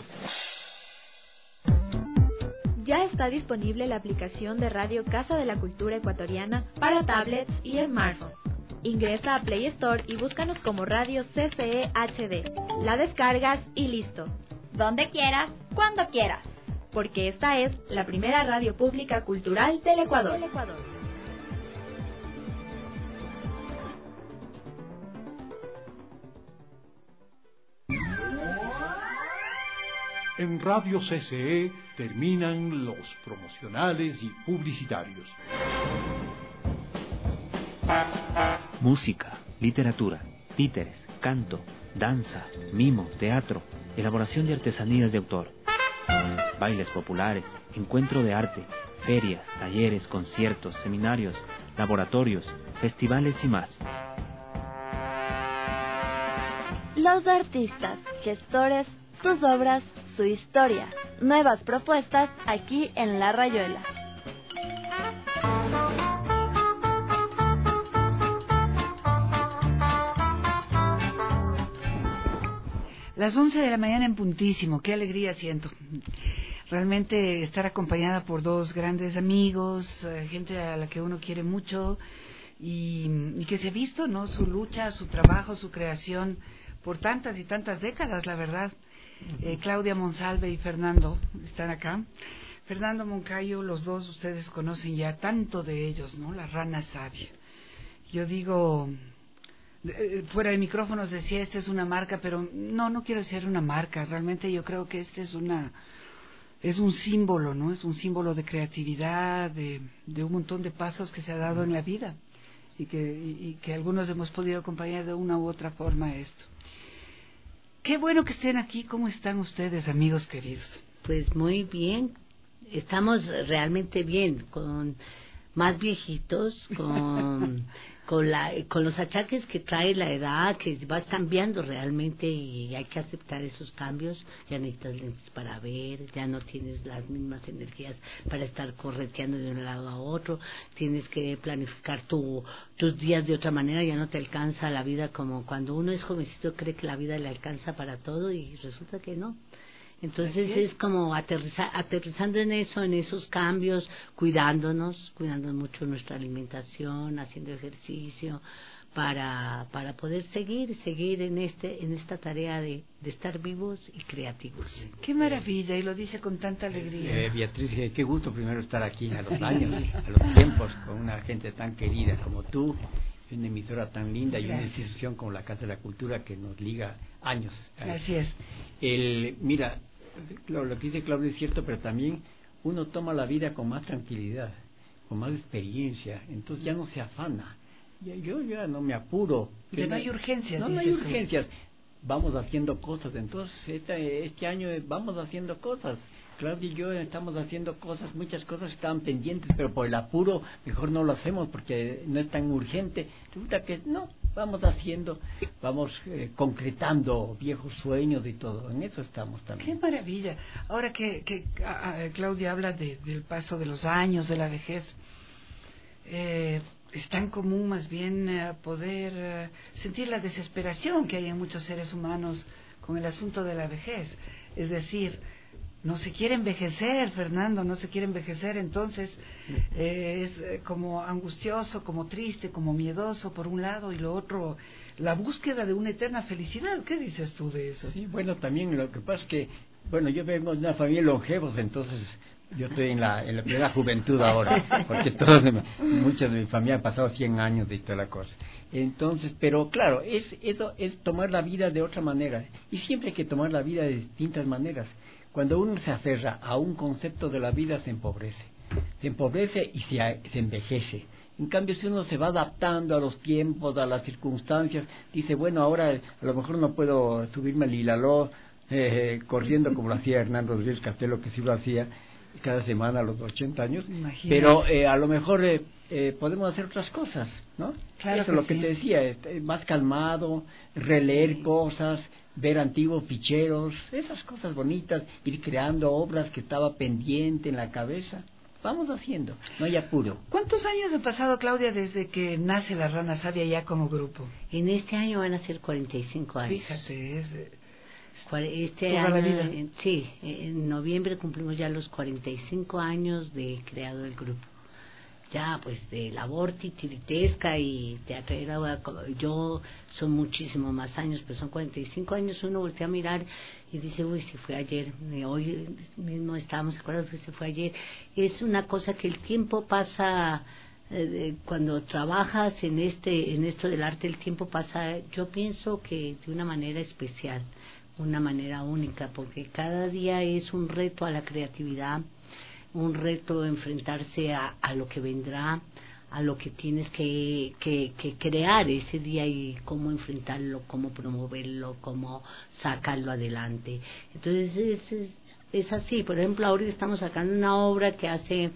Ya está disponible la aplicación de Radio Casa de la Cultura Ecuatoriana para tablets y smartphones. Ingresa a Play Store y búscanos como Radio C C E H D. La descargas y listo. Donde quieras, cuando quieras. Porque esta es la primera radio pública cultural del Ecuador. Del Ecuador. En Radio C C E terminan los promocionales y publicitarios. Música, literatura, títeres, canto, danza, mimo, teatro, elaboración de artesanías de autor, bailes populares, encuentro de arte, ferias, talleres, conciertos, seminarios, laboratorios, festivales y más. Los artistas, gestores, sus obras, su historia. Nuevas propuestas aquí en La Rayuela. Las once de la mañana en puntísimo, qué alegría siento. Realmente estar acompañada por dos grandes amigos, eh, gente a la que uno quiere mucho y, y que se ha visto, ¿no? Su lucha, su trabajo, su creación por tantas y tantas décadas, la verdad. Eh, Claudia Monsalve y Fernando están acá. Fernando Moncayo, los dos ustedes conocen ya tanto de ellos, ¿no? La rana sabia. Yo digo, eh, fuera de micrófonos decía, esta es una marca, pero no, no quiero decir una marca. Realmente yo creo que este es una, es un símbolo, ¿no? Es un símbolo de creatividad, de, de un montón de pasos que se ha dado en la vida y que, y, y que algunos hemos podido acompañar de una u otra forma a esto. Qué bueno que estén aquí. ¿Cómo están ustedes, amigos queridos? Pues muy bien. Estamos realmente bien, con más viejitos, con, con, la, con los achaques que trae la edad, que vas cambiando realmente y hay que aceptar esos cambios. Ya necesitas lentes para ver, ya no tienes las mismas energías para estar correteando de un lado a otro, tienes que planificar tu, tus días de otra manera, ya no te alcanza la vida como cuando uno es jovencito, cree que la vida le alcanza para todo y resulta que no. Entonces es. es como aterriza, aterrizando en eso, en esos cambios, cuidándonos, cuidando mucho nuestra alimentación, haciendo ejercicio para para poder seguir, seguir en este en esta tarea de, de estar vivos y creativos. Qué maravilla, y lo dice con tanta alegría. Eh, Beatriz, eh, qué gusto primero estar aquí a los años, a los tiempos, con una gente tan querida como tú, una emisora tan linda y Gracias. Una institución como la Casa de la Cultura que nos liga años. Así es. El, mira, lo, lo que dice Claudio es cierto, pero también uno toma la vida con más tranquilidad, con más experiencia, entonces ya no se afana. Ya, yo ya no me apuro. Ya no hay urgencias. No, no hay urgencias. Vamos haciendo cosas, entonces este, este año vamos haciendo cosas. Claudio y yo estamos haciendo cosas, muchas cosas estaban pendientes, pero por el apuro mejor no lo hacemos porque no es tan urgente. Resulta que no, vamos haciendo, vamos eh, concretando viejos sueños y todo. En eso estamos también. ¡Qué maravilla! Ahora que, que a, a, Claudia habla de, del paso de los años, de la vejez, eh, es tan común más bien eh, poder eh, sentir la desesperación que hay en muchos seres humanos con el asunto de la vejez. Es decir, no se quiere envejecer, Fernando, no se quiere envejecer, entonces eh, es eh, como angustioso, como triste, como miedoso por un lado, y lo otro, la búsqueda de una eterna felicidad. ¿Qué dices tú de eso? Sí, bueno, también lo que pasa es que, bueno, yo vengo de una familia longevos, entonces yo estoy en la, en la plena juventud ahora, porque todos, muchos de mi familia han pasado cien años de toda la cosa. Entonces, pero claro, es, eso es tomar la vida de otra manera, y siempre hay que tomar la vida de distintas maneras. Cuando uno se aferra a un concepto de la vida, se empobrece. Se empobrece y se, se envejece. En cambio, si uno se va adaptando a los tiempos, a las circunstancias, dice, bueno, ahora a lo mejor no puedo subirme al hilaló eh, corriendo como lo hacía Hernán Rodríguez Castelo, que sí lo hacía cada semana a los ochenta años. Imagínate. Pero eh, a lo mejor eh, eh, podemos hacer otras cosas, ¿no? Claro. Eso es lo que sí. Te decía, eh, más calmado, releer sí. cosas, ver antiguos ficheros, esas cosas bonitas, ir creando obras que estaba pendiente en la cabeza. Vamos haciendo, no hay apuro. ¿Cuántos años han pasado, Claudia, desde que nace La Rana Sabia ya como grupo? En este año van a ser cuarenta y cinco años. Fíjate, es... Este toda año, la vida. En, sí, en noviembre cumplimos ya los cuarenta y cinco años de creado el grupo. Ya, pues, de labor titiritesca y teatrera, yo son muchísimo más años, pero son cuarenta y cinco años, uno voltea a mirar y dice, uy, si fue ayer, hoy mismo estábamos acordados, pero si fue ayer. Es una cosa que el tiempo pasa, eh, cuando trabajas en este en esto del arte, el tiempo pasa, yo pienso que de una manera especial, una manera única, porque cada día es un reto a la creatividad, un reto enfrentarse a, a lo que vendrá, a lo que tienes que, que, que crear ese día y cómo enfrentarlo, cómo promoverlo, cómo sacarlo adelante. Entonces es, es, es así. Por ejemplo, ahora estamos sacando una obra que hace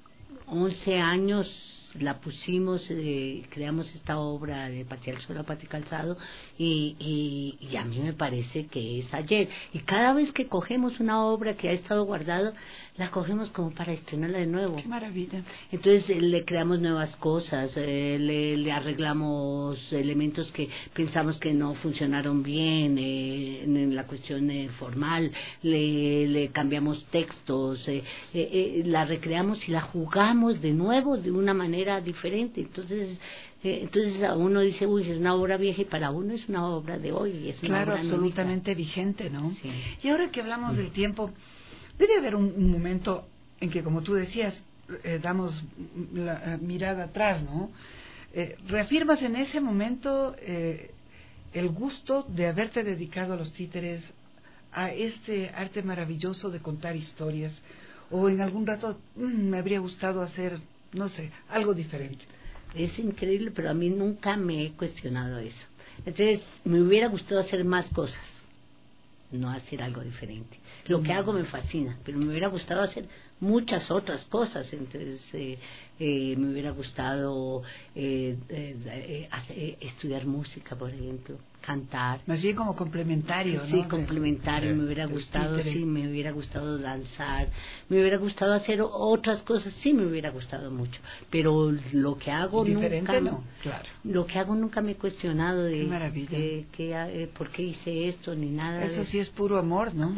once años la pusimos, eh, creamos esta obra de Pati al Suelo, Pati Calzado, y, y, y a mí me parece que es ayer. Y cada vez que cogemos una obra que ha estado guardada, la cogemos como para estrenarla de nuevo. ¡Qué maravilla! Entonces eh, le creamos nuevas cosas, eh, le, le arreglamos elementos que pensamos que no funcionaron bien eh, en, en la cuestión eh, formal, le, le cambiamos textos, eh, eh, eh, la recreamos y la jugamos de nuevo de una manera diferente. Entonces eh, entonces a uno dice, uy, es una obra vieja, y para uno es una obra de hoy. Es una claro, obra absolutamente novita. Vigente, ¿no? Sí. Y ahora que hablamos del tiempo, debe haber un, un momento en que, como tú decías, eh, damos la, la mirada atrás, ¿no? Eh, reafirmas en ese momento eh, el gusto de haberte dedicado a los títeres, a este arte maravilloso de contar historias, o en algún rato mmm, me habría gustado hacer, no sé, algo diferente. Es increíble, pero a mí nunca me he cuestionado eso. Entonces, me hubiera gustado hacer más cosas, no hacer algo diferente. Lo que hago me fascina, pero me hubiera gustado hacer muchas otras cosas. Entonces eh, eh, me hubiera gustado eh, eh, eh, hacer, estudiar música, por ejemplo, cantar. Más bien como complementario, ¿no? Sí, complementario. De, me hubiera de gustado, títere. sí, me hubiera gustado danzar, me hubiera gustado hacer otras cosas, sí, me hubiera gustado mucho. Pero lo que hago Diferente, nunca, no, claro. Lo que hago nunca me he cuestionado de, Qué maravilla. de que, eh, por qué hice esto ni nada. Eso de... sí es puro amor, ¿no?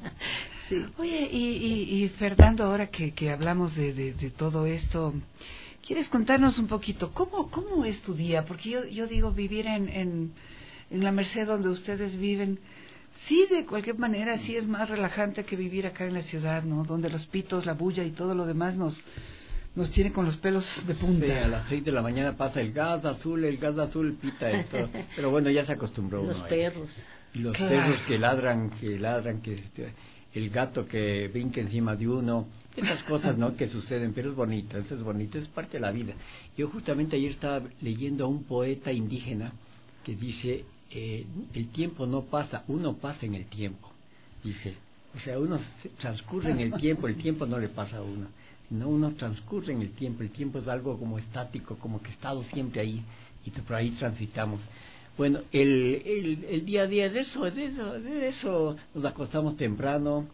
Sí. Oye, y, y, y Fernando, ahora que, que hablamos de, de, de todo esto, ¿quieres contarnos un poquito cómo, cómo es tu día? Porque yo, yo digo, vivir en, en, en la Merced donde ustedes viven, sí, de cualquier manera, sí es más relajante que vivir acá en la ciudad, ¿no? Donde los pitos, la bulla y todo lo demás nos, nos tiene con los pelos de punta. Sí, a las seis de la mañana pasa el gas azul, el gas azul pita y todo. Pero bueno, ya se acostumbró uno. Los a perros. Y los Claro. perros que ladran, que ladran, que el gato que brinca encima de uno, esas cosas, ¿no? Que suceden, pero es bonito, eso es bonito, es parte de la vida. Yo justamente ayer estaba leyendo a un poeta indígena que dice, eh, el tiempo no pasa, uno pasa en el tiempo, dice. O sea, uno se transcurre en el tiempo, el tiempo no le pasa a uno. No, uno transcurre en el tiempo, el tiempo es algo como estático, como que estado siempre ahí, y por ahí transitamos. Bueno, el, el, el día a día de eso, de eso, de eso nos acostamos temprano,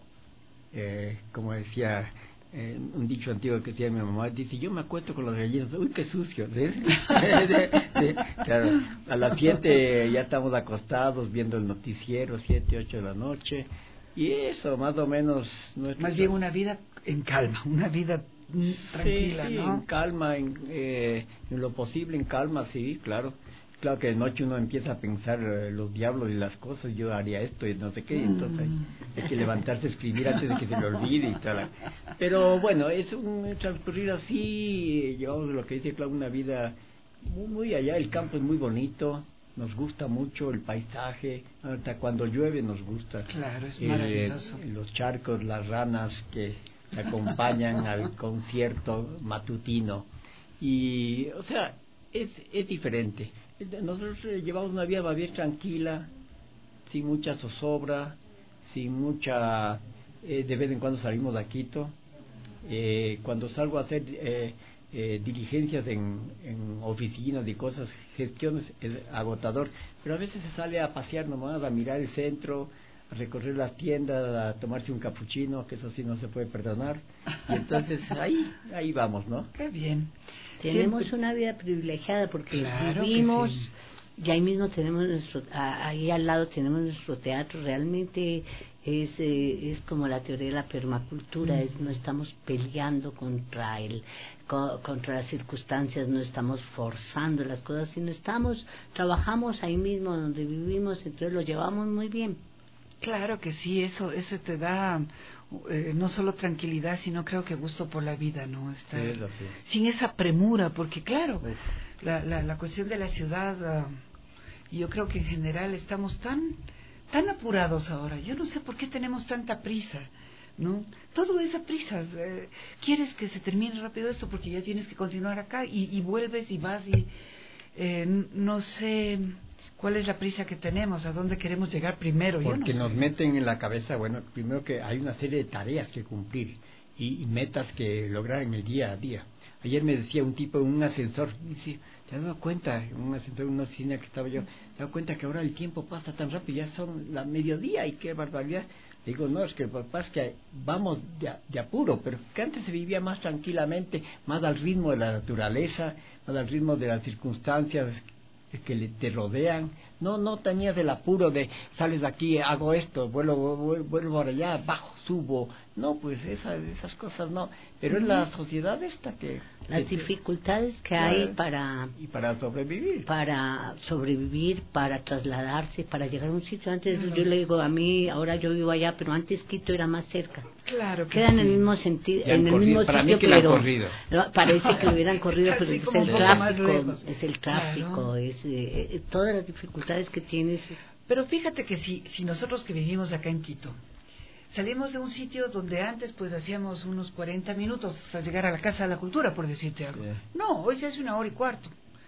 eh, como decía eh, un dicho antiguo que decía mi mamá, dice, yo me acuesto con los gallinas, uy, qué sucio. ¿Sí? de, de, claro, a las siete ya estamos acostados viendo el noticiero, siete, ocho de la noche, y eso, más o menos. Nuestro... Más bien una vida en calma, una vida tranquila, sí, sí, ¿no? en calma, en, eh, en lo posible en calma, sí, claro. Claro que de noche uno empieza a pensar eh, los diablos y las cosas, yo haría esto y no sé qué, y entonces hay, hay que levantarse a escribir antes de que se le olvide y tal. Pero bueno, es un transcurrir así, llevamos lo que dice Claudio, una vida muy, muy allá, el campo es muy bonito, nos gusta mucho el paisaje, hasta cuando llueve nos gusta. Claro, es eh, maravilloso. Los charcos, las ranas que acompañan al concierto matutino, y o sea, es, es diferente. Nosotros llevamos una vida más bien tranquila, sin mucha zozobra, sin mucha... Eh, de vez en cuando salimos a Quito. Eh, cuando salgo a hacer eh, eh, diligencias en, en oficinas y cosas, gestiones, es agotador. Pero a veces se sale a pasear nomás, a mirar el centro, a recorrer las tiendas, a tomarse un capuchino, que eso sí no se puede perdonar. Y entonces ahí, ahí vamos, ¿no? Qué bien. Tenemos Siempre... una vida privilegiada porque claro vivimos, sí. Y ahí mismo tenemos nuestro, ahí al lado tenemos nuestro teatro. Realmente es eh, es como la teoría de la permacultura, mm. es, no estamos peleando contra el co, contra las circunstancias, no estamos forzando las cosas, sino estamos, trabajamos ahí mismo donde vivimos, entonces lo llevamos muy bien. Claro que sí, eso eso te da eh, no solo tranquilidad, sino creo que gusto por la vida, ¿no? Estar sí, sí. sin esa premura, porque claro, la, la, la cuestión de la ciudad, uh, yo creo que en general estamos tan tan apurados ahora. Yo no sé por qué tenemos tanta prisa, ¿no? Todo esa prisa. Eh, quieres que se termine rápido esto porque ya tienes que continuar acá y, y vuelves y vas y eh, no sé... ¿Cuál es la prisa que tenemos? ¿A dónde queremos llegar primero? Porque Yo no nos sé. meten en la cabeza, bueno, primero que hay una serie de tareas que cumplir y, y metas que lograr en el día a día. Ayer me decía un tipo en un ascensor, dice, ¿te has dado cuenta? En un ascensor, en una oficina que estaba yo, ¿te has dado cuenta que ahora el tiempo pasa tan rápido? Ya son la mediodía y qué barbaridad. Le digo, no, es que el papá es que vamos de, de apuro, pero que antes se vivía más tranquilamente, más al ritmo de la naturaleza, más al ritmo de las circunstancias que le, te rodean. No, no tenías el apuro de sales de aquí, hago esto, vuelvo, vuelvo para allá, bajo, subo. No, pues esas, esas cosas no. Pero es la sociedad esta que... Las que, dificultades que claro, hay para... Y para sobrevivir. Para sobrevivir, para trasladarse, para llegar a un sitio. Antes uh-huh. yo le digo a mí, ahora yo vivo allá, pero antes Quito era más cerca. Claro que Queda sí. en el mismo sentido, en el corrido, mismo para sitio, mí que pero corrido. parece que lo hubieran corrido, pero es el tráfico, es el tráfico, claro. es eh, todas las dificultades que tienes. Pero fíjate que si, si nosotros que vivimos acá en Quito, salimos de un sitio donde antes pues hacíamos unos cuarenta minutos hasta llegar a la Casa de la Cultura, por decirte algo. Yeah. No, hoy se hace una hora y cuarto.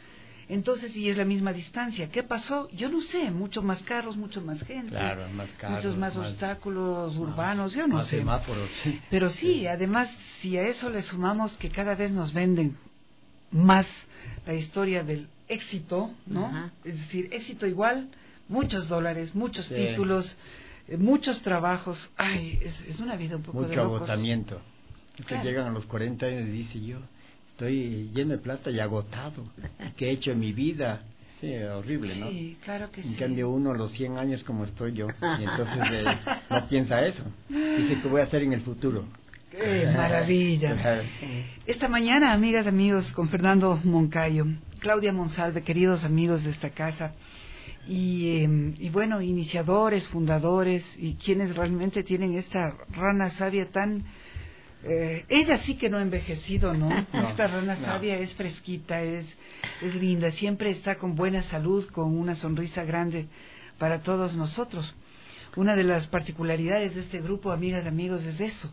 Entonces, y es la misma distancia. ¿Qué pasó? Yo no sé, mucho más carros, mucho más gente, claro, más carros, muchos más, más obstáculos urbanos, yo no más sé. Semáforos, sí. Pero sí, sí, además, si a eso le sumamos que cada vez nos venden más la historia del éxito, ¿no? Ajá. Es decir, éxito igual, muchos dólares, muchos sí. títulos, eh, muchos trabajos. Ay, es, es una vida un poco mucho de locos. Agotamiento. Que claro. Llegan a los cuarenta años y dice yo, estoy lleno de plata y agotado. ¿Qué he hecho en mi vida? Sí, horrible, ¿no? Sí, claro que en sí. En cambio uno a los cien años como estoy yo, y entonces eh, no piensa eso. Dice, ¿qué voy a hacer en el futuro? ¡Qué maravilla! Esta mañana, amigas, amigos, con Fernando Moncayo, Claudia Monsalve, queridos amigos de esta casa, y, eh, y bueno, iniciadores, fundadores, y quienes realmente tienen esta rana sabia tan... Eh, ella sí que no ha envejecido, ¿no? no Esta rana no. sabia es fresquita, es, es linda, siempre está con buena salud, con una sonrisa grande para todos nosotros. Una de las particularidades de este grupo, amigas y amigos, es eso,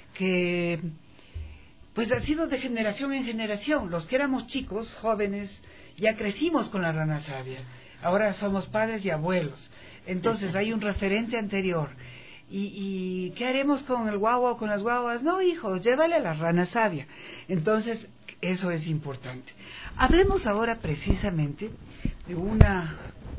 que pues ha sido de generación en generación. Los que éramos chicos, jóvenes, ya crecimos con la rana sabia. Ahora somos padres y abuelos. Entonces hay un referente anterior. ¿Y, y qué haremos con el guagua o con las guaguas? No, hijos, llévale a la rana sabia. Entonces, eso es importante. Hablemos ahora precisamente de una,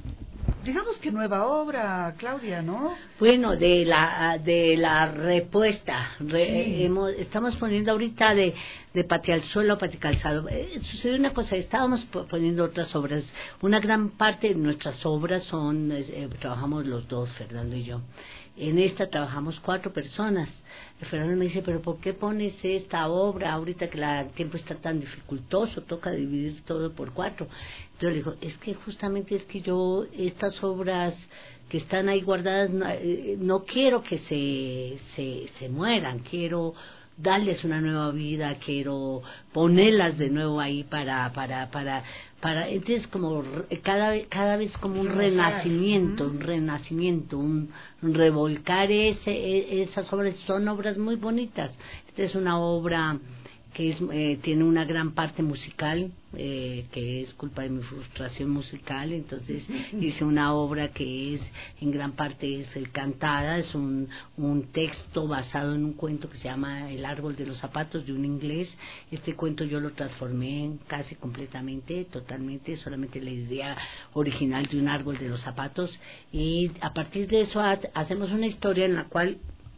digamos que nueva obra, Claudia, ¿no? Bueno, de la de la repuesta. Re, sí. hemos, estamos poniendo ahorita de, de Pati al suelo a Pati calzado. Eh, sucedió una cosa, estábamos poniendo otras obras. Una gran parte de nuestras obras son, eh, trabajamos los dos, Fernando y yo. En esta trabajamos cuatro personas. El Fernando me dice, pero ¿por qué pones esta obra ahorita que la, el tiempo está tan dificultoso? Toca dividir todo por cuatro. Entonces le digo, es que justamente es que yo, estas obras que están ahí guardadas, no, no quiero que se, se, se mueran, quiero darles una nueva vida, quiero ponerlas de nuevo ahí para, para, para, para, entonces como cada, cada vez como un renacimiento, un renacimiento, un revolcar ese, esas obras, son obras muy bonitas. Esta es una obra que es, eh, tiene una gran parte musical, eh, que es culpa de mi frustración musical. Entonces hice una obra que es en gran parte es el cantada, es un, un texto basado en un cuento que se llama El árbol de los zapatos, de un inglés. Este cuento yo lo transformé casi completamente, totalmente, solamente la idea original de un árbol de los zapatos, y a partir de eso ha, hacemos una historia en la cual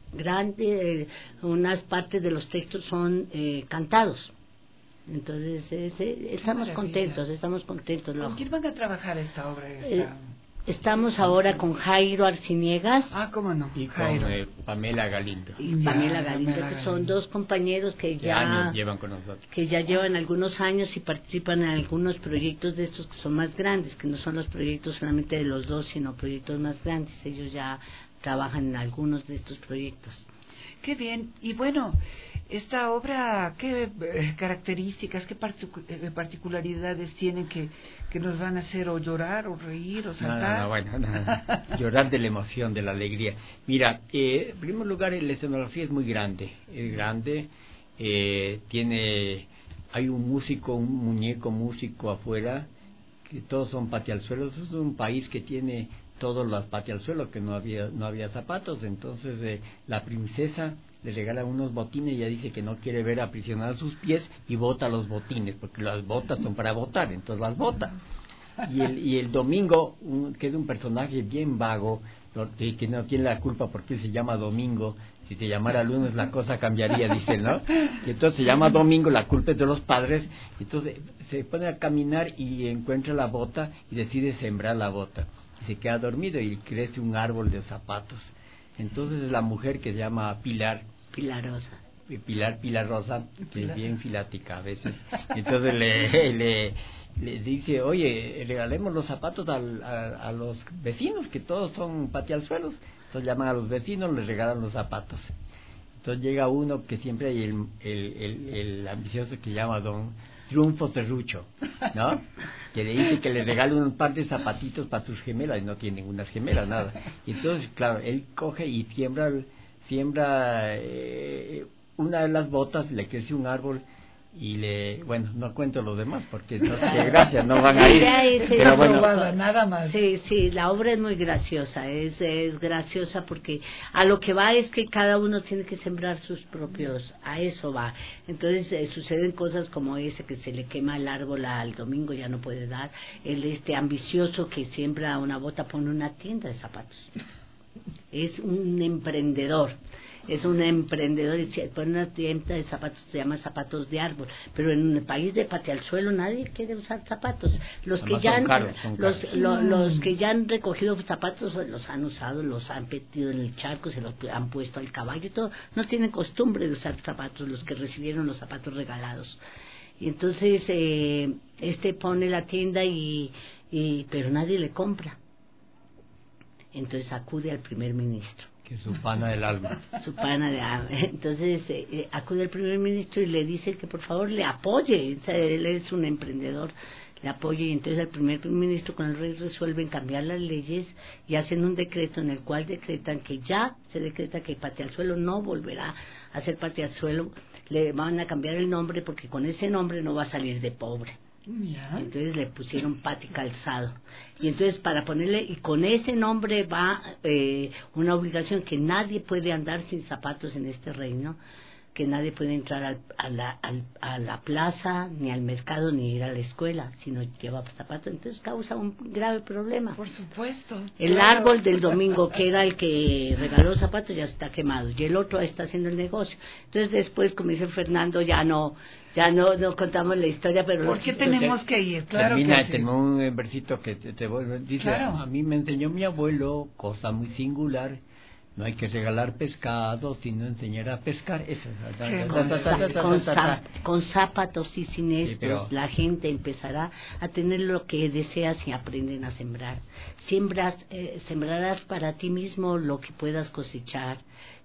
grande, eh, unas partes de los textos son eh, cantados. Entonces es, eh, estamos contentos, estamos contentos. ¿Con quién van a trabajar esta obra? Esta... Eh, estamos ahora con Jairo Arciniegas. Ah, cómo no. Y Jairo. con eh, Pamela Galindo. Y ya, Pamela Galindo, Pamela que son Galindo. Dos compañeros que ya años llevan con nosotros. Que ya llevan algunos años y participan en algunos proyectos de estos que son más grandes, que no son los proyectos solamente de los dos, sino proyectos más grandes. Ellos ya trabajan en algunos de estos proyectos. Qué bien. Y bueno, esta obra, ¿qué eh, características, qué particu eh, particularidades tienen que, que nos van a hacer o llorar o reír o saltar? No, no, no, bueno, no, llorar de la emoción, de la alegría. Mira, eh, en primer lugar, la escenografía es muy grande, es grande, eh, tiene, hay un músico, un muñeco músico afuera, que todos son patialzuelos. Es un país que tiene todos los patialzuelos, que no había no había zapatos. Entonces eh, la princesa le regala unos botines y ella dice que no quiere ver aprisionados sus pies y bota los botines, porque las botas son para botar, entonces las bota. Y el, y el Domingo, un, que es un personaje bien vago, que, que no tiene la culpa porque él se llama Domingo. Si te llamara lunes la cosa cambiaría, dice, ¿no? Y entonces se llama Domingo, la culpa es de los padres. Entonces se pone a caminar y encuentra la bota y decide sembrar la bota. Y se queda dormido y crece un árbol de zapatos. Entonces la mujer, que se llama Pilar, Pilar Rosa, Pilar, Pilar Rosa, que Pilar. Es bien filática a veces. Entonces le, le, le dice, oye, regalemos los zapatos al, a, a los vecinos, que todos son patialzuelos. Entonces llaman a los vecinos, les regalan los zapatos. Entonces llega uno que siempre hay el, el, el, el ambicioso que llama Don Triunfo Serrucho, ¿no? Que le dice que le regale un par de zapatitos para sus gemelas, y no tiene ninguna gemela, nada. Y entonces, claro, él coge y siembra, siembra eh, una de las botas, le crece un árbol, y le, bueno, no cuento lo demás porque no sé, gracias, no van a ir, Sí, pero bueno, nada más. Sí, sí, la obra es muy graciosa, es, es graciosa porque a lo que va es que cada uno tiene que sembrar sus propios, a eso va. Entonces eh, suceden cosas como ese que se le quema el árbol al domingo, ya no puede dar, el este ambicioso que siembra una bota pone una tienda de zapatos. Es un emprendedor. Es un emprendedor y pone una tienda de zapatos, se llama zapatos de árbol, pero en el país de patea al suelo nadie quiere usar zapatos. Los que ya han, caros, los, lo, los que ya han recogido zapatos los han usado, los han metido en el charco, se los han puesto al caballo y todo. No tienen costumbre de usar zapatos los que recibieron los zapatos regalados. Y entonces eh, este pone la tienda y, y pero nadie le compra. Entonces acude al primer ministro. Que es su pana del alma. Su pana de alma. Entonces eh, eh, acude al primer ministro y le dice que por favor le apoye. O sea, él es un emprendedor, le apoye. Y entonces el primer ministro con el rey resuelven cambiar las leyes y hacen un decreto en el cual decretan que ya se decreta que patea al suelo no volverá a ser patea al suelo. Le van a cambiar el nombre porque con ese nombre no va a salir de pobre. Yeah. Entonces le pusieron Pati Calzado y entonces para ponerle y con ese nombre va eh, una obligación que nadie puede andar sin zapatos en este reino, que nadie puede entrar al, a, la, al, a la plaza ni al mercado ni ir a la escuela si no lleva zapatos. Entonces causa un grave problema. Por supuesto. El claro. árbol del domingo, que era el que regaló zapatos, ya está quemado y el otro está haciendo el negocio. Entonces después, como dice Fernando, ya no ya no, no contamos la historia, pero ¿por qué tenemos que ir? Claro termina, que sí. Tengo un versito que te, te voy, dice, claro. A mí me enseñó mi abuelo, cosa muy singular, no hay que regalar pescado, sino enseñar a pescar. Eso, con, con, con zapatos y siniestros, sí, pero... la gente empezará a tener lo que desea si aprenden a sembrar. Siembras, eh, sembrarás para ti mismo lo que puedas cosechar.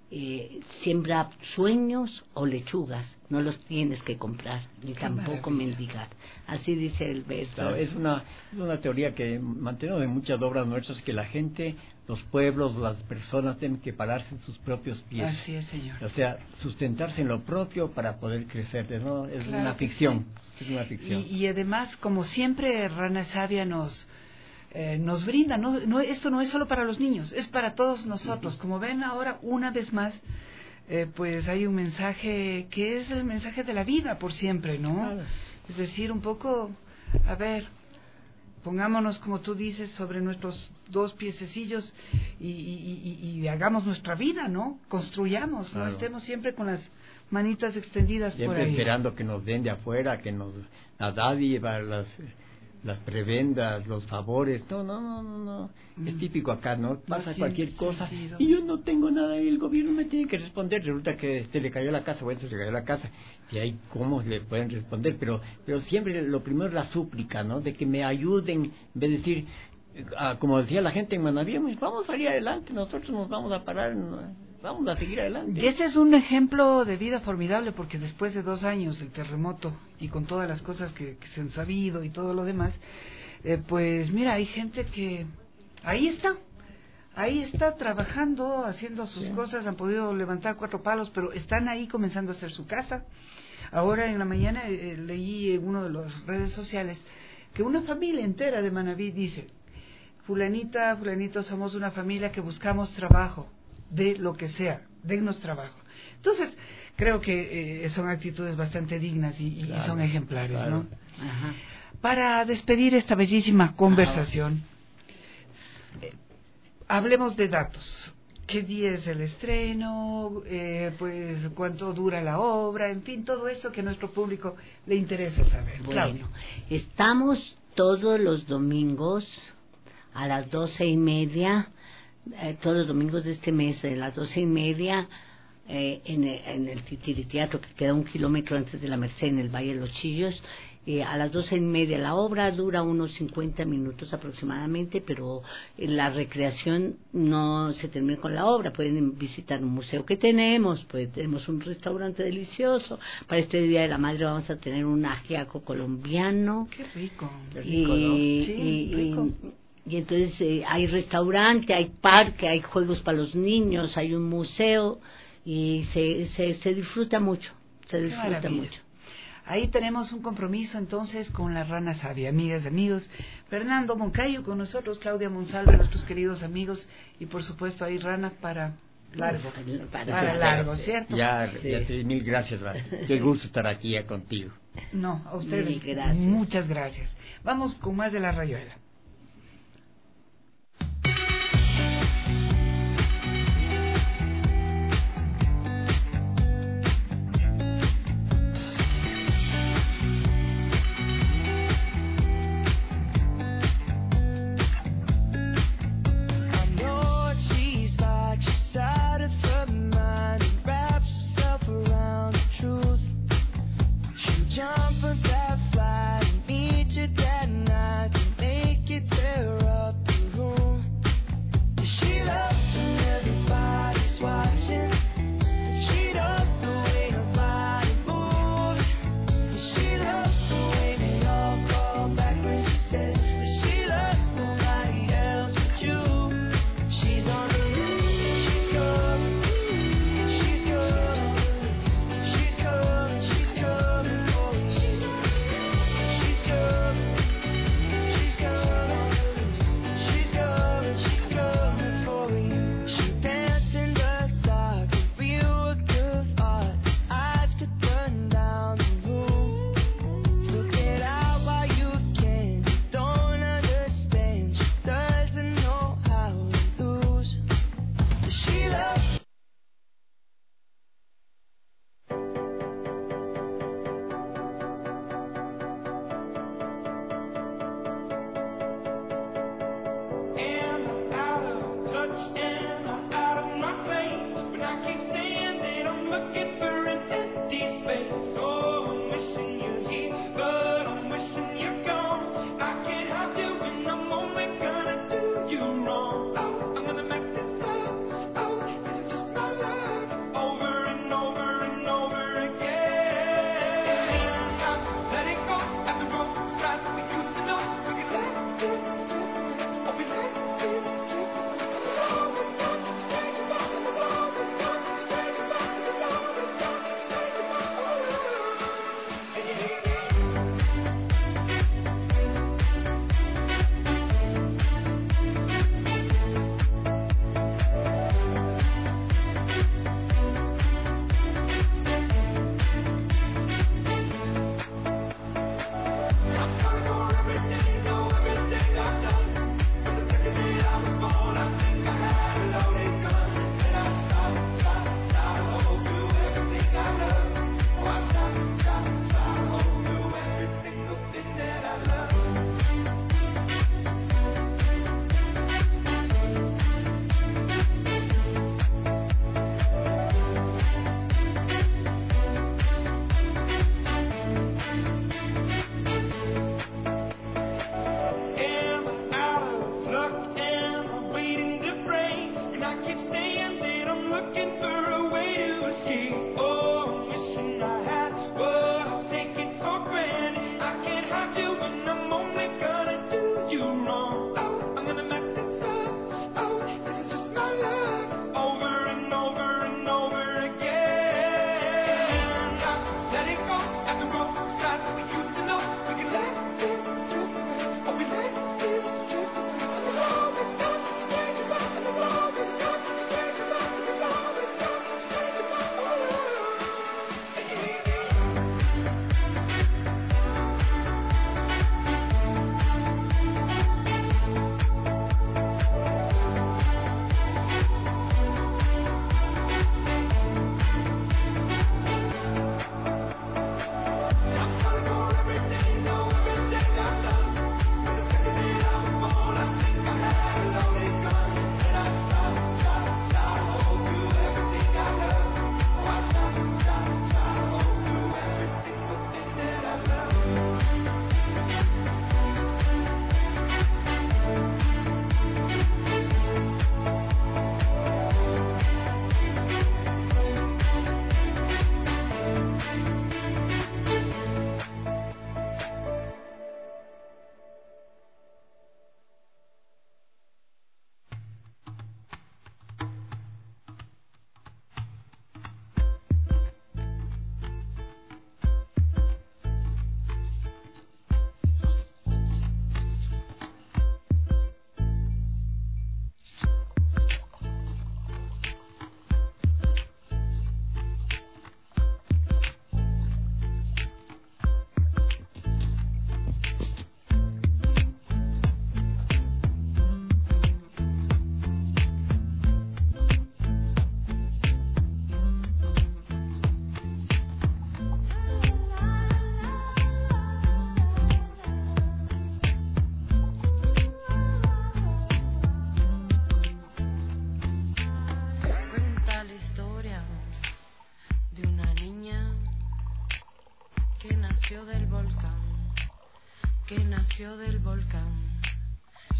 Eh, siembra sueños o lechugas, no los tienes que comprar ni Qué tampoco maravilla. Mendigar. Así dice el verso. Claro, es una es una teoría que mantenemos en muchas obras nuestras, que la gente, los pueblos, las personas tienen que pararse en sus propios pies. Así es, señor. O sea, sustentarse en lo propio para poder crecer. ¿No? Es claro una ficción. Sí. Es una ficción. Y, y además, como siempre, Rana Sabia nos Eh, nos brinda, no, no, esto no es solo para los niños, es para todos nosotros. Uh-huh. Como ven ahora, una vez más, eh, pues hay un mensaje que es el mensaje de la vida por siempre, ¿no? Claro. Es decir, un poco, a ver, pongámonos, como tú dices, sobre nuestros dos piececillos y, y, y, y hagamos nuestra vida, ¿no? Construyamos, claro. No estemos siempre con las manitas extendidas siempre por ahí. Esperando que nos den de afuera, que nos la dádiva, las las prebendas, los favores. No, no, no, no, no. Mm. Es típico acá, ¿no? Pasa sí, cualquier cosa sentido. Y yo no tengo nada y el gobierno me tiene que responder. Resulta que se le cayó la casa, bueno, se le cayó la casa. Y ahí cómo le pueden responder, pero pero siempre lo primero es la súplica, ¿no? De que me ayuden, en vez de decir, ah, como decía la gente en Manaví, vamos a salir adelante, nosotros nos vamos a parar, vamos a seguir adelante. Y ese es un ejemplo de vida formidable, porque después de dos años del terremoto y con todas las cosas que, que se han sabido y todo lo demás, eh, pues mira, hay gente que ahí está, ahí está trabajando, haciendo sus sí. cosas, han podido levantar cuatro palos, pero están ahí comenzando a hacer su casa. Ahora en la mañana eh, leí en una de las redes sociales que una familia entera de Manaví dice, fulanita, fulanito, somos una familia que buscamos trabajo, de lo que sea, dennos trabajo. Entonces, creo que eh, son actitudes bastante dignas y, claro, y son ejemplares, claro. ¿no? Ajá. Para despedir esta bellísima conversación, eh, hablemos de datos. ¿Qué día es el estreno? Eh, pues, ¿cuánto dura la obra? En fin, todo esto que a nuestro público le interesa saber. Bueno, Claudio. Estamos todos los domingos a las doce y media, eh, todos los domingos de este mes, a las doce y media, eh, en, el, en el Titiriteatro, que queda un kilómetro antes de la Merced, en el Valle de los Chillos. Eh, a las doce y media. La obra dura unos cincuenta minutos aproximadamente, pero la recreación no se termina con la obra. Pueden visitar un museo que tenemos, pues tenemos un restaurante delicioso. Para este Día de la Madre vamos a tener un ajiaco colombiano. ¡Qué rico! Qué rico, ¿no? Y, sí, y, rico. y, y entonces eh, hay restaurante, hay parque, hay juegos para los niños, hay un museo y se, se, se disfruta mucho, se disfruta mucho. Ahí tenemos un compromiso entonces con la Rana Sabia, amigas y amigos. Fernando Moncayo con nosotros, Claudia Monsalve, nuestros queridos amigos, y por supuesto ahí Rana para largo, para, para largo, ¿cierto? Ya, sí. ya te, mil gracias, Rana. Qué gusto estar aquí ya contigo. No, a ustedes gracias. Muchas gracias. Vamos con más de La Rayuela. Jump for that flight and meet you that night. Make it tear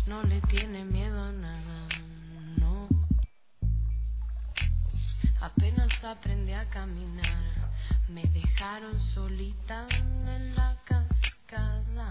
no le tiene miedo a nada, no. Apenas aprendí a caminar, me dejaron solita en la cascada.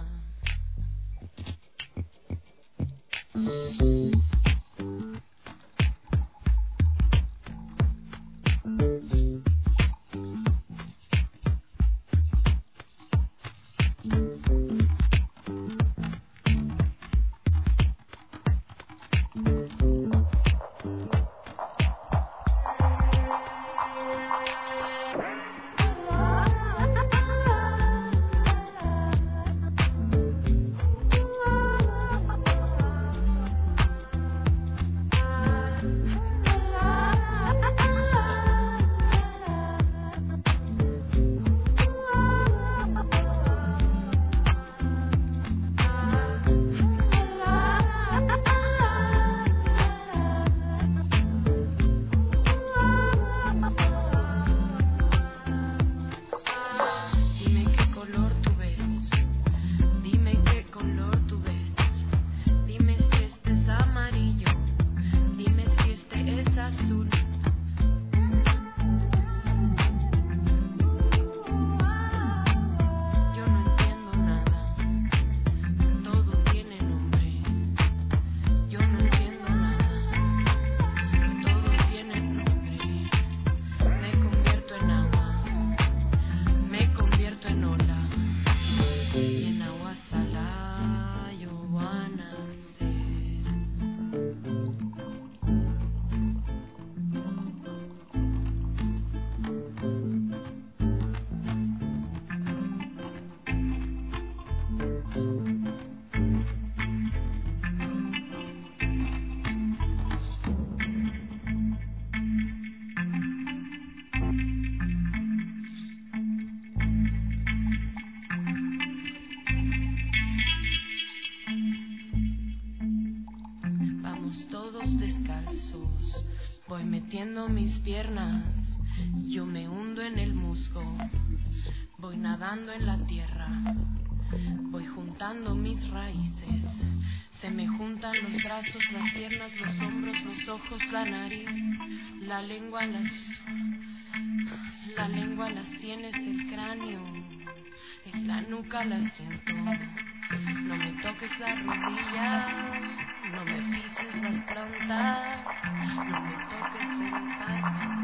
Metiendo mis piernas, yo me hundo en el musgo, voy nadando en la tierra, voy juntando mis raíces, se me juntan los brazos, las piernas, los hombros, los ojos, la nariz, la lengua, las, la lengua, las sienes, el cráneo, en la nuca la siento, no me toques la rodilla, no me pises las plantas, no me toques el párpado.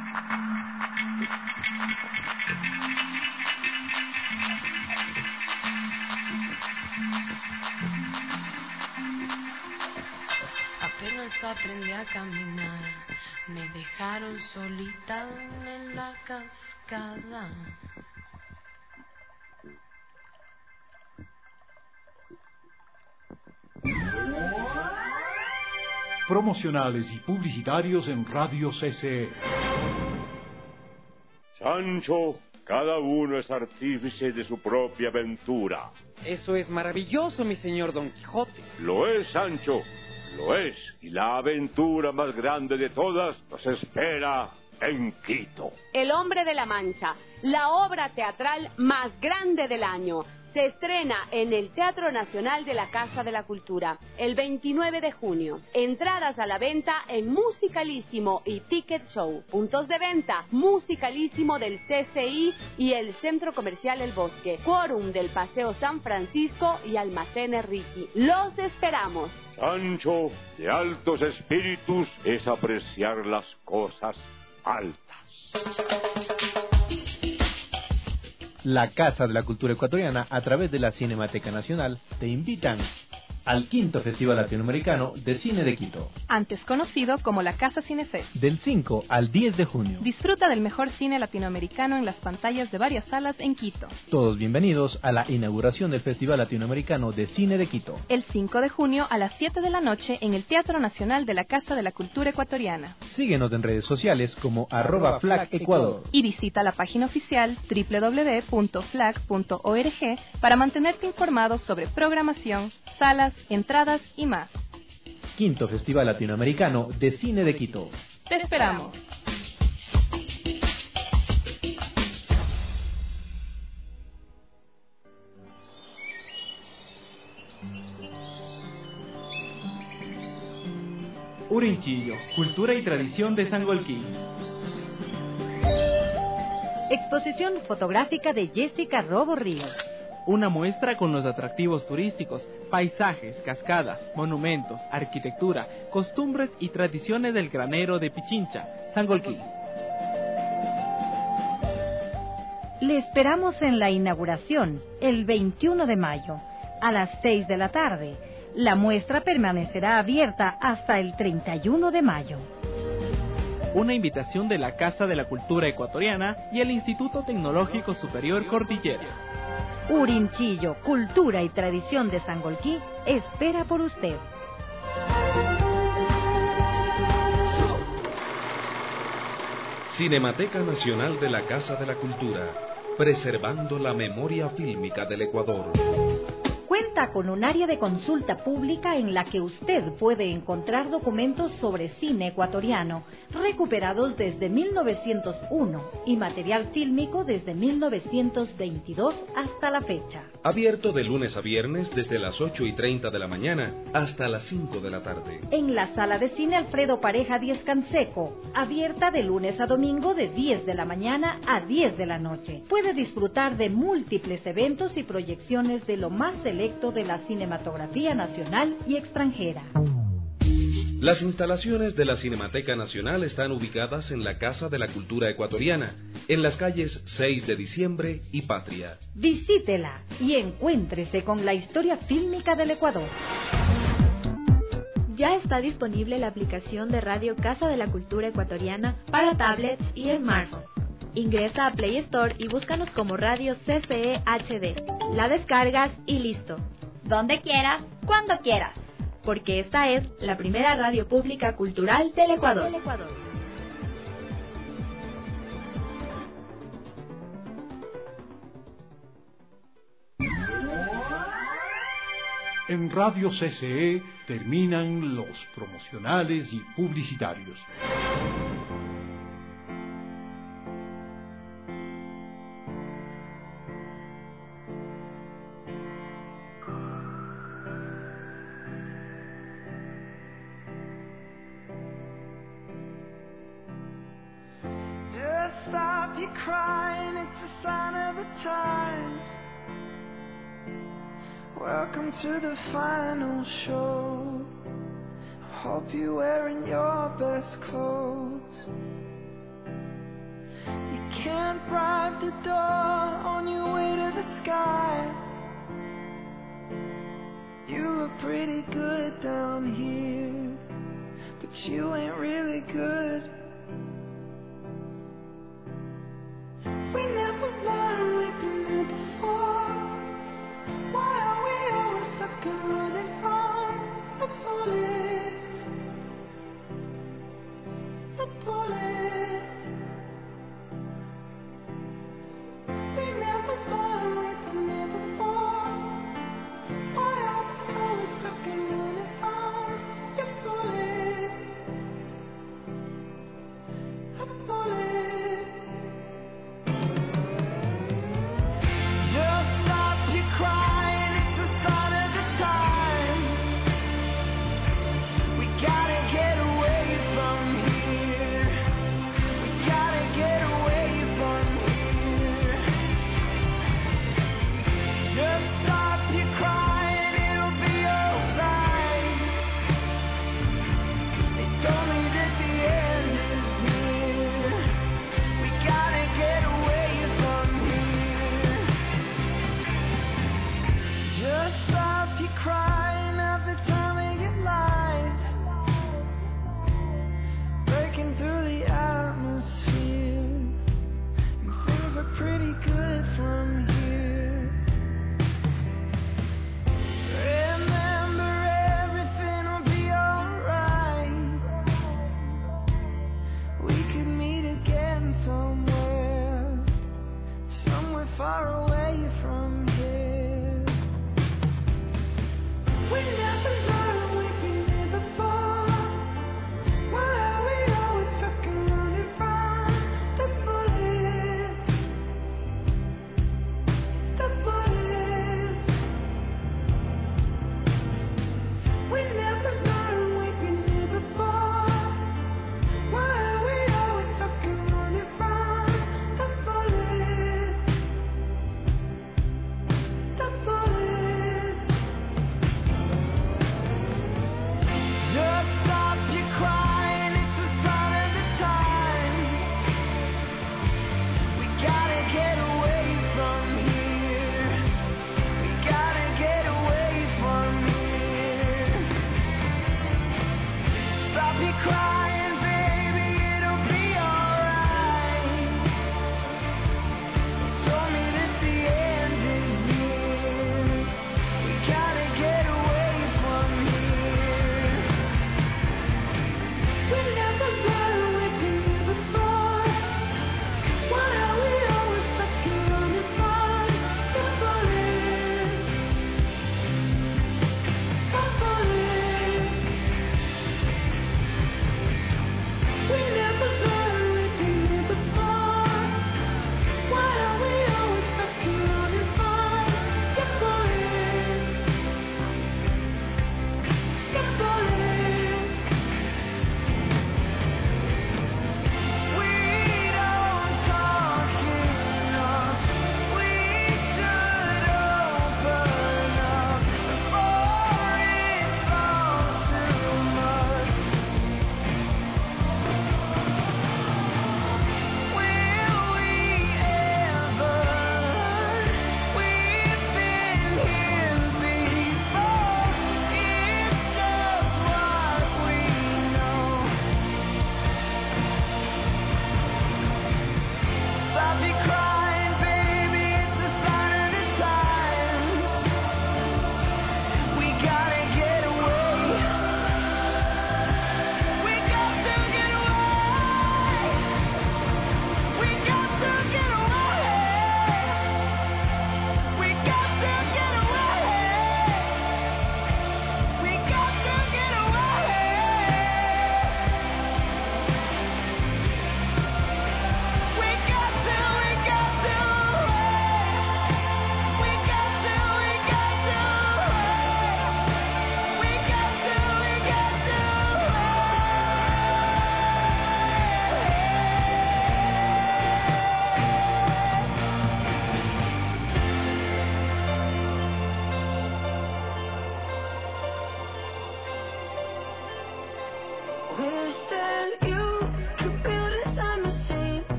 Apenas aprendí a caminar, me dejaron solita en la cascada. Promocionales y publicitarios en Radio C C E. Sancho, cada uno es artífice de su propia aventura. Eso es maravilloso, mi señor Don Quijote. Lo es, Sancho, lo es. Y la aventura más grande de todas nos espera en Quito. El Hombre de la Mancha, la obra teatral más grande del año. Se estrena en el Teatro Nacional de la Casa de la Cultura el veintinueve de junio. Entradas a la venta en Musicalísimo y Ticket Show. Puntos de venta: Musicalísimo del C C I y el Centro Comercial El Bosque. Quórum del Paseo San Francisco y Almacén Ricky. ¡Los esperamos! Sancho, de altos espíritus es apreciar las cosas altas. La Casa de la Cultura Ecuatoriana, a través de la Cinemateca Nacional, te invitan al quinto Festival Latinoamericano de Cine de Quito, antes conocido como la Casa Cinefest. Del cinco al diez de junio. Disfruta del mejor cine latinoamericano en las pantallas de varias salas en Quito. Todos bienvenidos a la inauguración del Festival Latinoamericano de Cine de Quito. El cinco de junio a las siete de la noche en el Teatro Nacional de la Casa de la Cultura Ecuatoriana. Síguenos en redes sociales como arroba flag Ecuador. Y visita la página oficial doble u doble u doble u punto flag punto org para mantenerte informado sobre programación, salas, entradas y más. Quinto Festival Latinoamericano de Cine de Quito. Te esperamos. Urinchillo, cultura y tradición de Sangolquí. Exposición fotográfica de Jessica Robo Ríos. Una muestra con los atractivos turísticos, paisajes, cascadas, monumentos, arquitectura, costumbres y tradiciones del granero de Pichincha, Sangolquí. Le esperamos en la inauguración, el veintiuno de mayo, a las seis de la tarde. La muestra permanecerá abierta hasta el treinta y uno de mayo. Una invitación de la Casa de la Cultura Ecuatoriana y el Instituto Tecnológico Superior Cordillera. Urinchillo, cultura y tradición de Sangolquí, espera por usted. Cinemateca Nacional de la Casa de la Cultura, preservando la memoria fílmica del Ecuador. Cuenta con un área de consulta pública en la que usted puede encontrar documentos sobre cine ecuatoriano, recuperados desde mil novecientos uno y material fílmico desde mil novecientos veintidós hasta la fecha. Abierto de lunes a viernes desde las ocho y treinta de la mañana hasta las cinco de la tarde. En la sala de cine Alfredo Pareja Díez Canseco, abierta de lunes a domingo de diez de la mañana a diez de la noche. Puede disfrutar de múltiples eventos y proyecciones de lo más selecto de la cinematografía nacional y extranjera. Las instalaciones de la Cinemateca Nacional están ubicadas en la Casa de la Cultura Ecuatoriana, en las calles seis de diciembre y Patria. Visítela y encuéntrese con la historia fílmica del Ecuador. Ya está disponible la aplicación de Radio Casa de la Cultura Ecuatoriana para tablets y smartphones. Ingresa a Play Store y búscanos como Radio C C E H D. La descargas y listo. Donde quieras, cuando quieras. Porque esta es la primera radio pública cultural del Ecuador. En Radio C C E terminan los promocionales y publicitarios. Stop your crying, it's a sign of the times. Welcome to the final show. I hope you're wearing your best clothes. You can't bribe the door on your way to the sky. You were pretty good down here, but you ain't really good. We never learned we've been here before. Why are we always stuck and running from the bullets? The bullets. We never learned we've been here before. Why are we always stuck and running from your bullets?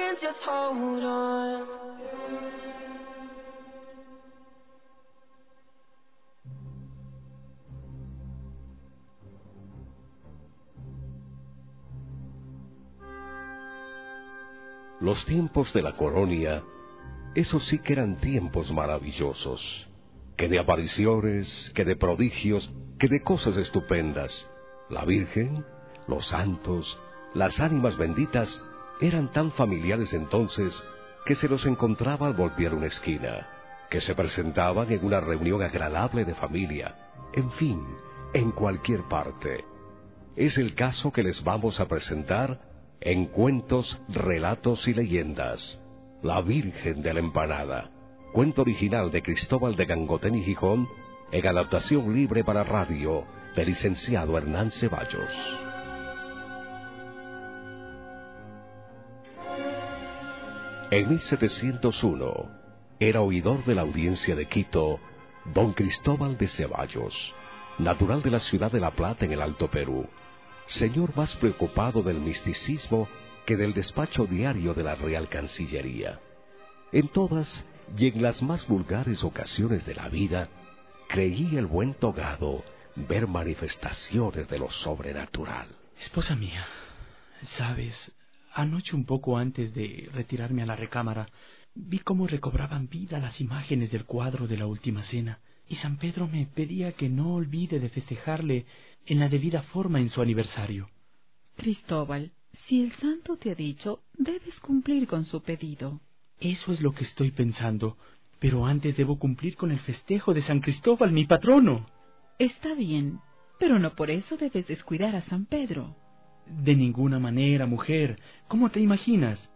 hands, just hold on. Los tiempos de la colonia, esos sí que eran tiempos maravillosos, que de apariciones, que de prodigios, que de cosas estupendas. La Virgen, los santos, las ánimas benditas eran tan familiares entonces que se los encontraba al voltear una esquina, que se presentaban en una reunión agradable de familia, en fin, en cualquier parte. Es el caso que les vamos a presentar en Cuentos, Relatos y Leyendas, La Virgen de la Empanada, cuento original de Cristóbal de Gangotén y Gijón, en adaptación libre para radio del licenciado Hernán Ceballos. En mil setecientos uno, era oidor de la audiencia de Quito, don Cristóbal de Ceballos, natural de la ciudad de La Plata en el Alto Perú, señor más preocupado del misticismo que del despacho diario de la Real Cancillería. En todas y en las más vulgares ocasiones de la vida, creía el buen togado ver manifestaciones de lo sobrenatural. Esposa mía, sabes, anoche un poco antes de retirarme a la recámara, vi cómo recobraban vida las imágenes del cuadro de la Última Cena, y San Pedro me pedía que no olvide de festejarle en la debida forma en su aniversario. Cristóbal, si el santo te ha dicho, debes cumplir con su pedido. Eso es lo que estoy pensando, pero antes debo cumplir con el festejo de San Cristóbal, mi patrono. Está bien, pero no por eso debes descuidar a San Pedro. De ninguna manera, mujer. ¿Cómo te imaginas?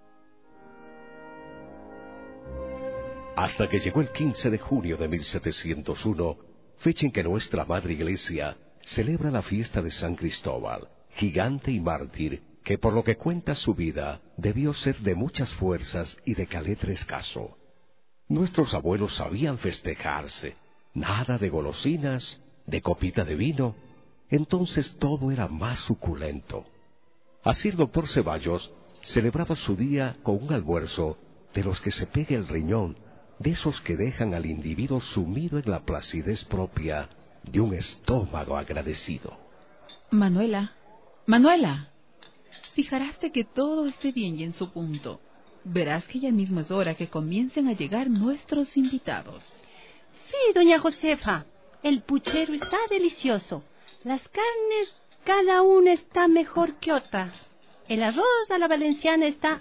Hasta que llegó el quince de junio de mil setecientos uno, fecha en que nuestra Madre Iglesia celebra la fiesta de San Cristóbal, gigante y mártir, que por lo que cuenta su vida, debió ser de muchas fuerzas y de caletre escaso. Nuestros abuelos sabían festejarse, nada de golosinas, de copita de vino, entonces todo era más suculento. Así el doctor Ceballos celebraba su día con un almuerzo de los que se pega el riñón, de esos que dejan al individuo sumido en la placidez propia de un estómago agradecido. Manuela, Manuela, fijaráste que todo esté bien y en su punto. Verás que ya mismo es hora que comiencen a llegar nuestros invitados. Sí, doña Josefa, el puchero está delicioso. Las carnes, cada una está mejor que otra. El arroz a la valenciana está...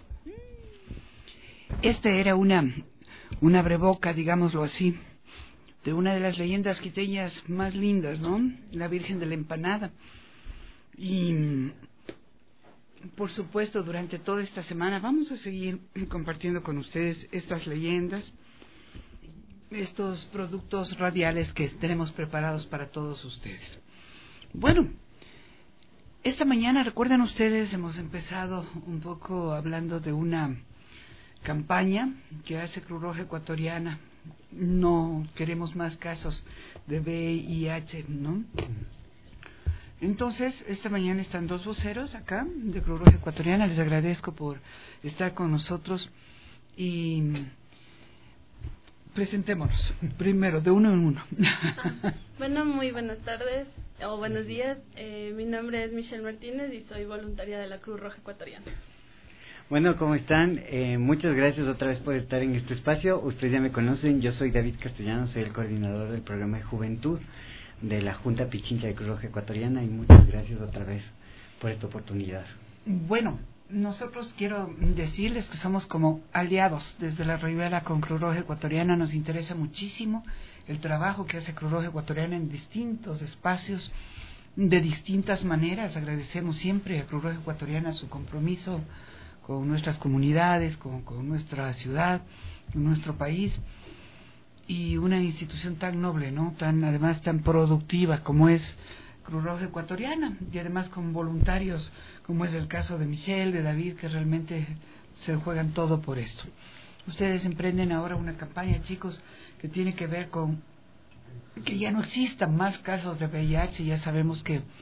Esta era una, una breboca, digámoslo así, de una de las leyendas quiteñas más lindas, ¿no? La Virgen de la Empanada. Y, por supuesto, durante toda esta semana vamos a seguir compartiendo con ustedes estas leyendas, estos productos radiales que tenemos preparados para todos ustedes. Bueno, esta mañana, recuerdan ustedes, hemos empezado un poco hablando de una campaña que hace Cruz Roja Ecuatoriana. No queremos más casos de V I H, ¿no? Entonces, esta mañana están dos voceros acá de Cruz Roja Ecuatoriana. Les agradezco por estar con nosotros y presentémonos primero, de uno en uno. Bueno, muy buenas tardes o buenos días. Eh, mi nombre es Michelle Martínez y soy voluntaria de la Cruz Roja Ecuatoriana. Bueno, ¿cómo están? Eh, muchas gracias otra vez por estar en este espacio. Ustedes ya me conocen, yo soy David Castellano, soy el coordinador del programa de juventud de la Junta Pichincha de Cruz Roja Ecuatoriana y muchas gracias otra vez por esta oportunidad. Bueno, nosotros quiero decirles que somos como aliados desde la Ribera con Cruz Roja Ecuatoriana. Nos interesa muchísimo el trabajo que hace Cruz Roja Ecuatoriana en distintos espacios, de distintas maneras. Agradecemos siempre a Cruz Roja Ecuatoriana su compromiso con nuestras comunidades, con, con nuestra ciudad, con nuestro país, y una institución tan noble, ¿no? Tan, además tan productiva como es Cruz Roja Ecuatoriana, y además con voluntarios como es el caso de Michelle, de David, que realmente se juegan todo por esto. Ustedes emprenden ahora una campaña, chicos, que tiene que ver con que ya no existan más casos de V I H. Ya sabemos que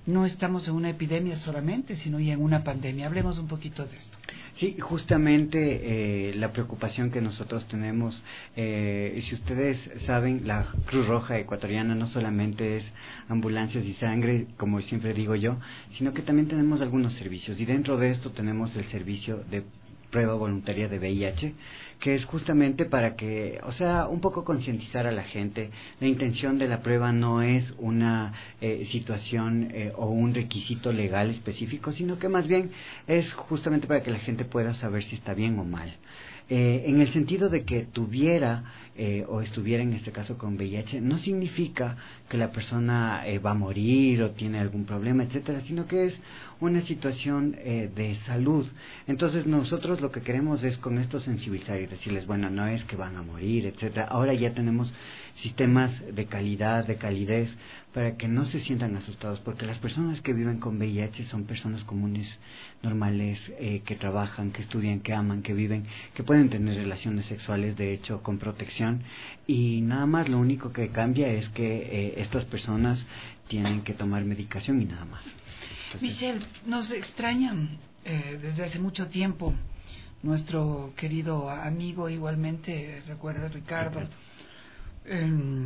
no estamos en una epidemia solamente, sino ya en una pandemia. Hablemos un poquito de esto. Sí, justamente eh, la preocupación que nosotros tenemos, eh, si ustedes saben, la Cruz Roja Ecuatoriana no solamente es ambulancias y sangre, como siempre digo yo, sino que también tenemos algunos servicios, y dentro de esto tenemos el servicio de prueba voluntaria de V I H, que es justamente para que, o sea, un poco concientizar a la gente. La intención de la prueba no es una eh, situación eh, o un requisito legal específico, sino que más bien es justamente para que la gente pueda saber si está bien o mal. Eh, en el sentido de que tuviera eh, o estuviera en este caso con V I H, no significa que la persona eh, va a morir o tiene algún problema, etcétera, sino que es una situación eh, de salud. Entonces nosotros lo que queremos es con esto sensibilizar y decirles, bueno, no es que van a morir, etcétera. Ahora ya tenemos sistemas de calidad, de calidez, para que no se sientan asustados, porque las personas que viven con V I H son personas comunes, normales, eh, que trabajan, que estudian, que aman, que viven, que pueden tener relaciones sexuales, de hecho, con protección, y nada más, lo único que cambia es que eh, estas personas tienen que tomar medicación y nada más. Entonces, Michelle, nos extrañan eh, desde hace mucho tiempo nuestro querido amigo, igualmente, recuerda Ricardo. Eh,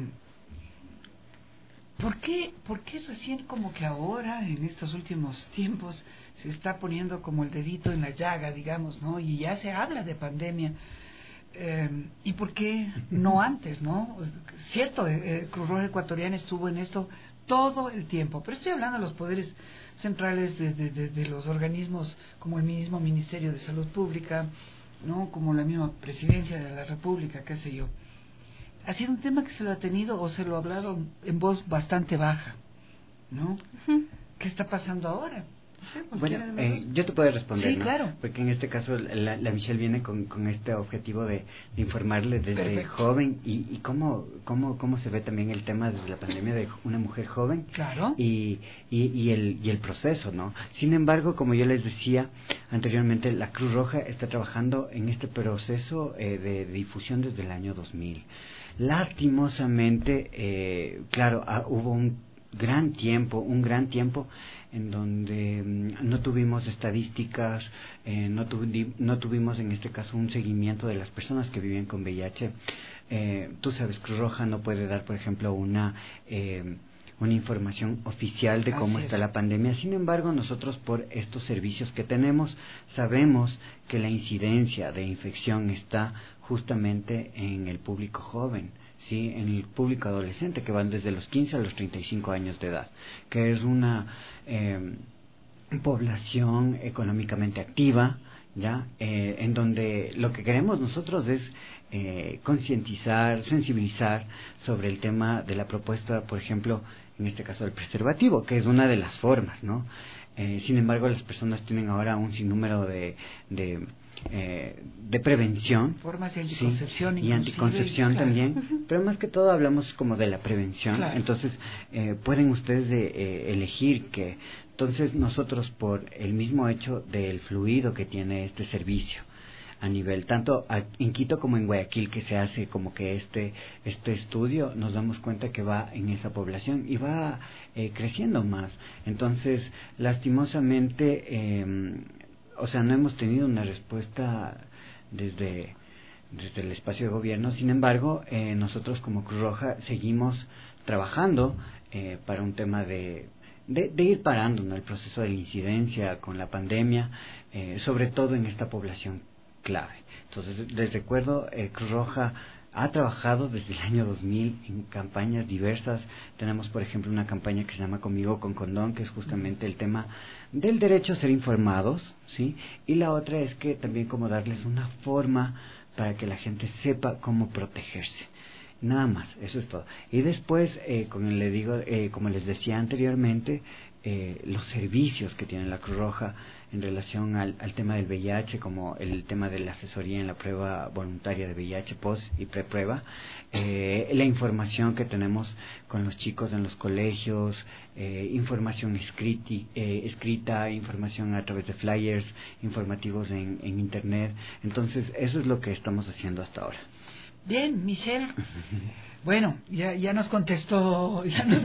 ¿Por qué, ¿Por qué recién como que ahora, en estos últimos tiempos, se está poniendo como el dedito en la llaga, digamos, ¿no? Y ya se habla de pandemia. Eh, ¿Y por qué no antes, no? Cierto, eh, Cruz Roja Ecuatoriana estuvo en esto todo el tiempo, pero estoy hablando de los poderes centrales de, de, de, de los organismos como el mismo Ministerio de Salud Pública, ¿no? Como la misma Presidencia de la República, qué sé yo. Ha sido un tema que se lo ha tenido o se lo ha hablado en voz bastante baja, ¿no? Uh-huh. ¿Qué está pasando ahora? Bueno, eh, yo te puedo responder, sí, ¿no? Claro. Porque en este caso la, la Michelle viene con, con este objetivo de, de informarle desde Perfecto. joven y, y cómo, cómo, cómo se ve también el tema desde la pandemia de una mujer joven. Claro. Y, y, y, el, y el proceso, ¿no? Sin embargo, como yo les decía anteriormente, la Cruz Roja está trabajando en este proceso eh, de, de difusión desde el año dos mil. Lastimosamente, eh, claro, ah, hubo un gran tiempo, un gran tiempo en donde mm, no tuvimos estadísticas, eh, no, tuvi, no tuvimos en este caso un seguimiento de las personas que viven con V I H. Eh, tú sabes, Cruz Roja no puede dar, por ejemplo, una... Eh, una información oficial de cómo está la pandemia. Sin embargo, nosotros por estos servicios que tenemos sabemos que la incidencia de infección está justamente en el público joven, ¿sí? En el público adolescente, que van desde los quince a los treinta y cinco años de edad, que es una eh, población económicamente activa, ya eh, en donde lo que queremos nosotros es eh, concientizar, sensibilizar sobre el tema de la propuesta, por ejemplo, en este caso del preservativo, que es una de las formas, ¿no? Eh, sin embargo, las personas tienen ahora un sinnúmero de, de, eh, de prevención. Formas de anticoncepción. Sí, y anticoncepción claro. también, pero más que todo hablamos como de la prevención. Claro. Entonces, eh, pueden ustedes de, eh, elegir que, entonces nosotros por el mismo hecho del fluido que tiene este servicio, a nivel tanto a, en Quito como en Guayaquil, que se hace como que este este estudio, nos damos cuenta que va en esa población y va eh, creciendo más. Entonces, lastimosamente, eh, o sea, no hemos tenido una respuesta desde desde el espacio de gobierno. Sin embargo, eh, nosotros como Cruz Roja seguimos trabajando eh, para un tema de De, de ir parando, ¿no?, el proceso de la incidencia con la pandemia, eh, sobre todo en esta población clave. Entonces, les recuerdo, eh, Cruz Roja ha trabajado desde el año dos mil en campañas diversas. Tenemos, por ejemplo, una campaña que se llama Conmigo con Condón, que es justamente el tema del derecho a ser informados, ¿sí? Y la otra es que también como darles una forma para que la gente sepa cómo protegerse. Nada más, eso es todo. Y después, eh, como, le digo, eh, como les decía anteriormente, eh, los servicios que tiene la Cruz Roja en relación al, al tema del V I H, como el tema de la asesoría en la prueba voluntaria de V I H, post y preprueba, eh, la información que tenemos con los chicos en los colegios, eh, información escriti, eh, escrita, información a través de flyers, informativos en, en internet. Entonces, eso es lo que estamos haciendo hasta ahora. Bien, Michelle. Bueno, ya, ya nos contestó, ya nos,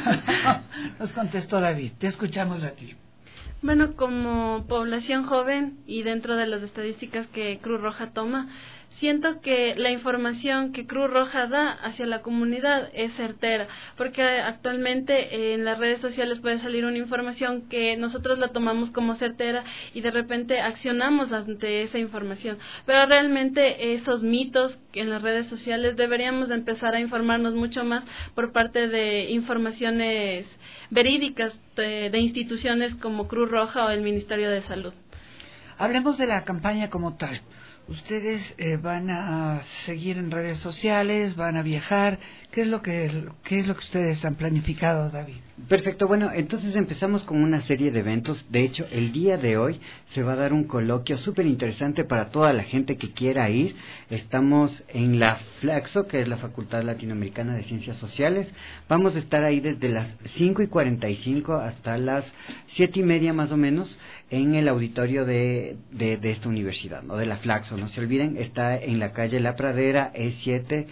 nos contestó David. Te escuchamos a ti. Bueno, como población joven y dentro de las estadísticas que Cruz Roja toma, siento que la información que Cruz Roja da hacia la comunidad es certera, porque actualmente en las redes sociales puede salir una información que nosotros la tomamos como certera y de repente accionamos ante esa información, pero realmente esos mitos que en las redes sociales deberíamos empezar a informarnos mucho más por parte de informaciones verídicas de, de instituciones como Cruz Roja o el Ministerio de Salud. Hablemos de la campaña como tal. Ustedes eh, van a seguir en redes sociales, van a viajar. ¿Qué es lo que qué es lo que ustedes han planificado, David? Perfecto, bueno, entonces empezamos con una serie de eventos. De hecho, el día de hoy se va a dar un coloquio súper interesante para toda la gente que quiera ir. Estamos en la Flaxo, que es la Facultad Latinoamericana de Ciencias Sociales. Vamos a estar ahí desde las cinco y cuarenta y cinco hasta las siete y media más o menos en el auditorio de, de, de esta universidad, ¿no? De la Flaxo. No se olviden, está en la calle La Pradera, E siete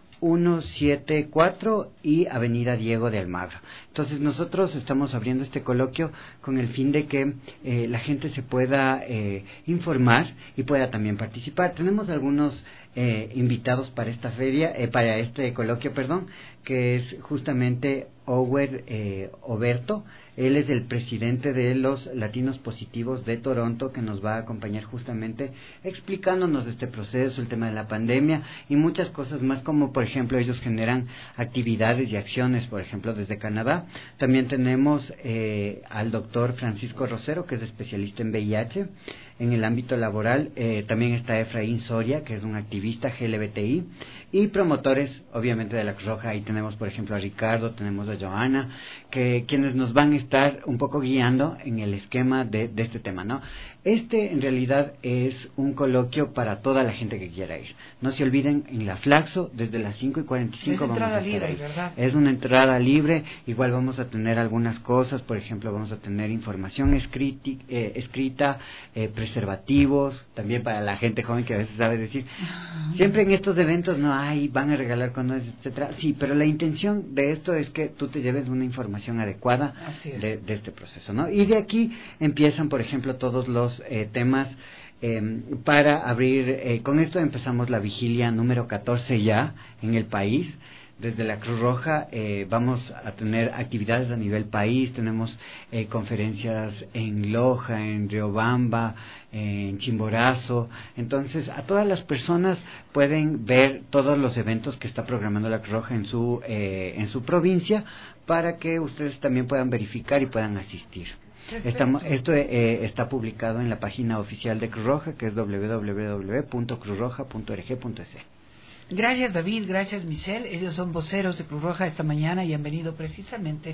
uno siete cuatro y Avenida Diego de Almagro. Entonces nosotros estamos abriendo este coloquio con el fin de que eh, la gente se pueda eh, informar y pueda también participar. Tenemos algunos eh, invitados para esta feria, eh, para este coloquio, perdón, que es justamente Ower eh, Oberto. Él es el presidente de los Latinos Positivos de Toronto, que nos va a acompañar justamente explicándonos este proceso, el tema de la pandemia y muchas cosas más, como por ejemplo ellos generan actividades y acciones, por ejemplo desde Canadá. También tenemos eh, al doctor Francisco Rosero, que es especialista en V I H. En el ámbito laboral eh, también está Efraín Soria, que es un activista G L B T I, y promotores obviamente de la Cruz Roja. Ahí tenemos por ejemplo a Ricardo, tenemos a Joana, que quienes nos van a estar un poco guiando en el esquema de, de este tema, ¿no? Este en realidad es un coloquio para toda la gente que quiera ir. No se olviden, en la Flaxo desde las cinco y cuarenta y cinco es vamos entrada a estar libre, ahí. ¿verdad? Es una entrada libre. Igual vamos a tener algunas cosas, por ejemplo vamos a tener información escrita, eh, escrita eh, preservativos, también para la gente joven que a veces sabe decir, siempre en estos eventos no hay, van a regalar condones, etcétera. Sí, pero la intención de esto es que tú te lleves una información adecuada de, de este proceso, ¿no? Y de aquí empiezan, por ejemplo, todos los eh, temas eh, para abrir, eh, con esto empezamos la vigilia número catorce ya en el país. Desde la Cruz Roja eh, vamos a tener actividades a nivel país. Tenemos eh, conferencias en Loja, en Riobamba, en Chimborazo. Entonces, a todas las personas pueden ver todos los eventos que está programando la Cruz Roja en su eh, en su provincia, para que ustedes también puedan verificar y puedan asistir. Estamos, esto eh, está publicado en la página oficial de Cruz Roja, que es doble u doble u doble u punto cruz roja punto org punto es. Gracias David, gracias Michelle. Ellos son voceros de Cruz Roja esta mañana y han venido precisamente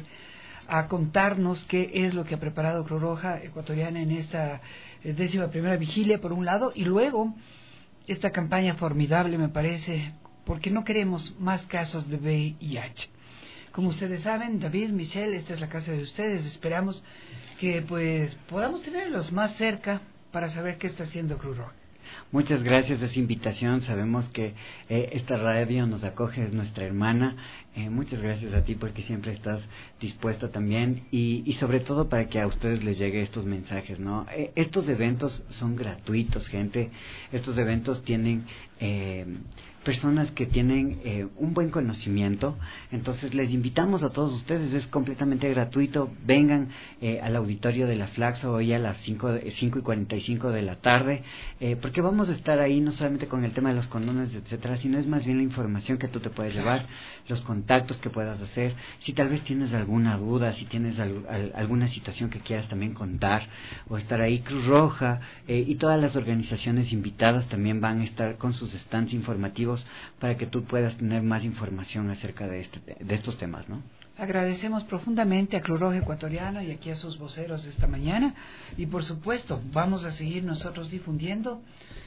a contarnos qué es lo que ha preparado Cruz Roja Ecuatoriana en esta décima primera vigilia, por un lado, y luego esta campaña formidable, me parece, porque no queremos más casos de V I H. Como ustedes saben, David, Michelle, esta es la casa de ustedes. Esperamos que pues podamos tenerlos más cerca para saber qué está haciendo Cruz Roja. Muchas gracias por esa invitación. Sabemos que eh, esta radio nos acoge, es nuestra hermana. Eh, muchas gracias a ti porque siempre estás dispuesta también y, y sobre todo para que a ustedes les llegue estos mensajes, ¿no? Eh, estos eventos son gratuitos, gente. Estos eventos tienen eh, personas que tienen eh, un buen conocimiento. Entonces les invitamos a todos ustedes, es completamente gratuito. Vengan eh, al auditorio de la Flaxo hoy a las cinco y cuarenta y cinco de la tarde, eh, porque vamos a estar ahí no solamente con el tema de los condones, etcétera, sino es más bien la información que tú te puedes llevar, los contactos que puedas hacer. Si tal vez tienes alguna duda, si tienes al, al, alguna situación que quieras también contar o estar ahí, Cruz Roja eh, y todas las organizaciones invitadas también van a estar con sus stands informativos para que tú puedas tener más información acerca de, este, de estos temas, ¿no? Agradecemos profundamente a Cruz Roja Ecuatoriana y aquí a sus voceros de esta mañana y por supuesto vamos a seguir nosotros difundiendo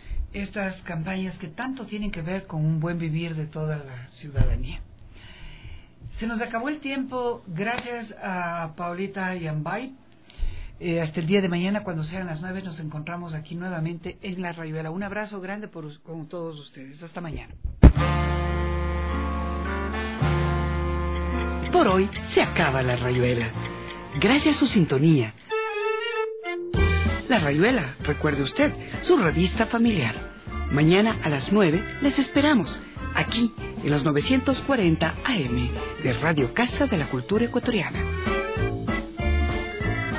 estas campañas que tanto tienen que ver con un buen vivir de toda la ciudadanía. Se nos acabó el tiempo, gracias a Paulita Yambay. Eh, hasta el día de mañana, cuando sean las nueve, nos encontramos aquí nuevamente en La Rayuela. Un abrazo grande por, con todos ustedes. Hasta mañana. Por hoy se acaba La Rayuela. Gracias a su sintonía. La Rayuela, recuerde usted, su revista familiar. Mañana a las nueve les esperamos, aquí en los novecientos cuarenta A M de Radio Casa de la Cultura Ecuatoriana.